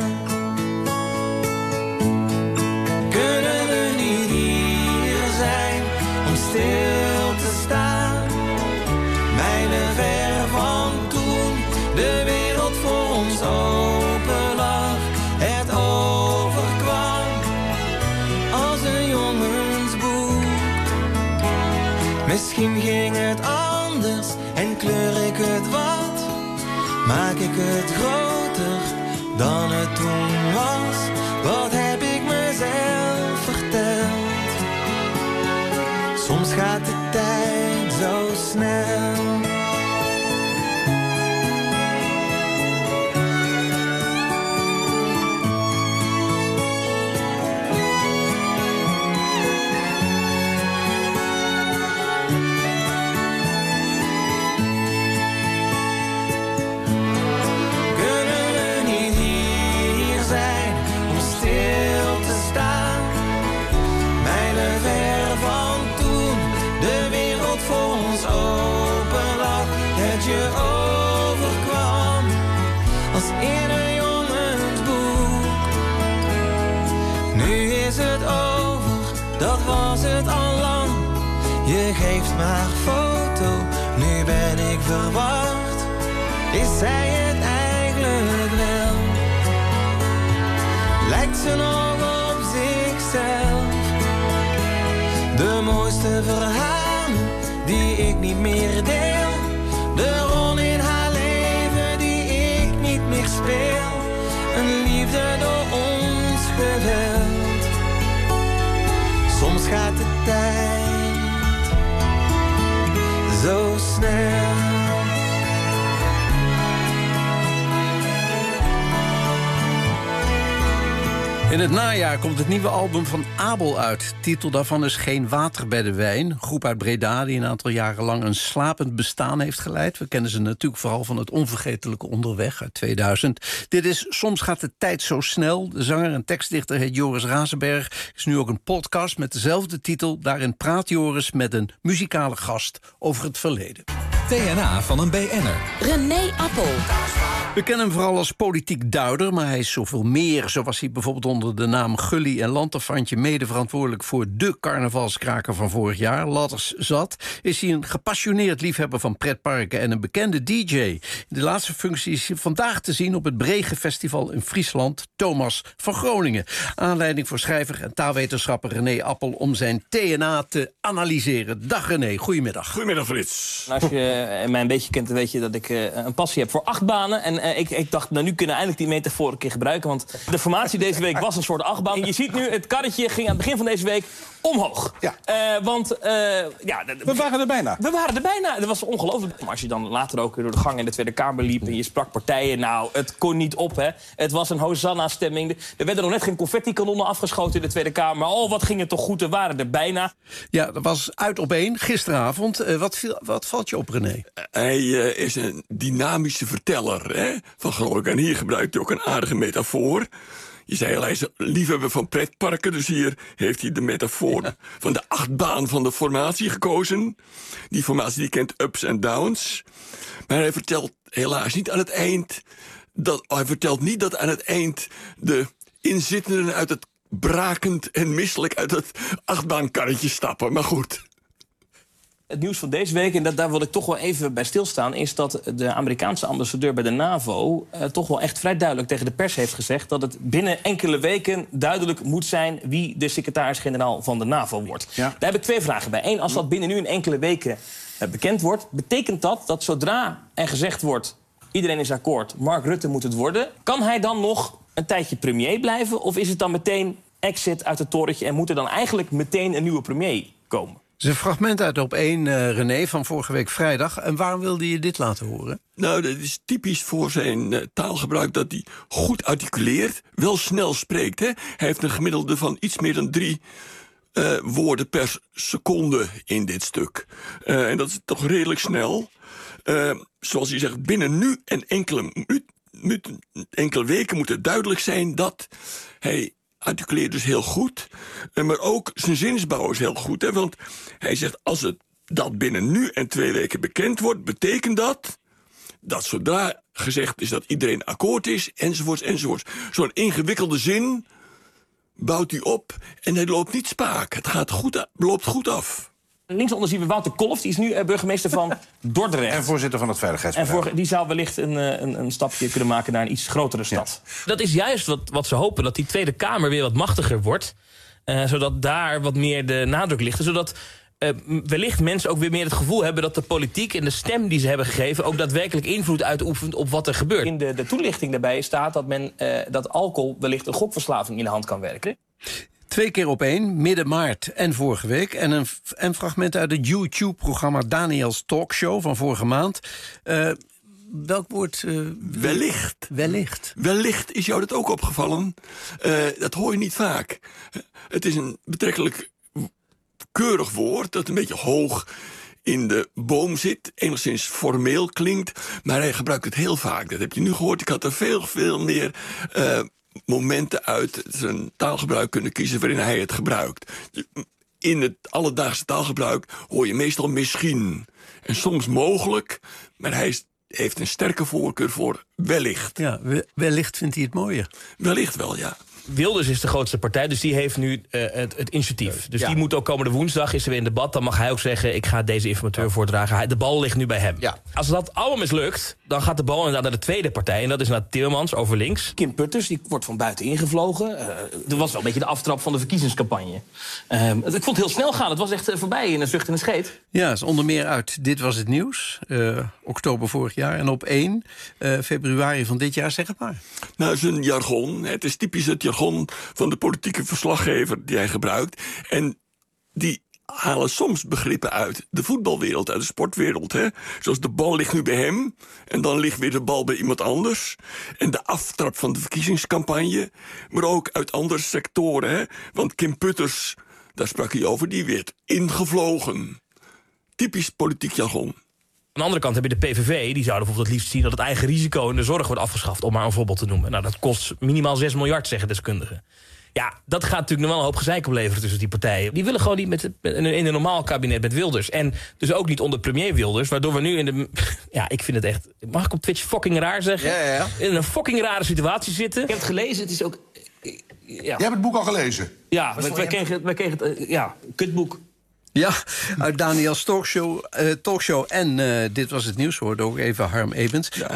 Kunnen we niet hier zijn om stil te staan? Mijlen ver van toen de wereld voor ons open lag. Het overkwam als een jongensboek. Misschien ging het anders en kleur ik het wat. Maak ik het groter dan het toen was? Wat heb ik mezelf verteld? Soms gaat de tijd zo snel. Je overkwam als in een jongensboek. Nu is het over, dat was het al lang. Je geeft maar foto, nu ben ik verwacht. Is zij het eigenlijk wel? Lijkt ze nog op zichzelf? De mooiste verhalen die ik niet meer deel. De rol in haar leven die ik niet meer speel. Een liefde door ons geweld. Soms gaat de tijd zo snel. In het najaar komt het nieuwe album van Abel uit. De titel daarvan is Geen water bij de wijn. Een groep uit Breda die een aantal jaren lang een slapend bestaan heeft geleid. We kennen ze natuurlijk vooral van het onvergetelijke Onderweg uit 2000. Dit is Soms gaat de tijd zo snel. De zanger en tekstdichter heet Joris Razenberg. Is nu ook een podcast met dezelfde titel. Daarin praat Joris met een muzikale gast over het verleden. TNA van een BN'er. René Appel. We kennen hem vooral als politiek duider, maar hij is zoveel meer. Zo was hij bijvoorbeeld onder de naam Gully en Lanterfantje mede verantwoordelijk voor de carnavalskraker van vorig jaar, Ladders Zat. Is hij een gepassioneerd liefhebber van pretparken en een bekende DJ. In de laatste functie is hij vandaag te zien op het Brege Festival in Friesland, Thomas van Groningen. Aanleiding voor schrijver en taalwetenschapper René Appel om zijn TNA te analyseren. Dag René, goedemiddag. Goedemiddag Frits. Als je mij een beetje kent, dan weet je dat ik een passie heb voor achtbanen. En ik dacht, nou nu kunnen we eindelijk die metafoor een keer gebruiken. Want de formatie deze week was een soort achtbaan. En je ziet nu, het karretje ging aan het begin van deze week omhoog. Ja. We waren er bijna. We waren er bijna. Dat was ongelooflijk. Maar als je dan later ook door de gang in de Tweede Kamer liep en je sprak partijen, nou, het kon niet op, hè. Het was een Hosanna-stemming. Er werden nog net geen confetti-kanonnen afgeschoten in de Tweede Kamer. Maar oh, wat ging het toch goed, we waren er bijna. Ja, dat was uit op één, gisteravond. Wat valt je op, René? Hij is een dynamische verteller, hè, van geloof ik. En hier gebruikt hij ook een aardige metafoor. Je zei al, hij is een liefhebber van pretparken, dus hier heeft hij de metafoor van de achtbaan van de formatie gekozen. Die formatie die kent ups en downs. Maar hij vertelt helaas niet aan het eind dat aan het eind de inzittenden uit het brakend en misselijk uit het achtbaankarretje stappen. Maar goed. Het nieuws van deze week, en daar wil ik toch wel even bij stilstaan, is dat de Amerikaanse ambassadeur bij de NAVO toch wel echt vrij duidelijk tegen de pers heeft gezegd dat het binnen enkele weken duidelijk moet zijn wie de secretaris-generaal van de NAVO wordt. Ja. Daar heb ik 2 vragen bij. 1, als dat binnen nu in enkele weken bekend wordt, betekent dat zodra er gezegd wordt, iedereen is akkoord, Mark Rutte moet het worden, kan hij dan nog een tijdje premier blijven? Of is het dan meteen exit uit het torentje en moet er dan eigenlijk meteen een nieuwe premier komen? Het is een fragment uit Op 1, René, van vorige week vrijdag. En waarom wilde je dit laten horen? Nou, dat is typisch voor zijn taalgebruik dat hij goed articuleert, wel snel spreekt. Hè? Hij heeft een gemiddelde van iets meer dan 3 woorden per seconde in dit stuk. En dat is toch redelijk snel. Zoals hij zegt, binnen nu en enkele weken moet het duidelijk zijn dat hij articuleert dus heel goed. Maar ook zijn zinsbouw is heel goed. Hè? Want hij zegt, als het dat binnen nu en 2 weken bekend wordt, betekent dat zodra gezegd is dat iedereen akkoord is, enzovoorts, enzovoorts. Zo'n ingewikkelde zin bouwt hij op en hij loopt niet spaak. Het gaat loopt goed af. Linksonder zien we Wouter Kolff, die is nu burgemeester van Dordrecht. En voorzitter van het Veiligheidsberaad. En die zou wellicht een stapje kunnen maken naar een iets grotere stad. Ja. Dat is juist wat ze hopen, dat die Tweede Kamer weer wat machtiger wordt. Zodat daar wat meer de nadruk ligt. Zodat wellicht mensen ook weer meer het gevoel hebben dat de politiek en de stem die ze hebben gegeven ook daadwerkelijk invloed uitoefent op wat er gebeurt. In de toelichting daarbij staat dat alcohol wellicht een gokverslaving in de hand kan werken. 2 keer Op 1, midden maart en vorige week. En een fragment uit het YouTube-programma Daniels Talkshow van vorige maand. Welk woord? Wellicht. Wellicht is jou dat ook opgevallen. Dat hoor je niet vaak. Het is een betrekkelijk keurig woord dat een beetje hoog in de boom zit, enigszins formeel klinkt, maar hij gebruikt het heel vaak. Dat heb je nu gehoord. Ik had er veel meer momenten uit zijn taalgebruik kunnen kiezen waarin hij het gebruikt. In het alledaagse taalgebruik hoor je meestal misschien en soms mogelijk, maar hij heeft een sterke voorkeur voor wellicht. Ja, wellicht vindt hij het mooier. Wellicht wel, ja. Wilders is de grootste partij, dus die heeft nu het initiatief. Dus die moet ook komende woensdag, is er weer in debat. Dan mag hij ook zeggen, ik ga deze informateur voordragen. De bal ligt nu bij hem. Ja. Als dat allemaal mislukt, dan gaat de bal inderdaad naar de tweede partij. En dat is naar Timmermans, over links. Kim Putters, die wordt van buiten ingevlogen. Dat was wel een beetje de aftrap van de verkiezingscampagne. Ik vond het heel snel gaan. Het was echt voorbij in een zucht en een scheet. Ja, het is onder meer uit Dit Was Het Nieuws. Oktober vorig jaar. En Op 1 februari van dit jaar, zeg het maar. Nou, zijn jargon. Het is typisch het jargon van de politieke verslaggever die hij gebruikt. En die halen soms begrippen uit de voetbalwereld, uit de sportwereld. Hè? Zoals de bal ligt nu bij hem en dan ligt weer de bal bij iemand anders. En de aftrap van de verkiezingscampagne. Maar ook uit andere sectoren. Hè? Want Kim Putters, daar sprak hij over, die werd ingevlogen. Typisch politiek jargon. Aan de andere kant heb je de PVV, die zouden bijvoorbeeld het liefst zien dat het eigen risico in de zorg wordt afgeschaft, om maar een voorbeeld te noemen. Nou, dat kost minimaal 6 miljard, zeggen deskundigen. Ja, dat gaat natuurlijk nog wel een hoop gezeik opleveren tussen die partijen. Die willen gewoon niet in een normaal kabinet met Wilders. En dus ook niet onder premier Wilders, waardoor we nu in de... Ja, ik vind het echt... Mag ik op Twitch fucking raar zeggen? Ja. In een fucking rare situatie zitten. Ik heb het gelezen, het is ook... Ja. Jij hebt het boek al gelezen? Ja, wij kregen het kutboek. Ja, uit Daniels talkshow en Dit Was Het Nieuws, hoorde ook even Harm Edens. Ja.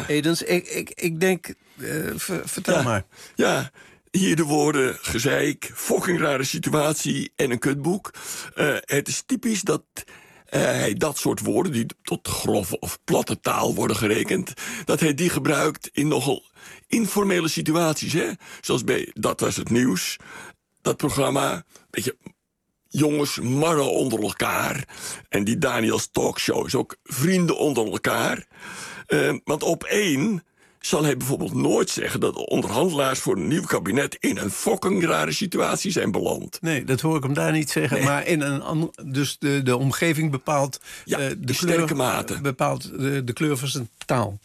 Ik denk, vertel maar. Ja, hier de woorden gezeik, fucking rare situatie en een kutboek. Het is typisch dat hij dat soort woorden, die tot grove of platte taal worden gerekend, dat hij die gebruikt in nogal informele situaties. Hè? Zoals bij Dat Was Het Nieuws, dat programma, beetje jongens marren onder elkaar. En die Daniels Talkshow is ook vrienden onder elkaar. Want Op 1 zal hij bijvoorbeeld nooit zeggen dat de onderhandelaars voor een nieuw kabinet in een fucking rare situatie zijn beland. Nee, dat hoor ik hem daar niet zeggen. Nee. Maar in dus de omgeving bepaalt de sterke mate. Bepaalt de kleur van zijn taal.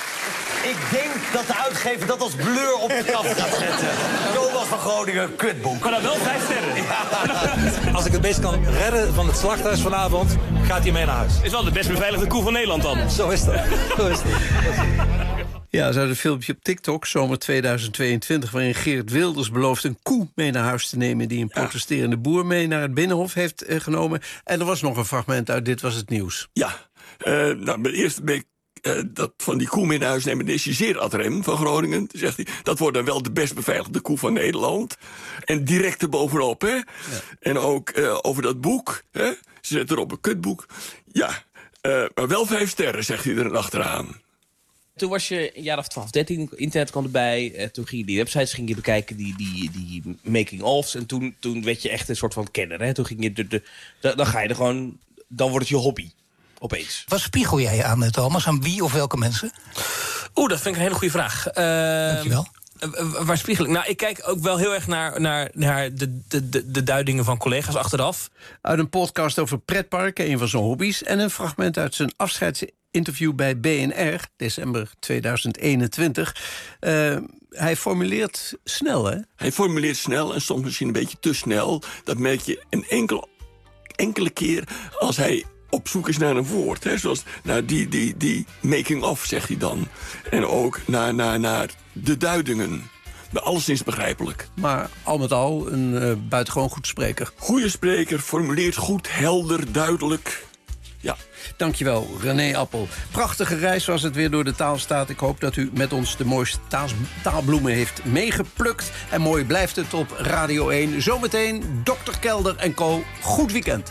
Ik denk dat de uitgever dat als blur op de kant gaat zetten. Thomas van Groningen, kutboek. Maar dan wel 5 sterren. Ja. Als ik het best kan redden van het slachthuis vanavond, gaat hij mee naar huis. Is wel de best beveiligde koe van Nederland dan. Zo is dat. Ja, ze had een filmpje op TikTok, zomer 2022... waarin Geert Wilders belooft een koe mee naar huis te nemen... die een protesterende boer mee naar het Binnenhof heeft genomen. En er was nog een fragment uit Dit Was Het Nieuws. Ja, mijn eerste week dat van die koe mee naar huis nemen... is zeer ad rem van Groningen. Toen zegt hij, dat wordt dan wel de best beveiligde koe van Nederland. En direct erbovenop, hè. Ja. En ook over dat boek, hè. Ze zetten erop een kutboek. Ja, maar wel 5 sterren, zegt hij er achteraan. Toen was je een jaar of 12, 13, internet kwam erbij. Toen ging je die websites bekijken, die making-ofs. En toen werd je echt een soort van kenner. Hè? Toen ging je dan ga je er gewoon... Dan wordt het je hobby, opeens. Wat spiegel jij aan, Thomas? Aan wie of welke mensen? Dat vind ik een hele goede vraag. Dankjewel. Waar spiegel ik? Nou, ik kijk ook wel heel erg naar de duidingen van collega's achteraf. Uit een podcast over pretparken, een van zijn hobby's... en een fragment uit zijn afscheidsinterview bij BNR, december 2021. Hij formuleert snel, hè? Hij formuleert snel en soms misschien een beetje te snel. Dat merk je een enkele keer als hij op zoek is naar een woord. Hè? Zoals die making-of, zegt hij dan. En ook naar de duidingen. Alleszins begrijpelijk. Maar al met al een buitengewoon goed spreker. Goeie spreker, formuleert goed, helder, duidelijk. Ja. Dankjewel, René Appel. Prachtige reis was het weer door de taalstaat. Ik hoop dat u met ons de mooiste taalbloemen heeft meegeplukt. En mooi blijft het op Radio 1. Zometeen Dr. Kelder en co. Goed weekend.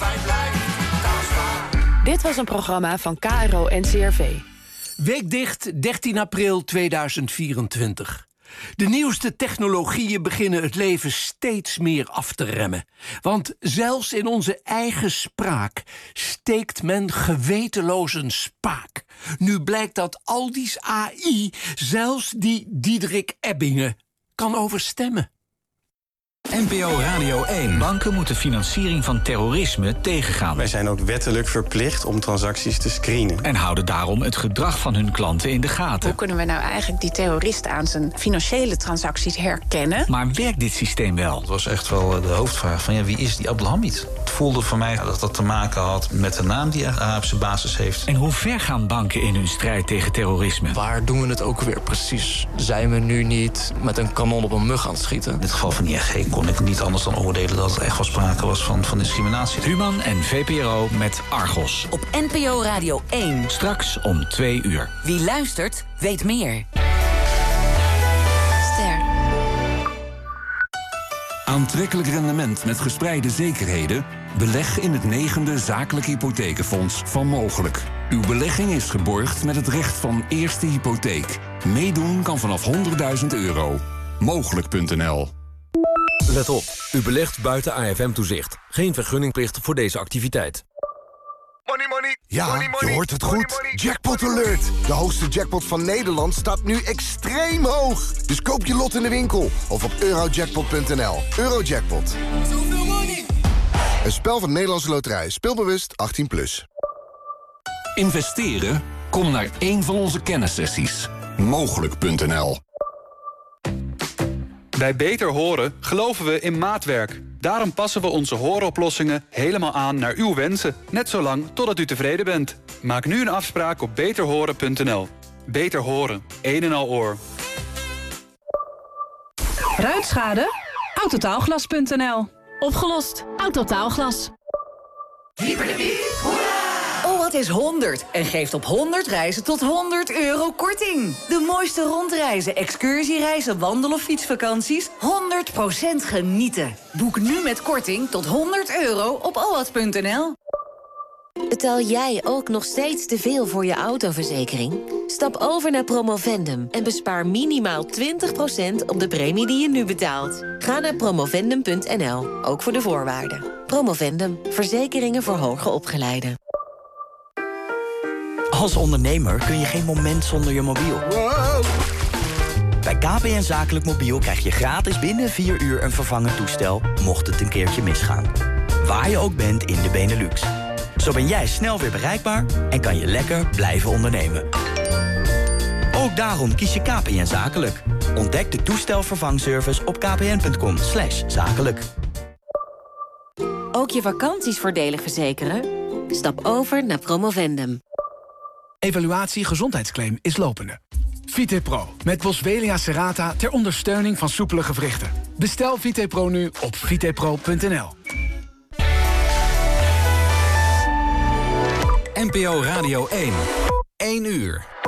Dit was een programma van KRO NCRV. Weekdicht 13 april 2024. De nieuwste technologieën beginnen het leven steeds meer af te remmen. Want zelfs in onze eigen spraak steekt men gewetenloos een spaak. Nu blijkt dat Aldi's AI zelfs die Diederik Ebbingen kan overstemmen. NPO Radio 1. Banken moeten financiering van terrorisme tegengaan. Wij zijn ook wettelijk verplicht om transacties te screenen. En houden daarom het gedrag van hun klanten in de gaten. Hoe kunnen we nou eigenlijk die terrorist aan zijn financiële transacties herkennen? Maar werkt dit systeem wel? Het was echt wel de hoofdvraag van wie is die Abdelhamid? Het voelde voor mij dat dat te maken had met de naam die hij op zijn basis heeft. En hoe ver gaan banken in hun strijd tegen terrorisme? Waar doen we het ook weer precies? Zijn we nu niet met een kanon op een mug aan het schieten? In dit geval van ING kon ik niet anders dan oordelen dat het echt wel sprake was van discriminatie. Human en VPRO met Argos. Op NPO Radio 1. Straks om 2 uur. Wie luistert, weet meer. Ster. Aantrekkelijk rendement met gespreide zekerheden? Beleg in het 9e zakelijk hypothekenfonds van Mogelijk. Uw belegging is geborgd met het recht van eerste hypotheek. Meedoen kan vanaf €100.000. Mogelijk.nl. Let op, u belegt buiten AFM-toezicht. Geen vergunningplicht voor deze activiteit. Ja, je hoort het goed. Jackpot Alert! De hoogste jackpot van Nederland staat nu extreem hoog. Dus koop je lot in de winkel of op eurojackpot.nl. Eurojackpot. Een spel van Nederlandse Loterij. Speelbewust 18+. Investeren? Kom naar één van onze kennissessies. Mogelijk.nl. Bij Beter Horen geloven we in maatwerk. Daarom passen we onze hooroplossingen helemaal aan naar uw wensen. Net zo lang totdat u tevreden bent. Maak nu een afspraak op beterhoren.nl. Beter Horen. Een en al oor. Ruitschade? Autotaalglas.nl. Opgelost. Autotaalglas. Oh, wat is 100 en geeft op 100 reizen tot €100 korting. De mooiste rondreizen, excursiereizen, wandel- of fietsvakanties. 100% genieten. Boek nu met korting tot €100 op oat.nl. Betaal jij ook nog steeds te veel voor je autoverzekering? Stap over naar Promovendum en bespaar minimaal 20% op de premie die je nu betaalt. Ga naar promovendum.nl, ook voor de voorwaarden. Promovendum, verzekeringen voor hoger opgeleiden. Als ondernemer kun je geen moment zonder je mobiel. Bij KPN Zakelijk Mobiel krijg je gratis binnen 4 uur een vervangend toestel, mocht het een keertje misgaan. Waar je ook bent in de Benelux. Zo ben jij snel weer bereikbaar en kan je lekker blijven ondernemen. Ook daarom kies je KPN Zakelijk. Ontdek de toestelvervangservice op kpn.com/zakelijk. Ook je vakanties voordelig verzekeren? Stap over naar Promovendum. Evaluatie gezondheidsclaim is lopende. VitePro, met Boswellia serrata ter ondersteuning van soepele gewrichten. Bestel VitePro nu op vitepro.nl. NPO Radio 1. 1 uur.